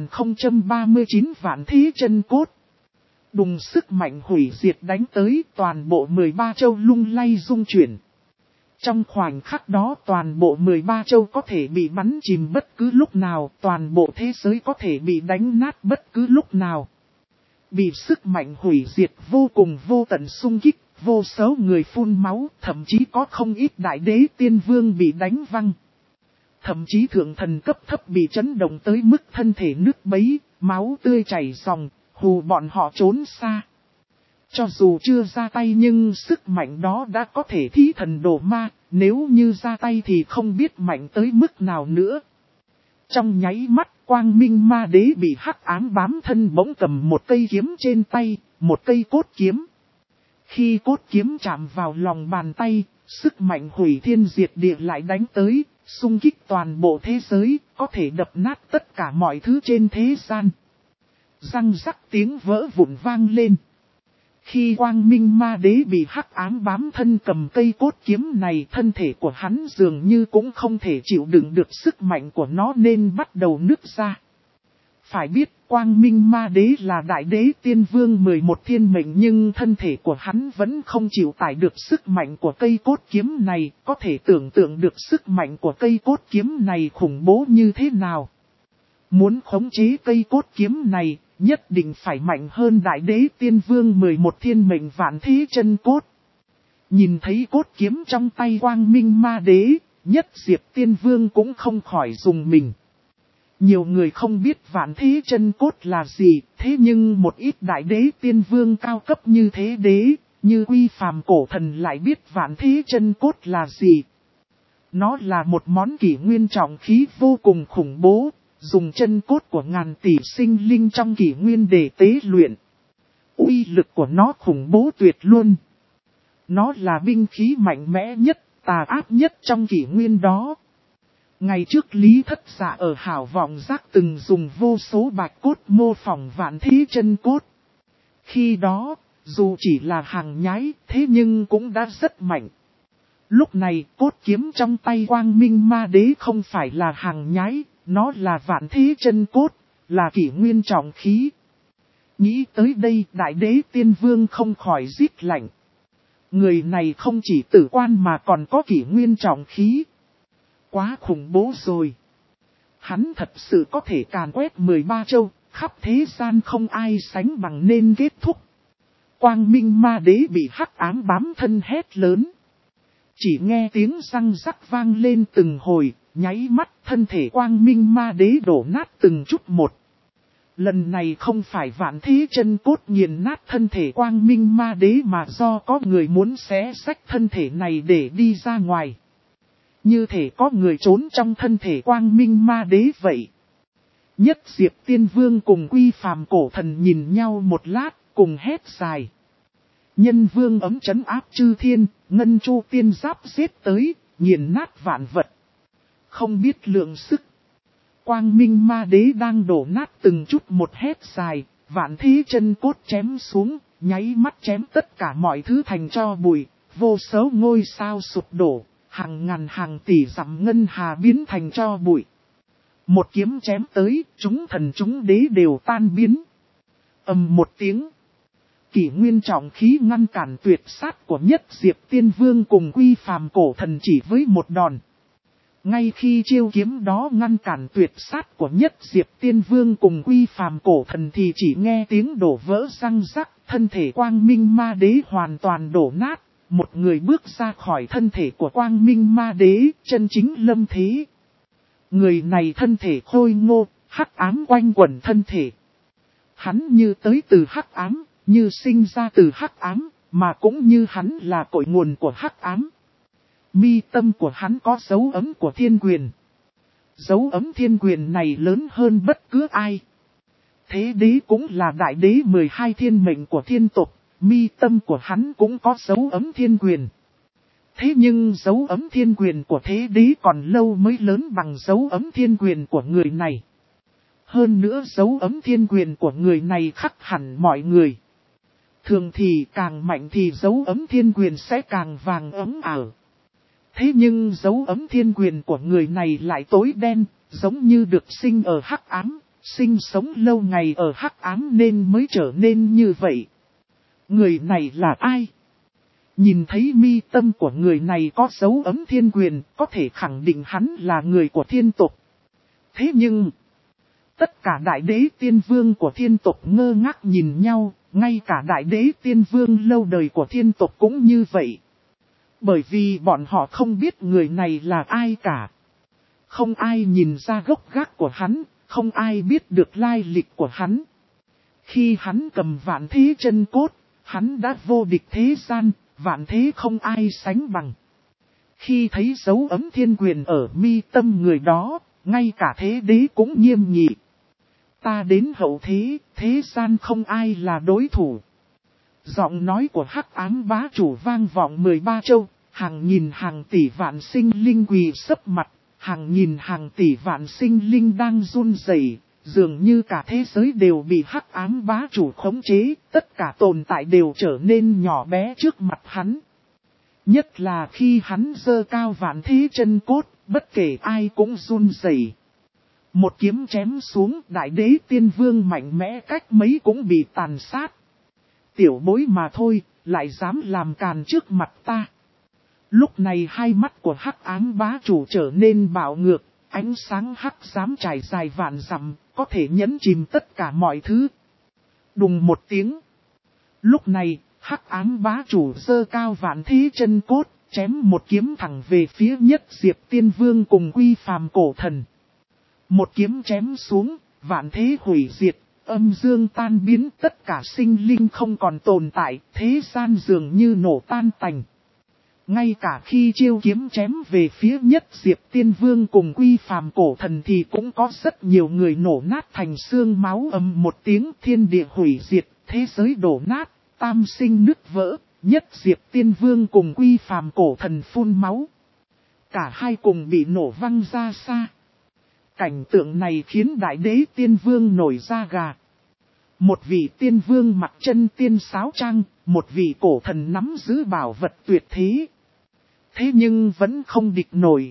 3039 Vạn Thế Chân Cốt. Đùng sức mạnh hủy diệt đánh tới, toàn bộ 13 châu lung lay rung chuyển. Trong khoảnh khắc đó toàn bộ 13 châu có thể bị bắn chìm bất cứ lúc nào, toàn bộ thế giới có thể bị đánh nát bất cứ lúc nào. Bị sức mạnh hủy diệt vô cùng vô tận xung kích, vô số người phun máu, thậm chí có không ít đại đế tiên vương bị đánh văng. Thậm chí thượng thần cấp thấp bị chấn động tới mức thân thể nứt bấy, máu tươi chảy ròng, hù bọn họ trốn xa. Cho dù chưa ra tay nhưng sức mạnh đó đã có thể thí thần đổ ma, nếu như ra tay thì không biết mạnh tới mức nào nữa. Trong nháy mắt, Quang Minh Ma Đế bị hắc ám bám thân bỗng cầm một cây kiếm trên tay, một cây cốt kiếm. Khi cốt kiếm chạm vào lòng bàn tay, sức mạnh hủy thiên diệt địa lại đánh tới, xung kích toàn bộ thế giới, có thể đập nát tất cả mọi thứ trên thế gian. Răng rắc tiếng vỡ vụn vang lên. Khi Quang Minh Ma Đế bị hắc ám bám thân cầm cây cốt kiếm này, thân thể của hắn dường như cũng không thể chịu đựng được sức mạnh của nó nên bắt đầu nứt ra. Phải biết Quang Minh Ma Đế là đại đế tiên vương 11 thiên mệnh, nhưng thân thể của hắn vẫn không chịu tải được sức mạnh của cây cốt kiếm này, có thể tưởng tượng được sức mạnh của cây cốt kiếm này khủng bố như thế nào. Muốn khống chế cây cốt kiếm này, nhất định phải mạnh hơn đại đế tiên vương 11 thiên mệnh Vạn Thế Chân Cốt. Nhìn thấy cốt kiếm trong tay Quang Minh Ma Đế, Nhất Diệp Tiên Vương cũng không khỏi rùng mình. Nhiều người không biết Vạn Thế Chân Cốt là gì, thế nhưng một ít đại đế tiên vương cao cấp như thế đế, như Quy Phàm Cổ Thần lại biết Vạn Thế Chân Cốt là gì. Nó là một món kỷ nguyên trọng khí vô cùng khủng bố. Dùng chân cốt của ngàn tỷ sinh linh trong kỷ nguyên để tế luyện. Uy lực của nó khủng bố tuyệt luôn. Nó là binh khí mạnh mẽ nhất, tà ác nhất trong kỷ nguyên đó. Ngày trước Lý Thất Dạ ở Hảo Vọng Giác từng dùng vô số bạch cốt mô phỏng Vạn Thế Chân Cốt. Khi đó, dù chỉ là hàng nhái, thế nhưng cũng đã rất mạnh. Lúc này, cốt kiếm trong tay Quang Minh Ma Đế không phải là hàng nhái. Nó là Vạn Thế Chân Cốt, là kỷ nguyên trọng khí. Nghĩ tới đây đại đế tiên vương không khỏi rít lạnh. Người này không chỉ tử quan mà còn có kỷ nguyên trọng khí. Quá khủng bố rồi. Hắn thật sự có thể càn quét 13 châu, khắp thế gian không ai sánh bằng nên kết thúc. Quang Minh Ma Đế bị hắc ám bám thân hét lớn. Chỉ nghe tiếng răng rắc vang lên từng hồi. Nháy mắt thân thể Quang Minh Ma Đế đổ nát từng chút một. Lần này không phải Vạn Thế Chân Cốt nghiền nát thân thể Quang Minh Ma Đế mà do có người muốn xé xách thân thể này để đi ra ngoài. Như thể có người trốn trong thân thể Quang Minh Ma Đế vậy. Nhất Diệp Tiên Vương cùng Quy Phàm Cổ Thần nhìn nhau một lát cùng hét dài. Nhân Vương ấm trấn áp chư thiên, Ngân Chu Tiên Giáp giết tới, nghiền nát vạn vật. Không biết lượng sức. Quang Minh Ma Đế đang đổ nát từng chút một hét dài, Vạn Thế Chân Cốt chém xuống, nháy mắt chém tất cả mọi thứ thành tro bụi, vô số ngôi sao sụp đổ, hàng ngàn hàng tỷ dặm ngân hà biến thành tro bụi. Một kiếm chém tới, chúng thần chúng đế đều tan biến. Ầm một tiếng. Kỷ nguyên trọng khí ngăn cản tuyệt sát của Nhất Diệp Tiên Vương cùng Quy Phàm Cổ Thần chỉ với một đòn. Ngay khi chiêu kiếm đó ngăn cản tuyệt sát của Nhất Diệp Tiên Vương cùng Quy Phàm Cổ Thần thì chỉ nghe tiếng đổ vỡ răng rắc, thân thể Quang Minh Ma Đế hoàn toàn đổ nát, một người bước ra khỏi thân thể của Quang Minh Ma Đế, chân chính lâm thế. Người này thân thể khôi ngô, hắc ám quanh quẩn thân thể. Hắn như tới từ hắc ám, như sinh ra từ hắc ám, mà cũng như hắn là cội nguồn của hắc ám. mi tâm của hắn có dấu ấm của thiên quyền. Dấu ấm thiên quyền này lớn hơn bất cứ ai. Thế đế cũng là đại đế 12 thiên mệnh của thiên tộc, mi tâm của hắn cũng có dấu ấm thiên quyền. Thế nhưng dấu ấm thiên quyền của thế đế còn lâu mới lớn bằng dấu ấm thiên quyền của người này. Hơn nữa dấu ấm thiên quyền của người này khác hẳn mọi người. Thường thì càng mạnh thì dấu ấm thiên quyền sẽ càng vàng ấm ảo. Thế nhưng dấu ấm thiên quyền của người này lại tối đen, giống như được sinh ở hắc ám, sinh sống lâu ngày ở hắc ám nên mới trở nên như vậy. Người này là ai? Nhìn thấy mi tâm của người này có dấu ấm thiên quyền, có thể khẳng định hắn là người của thiên tộc. Thế nhưng, tất cả đại đế tiên vương của thiên tộc ngơ ngác nhìn nhau, ngay cả đại đế tiên vương lâu đời của thiên tộc cũng như vậy. Bởi vì bọn họ không biết người này là ai cả. Không ai nhìn ra gốc gác của hắn, không ai biết được lai lịch của hắn. Khi hắn cầm vạn thế chân cốt, hắn đã vô địch thế gian, vạn thế không ai sánh bằng. Khi thấy dấu ấm thiên quyền ở mi tâm người đó, ngay cả thế đế cũng nghiêm nghị. Ta đến hậu thế, thế gian không ai là đối thủ. Giọng nói của hắc ám bá chủ vang vọng 13 châu, hàng nghìn hàng tỷ vạn sinh linh quỳ sấp mặt, hàng nghìn hàng tỷ vạn sinh linh đang run rẩy, dường như cả thế giới đều bị hắc ám bá chủ khống chế, tất cả tồn tại đều trở nên nhỏ bé trước mặt hắn. Nhất là khi hắn giơ cao vạn thế chân cốt, bất kể ai cũng run rẩy. Một kiếm chém xuống, đại đế tiên vương mạnh mẽ cách mấy cũng bị tàn sát. Tiểu bối mà thôi, lại dám làm càn trước mặt ta. Lúc này hai mắt của hắc ám bá chủ trở nên bạo ngược, ánh sáng hắc dám trải dài vạn dặm, có thể nhấn chìm tất cả mọi thứ. Đùng một tiếng. Lúc này, hắc ám bá chủ giơ cao vạn thế chân cốt, chém một kiếm thẳng về phía Nhất Diệp Tiên Vương cùng Quy Phàm Cổ Thần. Một kiếm chém xuống, vạn thế hủy diệt, âm dương tan biến, tất cả sinh linh không còn tồn tại, thế gian dường như nổ tan tành. Ngay cả khi chiêu kiếm chém về phía Nhất Diệp Tiên Vương cùng Quy Phàm Cổ Thần thì cũng có rất nhiều người nổ nát thành xương máu, ầm một tiếng, thiên địa hủy diệt, thế giới đổ nát, tam sinh nứt vỡ, Nhất Diệp Tiên Vương cùng Quy Phàm Cổ Thần phun máu. Cả hai cùng bị nổ văng ra xa. Cảnh tượng này khiến đại đế tiên vương nổi da gà. Một vị tiên vương mặc chân tiên sáo trang, một vị cổ thần nắm giữ bảo vật tuyệt thế. Thế nhưng vẫn không địch nổi.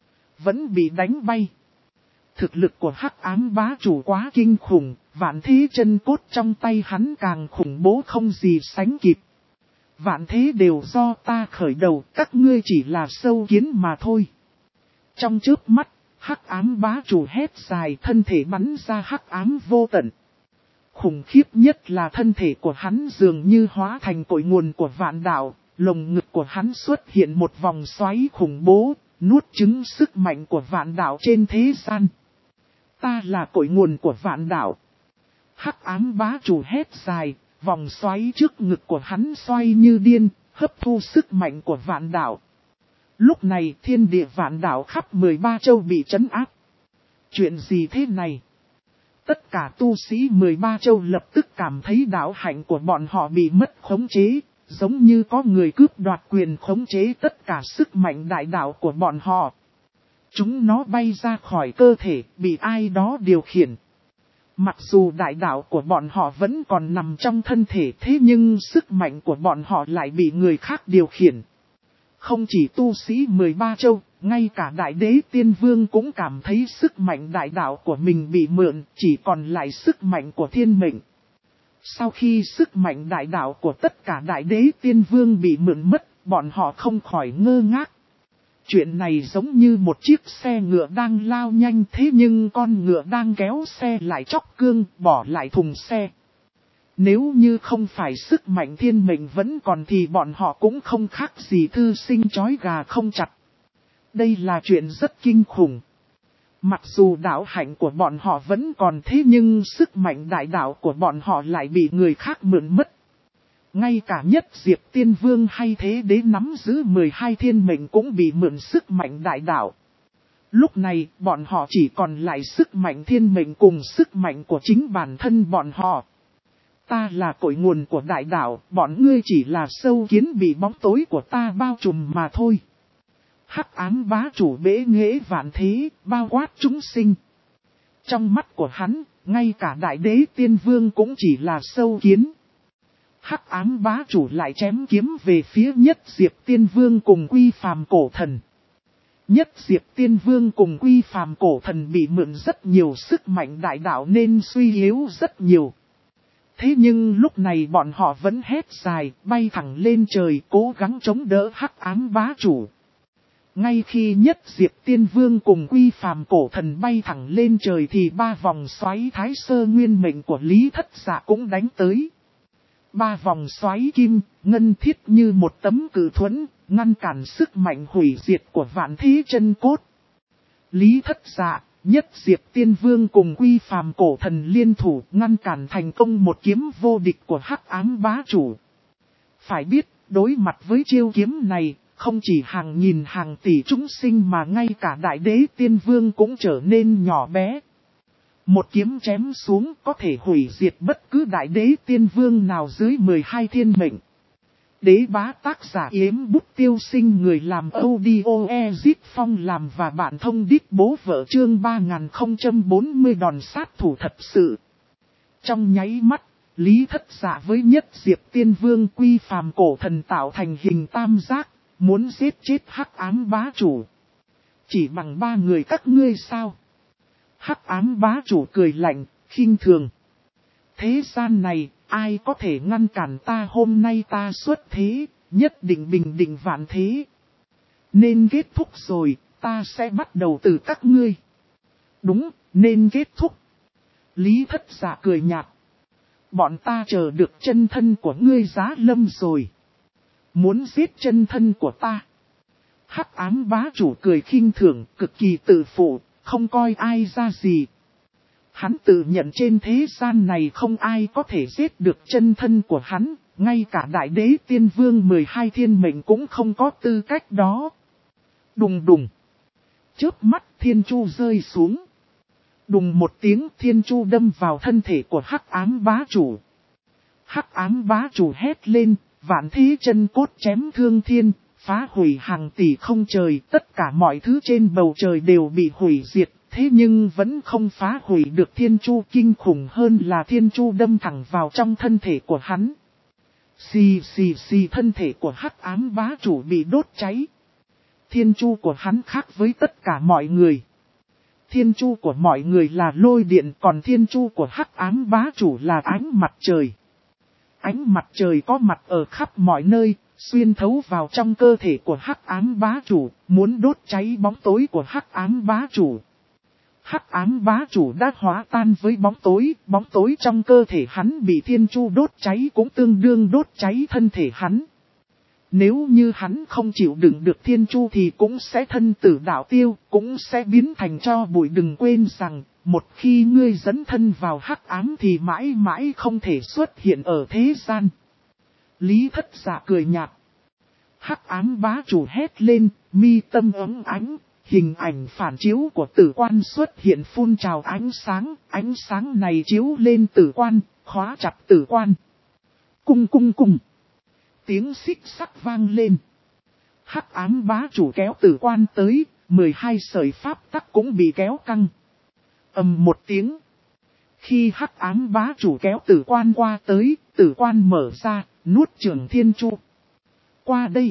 Vẫn bị đánh bay. Thực lực của hắc ám bá chủ quá kinh khủng, vạn thế chân cốt trong tay hắn càng khủng bố không gì sánh kịp. Vạn thế đều do ta khởi đầu, các ngươi chỉ là sâu kiến mà thôi. Trong chớp mắt, hắc ám bá chủ hét dài, thân thể bắn ra hắc ám vô tận. Khủng khiếp nhất là thân thể của hắn dường như hóa thành cội nguồn của vạn đạo, lồng ngực của hắn xuất hiện một vòng xoáy khủng bố, nuốt chửng sức mạnh của vạn đạo trên thế gian. Ta là cội nguồn của vạn đạo. Hắc ám bá chủ hét dài, vòng xoáy trước ngực của hắn xoay như điên, hấp thu sức mạnh của vạn đạo. Lúc này thiên địa vạn đạo khắp 13 châu bị trấn áp. Chuyện gì thế này? Tất cả tu sĩ 13 châu lập tức cảm thấy đạo hạnh của bọn họ bị mất khống chế, giống như có người cướp đoạt quyền khống chế tất cả sức mạnh đại đạo của bọn họ. Chúng nó bay ra khỏi cơ thể, bị ai đó điều khiển. Mặc dù đại đạo của bọn họ vẫn còn nằm trong thân thể, thế nhưng sức mạnh của bọn họ lại bị người khác điều khiển. Không chỉ tu sĩ 13 châu, ngay cả đại đế tiên vương cũng cảm thấy sức mạnh đại đạo của mình bị mượn, chỉ còn lại sức mạnh của thiên mệnh. Sau khi sức mạnh đại đạo của tất cả đại đế tiên vương bị mượn mất, bọn họ không khỏi ngơ ngác. Chuyện này giống như một chiếc xe ngựa đang lao nhanh, thế nhưng con ngựa đang kéo xe lại chóc cương, bỏ lại thùng xe. Nếu như không phải sức mạnh thiên mệnh vẫn còn thì bọn họ cũng không khác gì thư sinh chói gà không chặt. Đây là chuyện rất kinh khủng. Mặc dù đạo hạnh của bọn họ vẫn còn, thế nhưng sức mạnh đại đạo của bọn họ lại bị người khác mượn mất. ngay cả Nhất Diệp Tiên Vương hay Thế Đế nắm giữ 12 thiên mệnh cũng bị mượn sức mạnh đại đạo. Lúc này, bọn họ chỉ còn lại sức mạnh thiên mệnh cùng sức mạnh của chính bản thân bọn họ. Ta là cội nguồn của đại đạo, bọn ngươi chỉ là sâu kiến bị bóng tối của ta bao trùm mà thôi. Hắc ám bá chủ bế nghệ vạn thế, bao quát chúng sinh. Trong mắt của hắn, ngay cả đại đế tiên vương cũng chỉ là sâu kiến. Hắc ám bá chủ lại chém kiếm về phía Nhất Diệp Tiên Vương cùng Quy Phàm Cổ Thần. Nhất Diệp Tiên Vương cùng Quy Phàm Cổ Thần bị mượn rất nhiều sức mạnh đại đạo nên suy yếu rất nhiều. Thế nhưng lúc này bọn họ vẫn hét dài, bay thẳng lên trời cố gắng chống đỡ hắc ám bá chủ. Ngay khi Nhất Diệp Tiên Vương cùng Quy Phàm Cổ Thần bay thẳng lên trời thì 3 vòng xoáy thái sơ nguyên mệnh của Lý Thất Dạ cũng đánh tới. 3 vòng xoáy kim, ngân thiết như một tấm cự thuẫn, ngăn cản sức mạnh hủy diệt của vạn thế chân cốt. Lý Thất Dạ, Nhất Diệp Tiên Vương cùng Quy Phàm Cổ Thần liên thủ ngăn cản thành công một kiếm vô địch của hắc ám bá chủ. Phải biết, đối mặt với chiêu kiếm này, không chỉ hàng nghìn hàng tỷ chúng sinh mà ngay cả đại đế tiên vương cũng trở nên nhỏ bé. Một kiếm chém xuống có thể hủy diệt bất cứ đại đế tiên vương nào dưới 12 thiên mệnh. Đế bá tác giả Yếm Bút Tiêu Sinh, người làm audio Ezit Phong làm và bạn thông đích bố vợ chương 3040 đòn sát thủ thật sự. Trong nháy mắt, Lý Thất Dạ với Nhất Diệp Tiên Vương Quy Phàm Cổ Thần tạo thành hình tam giác, muốn giết chết hắc ám bá chủ. Chỉ bằng 3 người các ngươi sao? Hắc ám bá chủ cười lạnh, khinh thường. Thế gian này, ai có thể ngăn cản ta? Hôm nay ta xuất thế, nhất định bình định vạn thế. Nên kết thúc rồi, ta sẽ bắt đầu từ các ngươi. Đúng, nên kết thúc. Lý Thất Dạ cười nhạt. Bọn ta chờ được chân thân của ngươi giá lâm rồi. Muốn giết chân thân của ta? Hắc ám bá chủ cười khinh thường, cực kỳ tự phụ, không coi ai ra gì. Hắn tự nhận trên thế gian này không ai có thể giết được chân thân của hắn, ngay cả đại đế tiên vương 12 thiên mệnh cũng không có tư cách đó. Đùng đùng. Chớp mắt thiên chu rơi xuống. Đùng một tiếng thiên chu đâm vào thân thể của hắc ám bá chủ. Hắc ám bá chủ hét lên, vạn thế chân cốt chém thương thiên, phá hủy hàng tỷ không trời, tất cả mọi thứ trên bầu trời đều bị hủy diệt. Thế nhưng vẫn không phá hủy được thiên chu, kinh khủng hơn là thiên chu đâm thẳng vào trong thân thể của hắn. Xì xì xì, thân thể của hắc ám bá chủ bị đốt cháy. Thiên chu của hắn khác với tất cả mọi người. Thiên chu của mọi người là lôi điện, còn thiên chu của hắc ám bá chủ là ánh mặt trời. Ánh mặt trời có mặt ở khắp mọi nơi, xuyên thấu vào trong cơ thể của hắc ám bá chủ, muốn đốt cháy bóng tối của hắc ám bá chủ. Hắc ám bá chủ đã hóa tan với bóng tối trong cơ thể hắn bị thiên chu đốt cháy cũng tương đương đốt cháy thân thể hắn. Nếu như hắn không chịu đựng được thiên chu thì cũng sẽ thân tử đạo tiêu, cũng sẽ biến thành tro bụi. Đừng quên rằng, một khi ngươi dấn thân vào hắc ám thì mãi mãi không thể xuất hiện ở thế gian. Lý Thất Dạ cười nhạt. Hắc ám bá chủ hét lên, mi tâm ấm ánh. Hình ảnh phản chiếu của tử quan xuất hiện phun trào ánh sáng này chiếu lên tử quan, khóa chặt tử quan. Cung cung cung. Tiếng xích sắt vang lên. Hắc ám bá chủ kéo tử quan tới, 12 sợi pháp tắc cũng bị kéo căng. Ầm một tiếng. Khi hắc ám bá chủ kéo tử quan qua tới, tử quan mở ra, nuốt chửng thiên chu. Qua đây.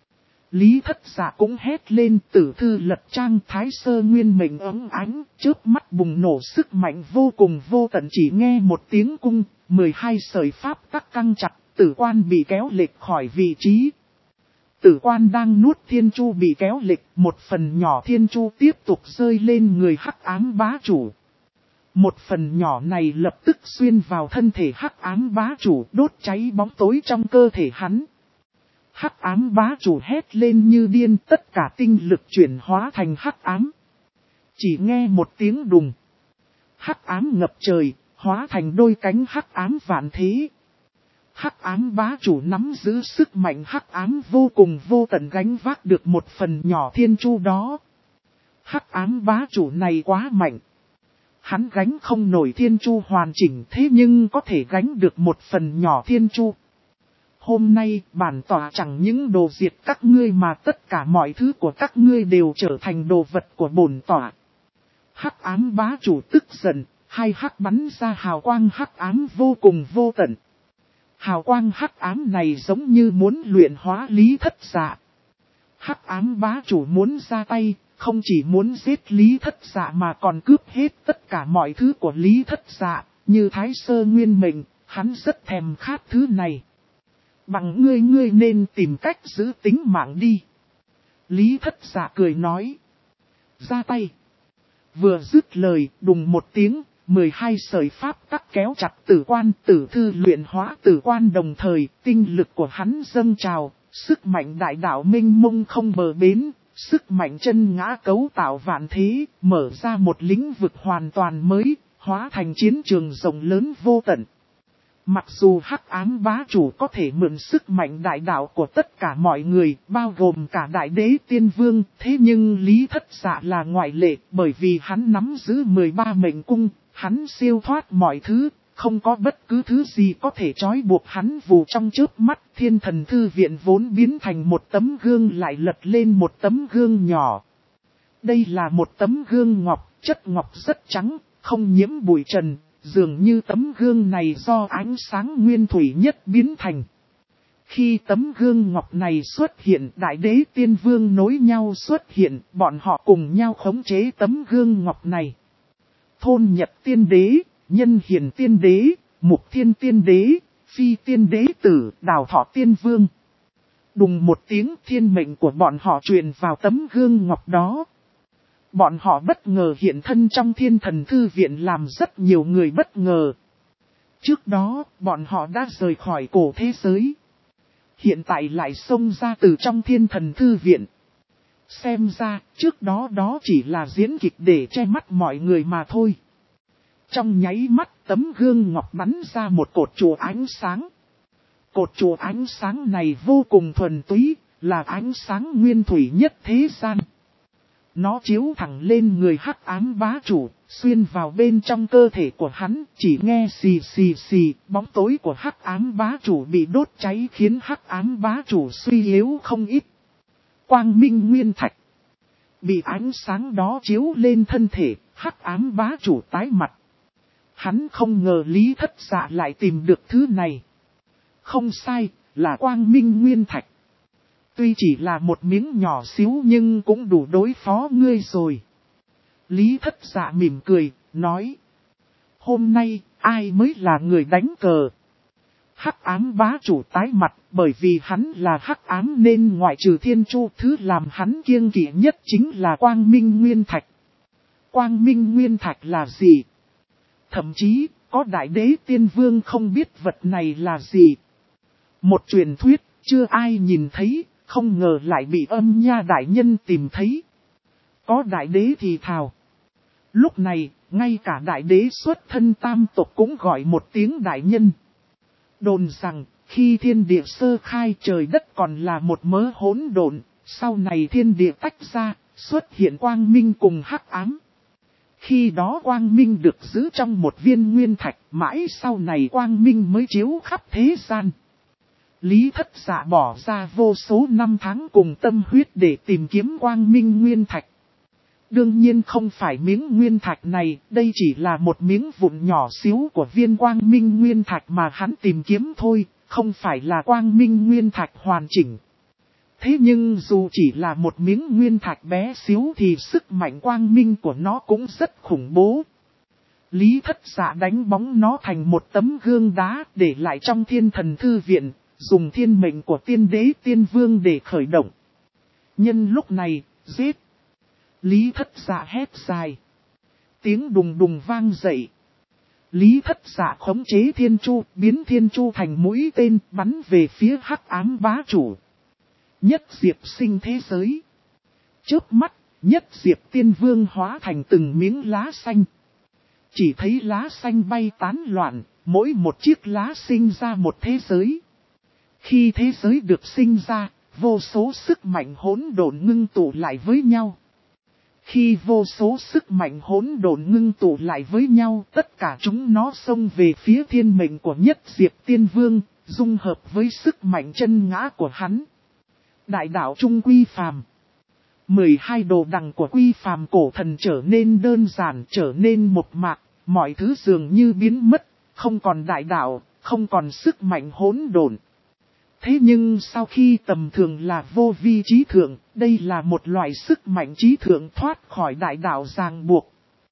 Lý Thất Dạ cũng hét lên, tử thư lật trang, thái sơ nguyên mệnh ấm ánh, chớp mắt bùng nổ sức mạnh vô cùng vô tận. Chỉ nghe một tiếng cung, 12 sợi pháp tắc căng chặt, tử quan bị kéo lệch khỏi vị trí. Tử quan đang nuốt thiên chu bị kéo lệch, một phần nhỏ thiên chu tiếp tục rơi lên người hắc ám bá chủ. Một phần nhỏ này lập tức xuyên vào thân thể hắc ám bá chủ, đốt cháy bóng tối trong cơ thể hắn. Hắc ám bá chủ hét lên như điên, tất cả tinh lực chuyển hóa thành hắc ám. Chỉ nghe một tiếng đùng. Hắc ám ngập trời, hóa thành đôi cánh hắc ám vạn thế. Hắc ám bá chủ nắm giữ sức mạnh hắc ám vô cùng vô tận gánh vác được một phần nhỏ thiên chu đó. Hắc ám bá chủ này quá mạnh. Hắn gánh không nổi thiên chu hoàn chỉnh thế nhưng có thể gánh được một phần nhỏ thiên chu. Hôm nay bản tỏa chẳng những đồ diệt các ngươi mà tất cả mọi thứ của các ngươi đều trở thành đồ vật của bổn tỏa. Hắc ám bá chủ tức giận, hai hắc bắn ra hào quang hắc ám vô cùng vô tận. Hào quang hắc ám này giống như muốn luyện hóa Lý Thất Dạ. Hắc ám bá chủ muốn ra tay, không chỉ muốn giết Lý Thất Dạ mà còn cướp hết tất cả mọi thứ của Lý Thất Dạ, như Thái Sơ Nguyên Mệnh, hắn rất thèm khát thứ này. Bằng ngươi nên tìm cách giữ tính mạng đi. Lý Thất Dạ cười nói. Ra tay. Vừa dứt lời, đùng một tiếng, 12 sợi pháp tắc kéo chặt tử quan tử thư luyện hóa tử quan đồng thời, tinh lực của hắn dâng trào, sức mạnh đại đạo mênh mông không bờ bến, sức mạnh chân ngã cấu tạo vạn thế, mở ra một lĩnh vực hoàn toàn mới, hóa thành chiến trường rộng lớn vô tận. Mặc dù hắc ám bá chủ có thể mượn sức mạnh đại đạo của tất cả mọi người, bao gồm cả đại đế tiên vương, thế nhưng Lý Thất Dạ là ngoại lệ, bởi vì hắn nắm giữ 13 mệnh cung, hắn siêu thoát mọi thứ, không có bất cứ thứ gì có thể trói buộc hắn vù trong chớp mắt. Thiên Thần Thư Viện vốn biến thành một tấm gương lại lật lên một tấm gương nhỏ. Đây là một tấm gương ngọc, chất ngọc rất trắng, không nhiễm bụi trần. Dường như tấm gương này do ánh sáng nguyên thủy nhất biến thành. Khi tấm gương ngọc này xuất hiện, đại đế tiên vương nối nhau xuất hiện, bọn họ cùng nhau khống chế tấm gương ngọc này. Thôn Nhật tiên đế, Nhân Hiền tiên đế, Mục Thiên tiên đế, Phi tiên đế tử, Đào Thọ tiên vương. Đùng một tiếng thiên mệnh của bọn họ truyền vào tấm gương ngọc đó. Bọn họ bất ngờ hiện thân trong Thiên Thần Thư Viện làm rất nhiều người bất ngờ. Trước đó, bọn họ đã rời khỏi cổ thế giới. Hiện tại lại xông ra từ trong Thiên Thần Thư Viện. Xem ra, trước đó đó chỉ là diễn kịch để che mắt mọi người mà thôi. Trong nháy mắt, tấm gương ngọc bắn ra một cột trụ ánh sáng. Cột trụ ánh sáng này vô cùng thuần túy, là ánh sáng nguyên thủy nhất thế gian. Nó chiếu thẳng lên người hắc ám bá chủ, xuyên vào bên trong cơ thể của hắn, chỉ nghe xì xì xì, bóng tối của hắc ám bá chủ bị đốt cháy khiến hắc ám bá chủ suy yếu không ít. Quang minh nguyên thạch. Bị ánh sáng đó chiếu lên thân thể, hắc ám bá chủ tái mặt. Hắn không ngờ Lý Thất Dạ lại tìm được thứ này. Không sai, là quang minh nguyên thạch. Tuy chỉ là một miếng nhỏ xíu nhưng cũng đủ đối phó ngươi rồi. Lý Thất Dạ mỉm cười, nói. Hôm nay, ai mới là người đánh cờ? Hắc ám bá chủ tái mặt, bởi vì hắn là hắc ám nên ngoại trừ thiên chu, thứ làm hắn kiêng kỵ nhất chính là quang minh nguyên thạch. Quang minh nguyên thạch là gì? Thậm chí, có đại đế tiên vương không biết vật này là gì. Một truyền thuyết, chưa ai nhìn thấy, không ngờ lại bị Âm Nha đại nhân tìm thấy. Có đại đế thì thào. Lúc này, ngay cả đại đế xuất thân tam tộc cũng gọi một tiếng đại nhân. Đồn rằng, khi thiên địa sơ khai trời đất còn là một mớ hỗn độn, sau này thiên địa tách ra, xuất hiện quang minh cùng hắc ám. Khi đó quang minh được giữ trong một viên nguyên thạch, mãi sau này quang minh mới chiếu khắp thế gian. Lý Thất Dạ bỏ ra vô số năm tháng cùng tâm huyết để tìm kiếm quang minh nguyên thạch. Đương nhiên không phải miếng nguyên thạch này, đây chỉ là một miếng vụn nhỏ xíu của viên quang minh nguyên thạch mà hắn tìm kiếm thôi, không phải là quang minh nguyên thạch hoàn chỉnh. Thế nhưng dù chỉ là một miếng nguyên thạch bé xíu thì sức mạnh quang minh của nó cũng rất khủng bố. Lý Thất Dạ đánh bóng nó thành một tấm gương đá để lại trong Thiên Thần Thư Viện, dùng thiên mệnh của tiên đế tiên vương để khởi động. Nhân lúc này, giết. Lý Thất Dạ hét dài. Tiếng đùng đùng vang dậy. Lý Thất Dạ khống chế thiên chu, biến thiên chu thành mũi tên bắn về phía hắc ám bá chủ. Nhất diệp sinh thế giới. Chớp mắt, nhất diệp tiên vương hóa thành từng miếng lá xanh. Chỉ thấy lá xanh bay tán loạn, Mỗi một chiếc lá sinh ra một thế giới. Khi thế giới được sinh ra, vô số sức mạnh hỗn độn ngưng tụ lại với nhau. Khi vô số sức mạnh hỗn độn ngưng tụ lại với nhau, tất cả chúng nó xông về phía thiên mệnh của Nhất Diệp Tiên Vương, dung hợp với sức mạnh chân ngã của hắn. Đại đạo Trung Quy Phàm. 12 đồ đằng của Quy Phàm cổ thần trở nên đơn giản, trở nên một mạc, mọi thứ dường như biến mất, không còn đại đạo, không còn sức mạnh hỗn độn. Thế nhưng sau khi tầm thường là vô vi trí thượng, đây là một loại sức mạnh trí thượng thoát khỏi đại đạo ràng buộc.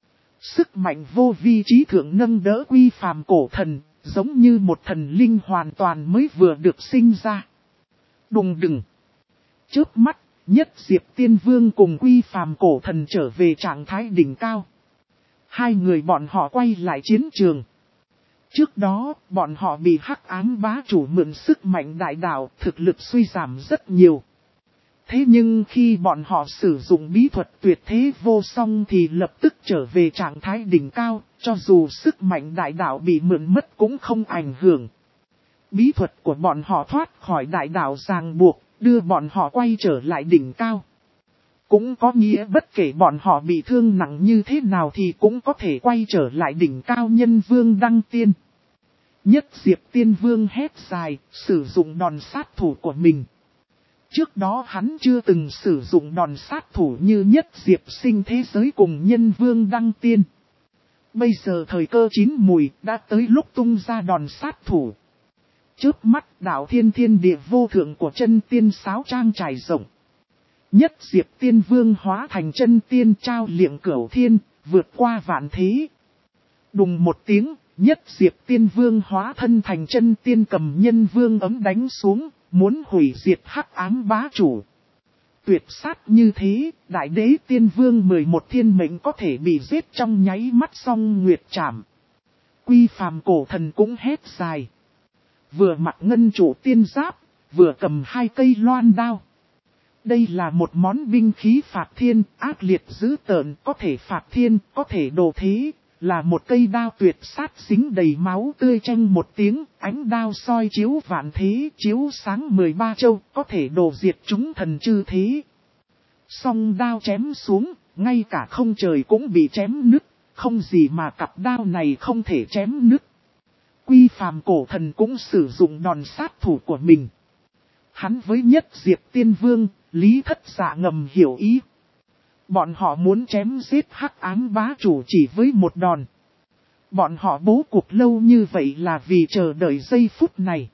Sức mạnh vô vi trí thượng nâng đỡ Quy Phàm cổ thần, giống như một thần linh hoàn toàn mới vừa được sinh ra. Đùng đừng. Chớp mắt, Nhất Diệp Tiên Vương cùng Quy Phàm cổ thần trở về trạng thái đỉnh cao. Hai người bọn họ quay lại chiến trường. Trước đó, bọn họ bị Hắc Ám Bá Chủ mượn sức mạnh đại đạo, thực lực suy giảm rất nhiều. Thế nhưng khi bọn họ sử dụng bí thuật tuyệt thế vô song thì lập tức trở về trạng thái đỉnh cao, cho dù sức mạnh đại đạo bị mượn mất cũng không ảnh hưởng. Bí thuật của bọn họ thoát khỏi đại đạo ràng buộc, đưa bọn họ quay trở lại đỉnh cao. Cũng có nghĩa bất kể bọn họ bị thương nặng như thế nào thì cũng có thể quay trở lại đỉnh cao nhân vương đăng tiên. Nhất Diệp Tiên Vương hét dài, sử dụng đòn sát thủ của mình. Trước đó hắn chưa từng sử dụng đòn sát thủ như Nhất Diệp sinh thế giới cùng nhân vương đăng tiên. Bây giờ thời cơ chín mùi đã tới lúc tung ra đòn sát thủ. Chớp mắt đạo thiên thiên địa vô thượng của chân tiên sáo trang trải rộng. Nhất Diệp Tiên Vương hóa thành chân tiên trao liệng cửu thiên, vượt qua vạn thế. Đùng một tiếng, Nhất Diệp Tiên Vương hóa thân thành chân tiên cầm nhân vương ấm đánh xuống, muốn hủy diệt Hắc Ám Bá Chủ. Tuyệt sát như thế, Đại Đế Tiên Vương 11 thiên mệnh có thể bị giết trong nháy mắt song nguyệt trảm. Quy Phàm cổ thần cũng hét dài. Vừa mặc ngân trụ tiên giáp, vừa cầm hai cây loan đao. Đây là một món binh khí phạt thiên, ác liệt dữ tợn, có thể phạt thiên, có thể đồ thế, là một cây đao tuyệt sát dính đầy máu tươi tranh một tiếng, ánh đao soi chiếu vạn thế, chiếu sáng 13 châu, có thể đồ diệt chúng thần chư thế. Song đao chém xuống, ngay cả không trời cũng bị chém nứt, không gì mà cặp đao này không thể chém nứt. Quy Phàm cổ thần cũng sử dụng đòn sát thủ của mình. Hắn với Nhất Diệp Tiên Vương, Lý Thất Dạ ngầm hiểu ý. Bọn họ muốn chém giết Hắc Ám Bá Chủ chỉ với một đòn. Bọn họ bố cục lâu như vậy là vì chờ đợi giây phút này.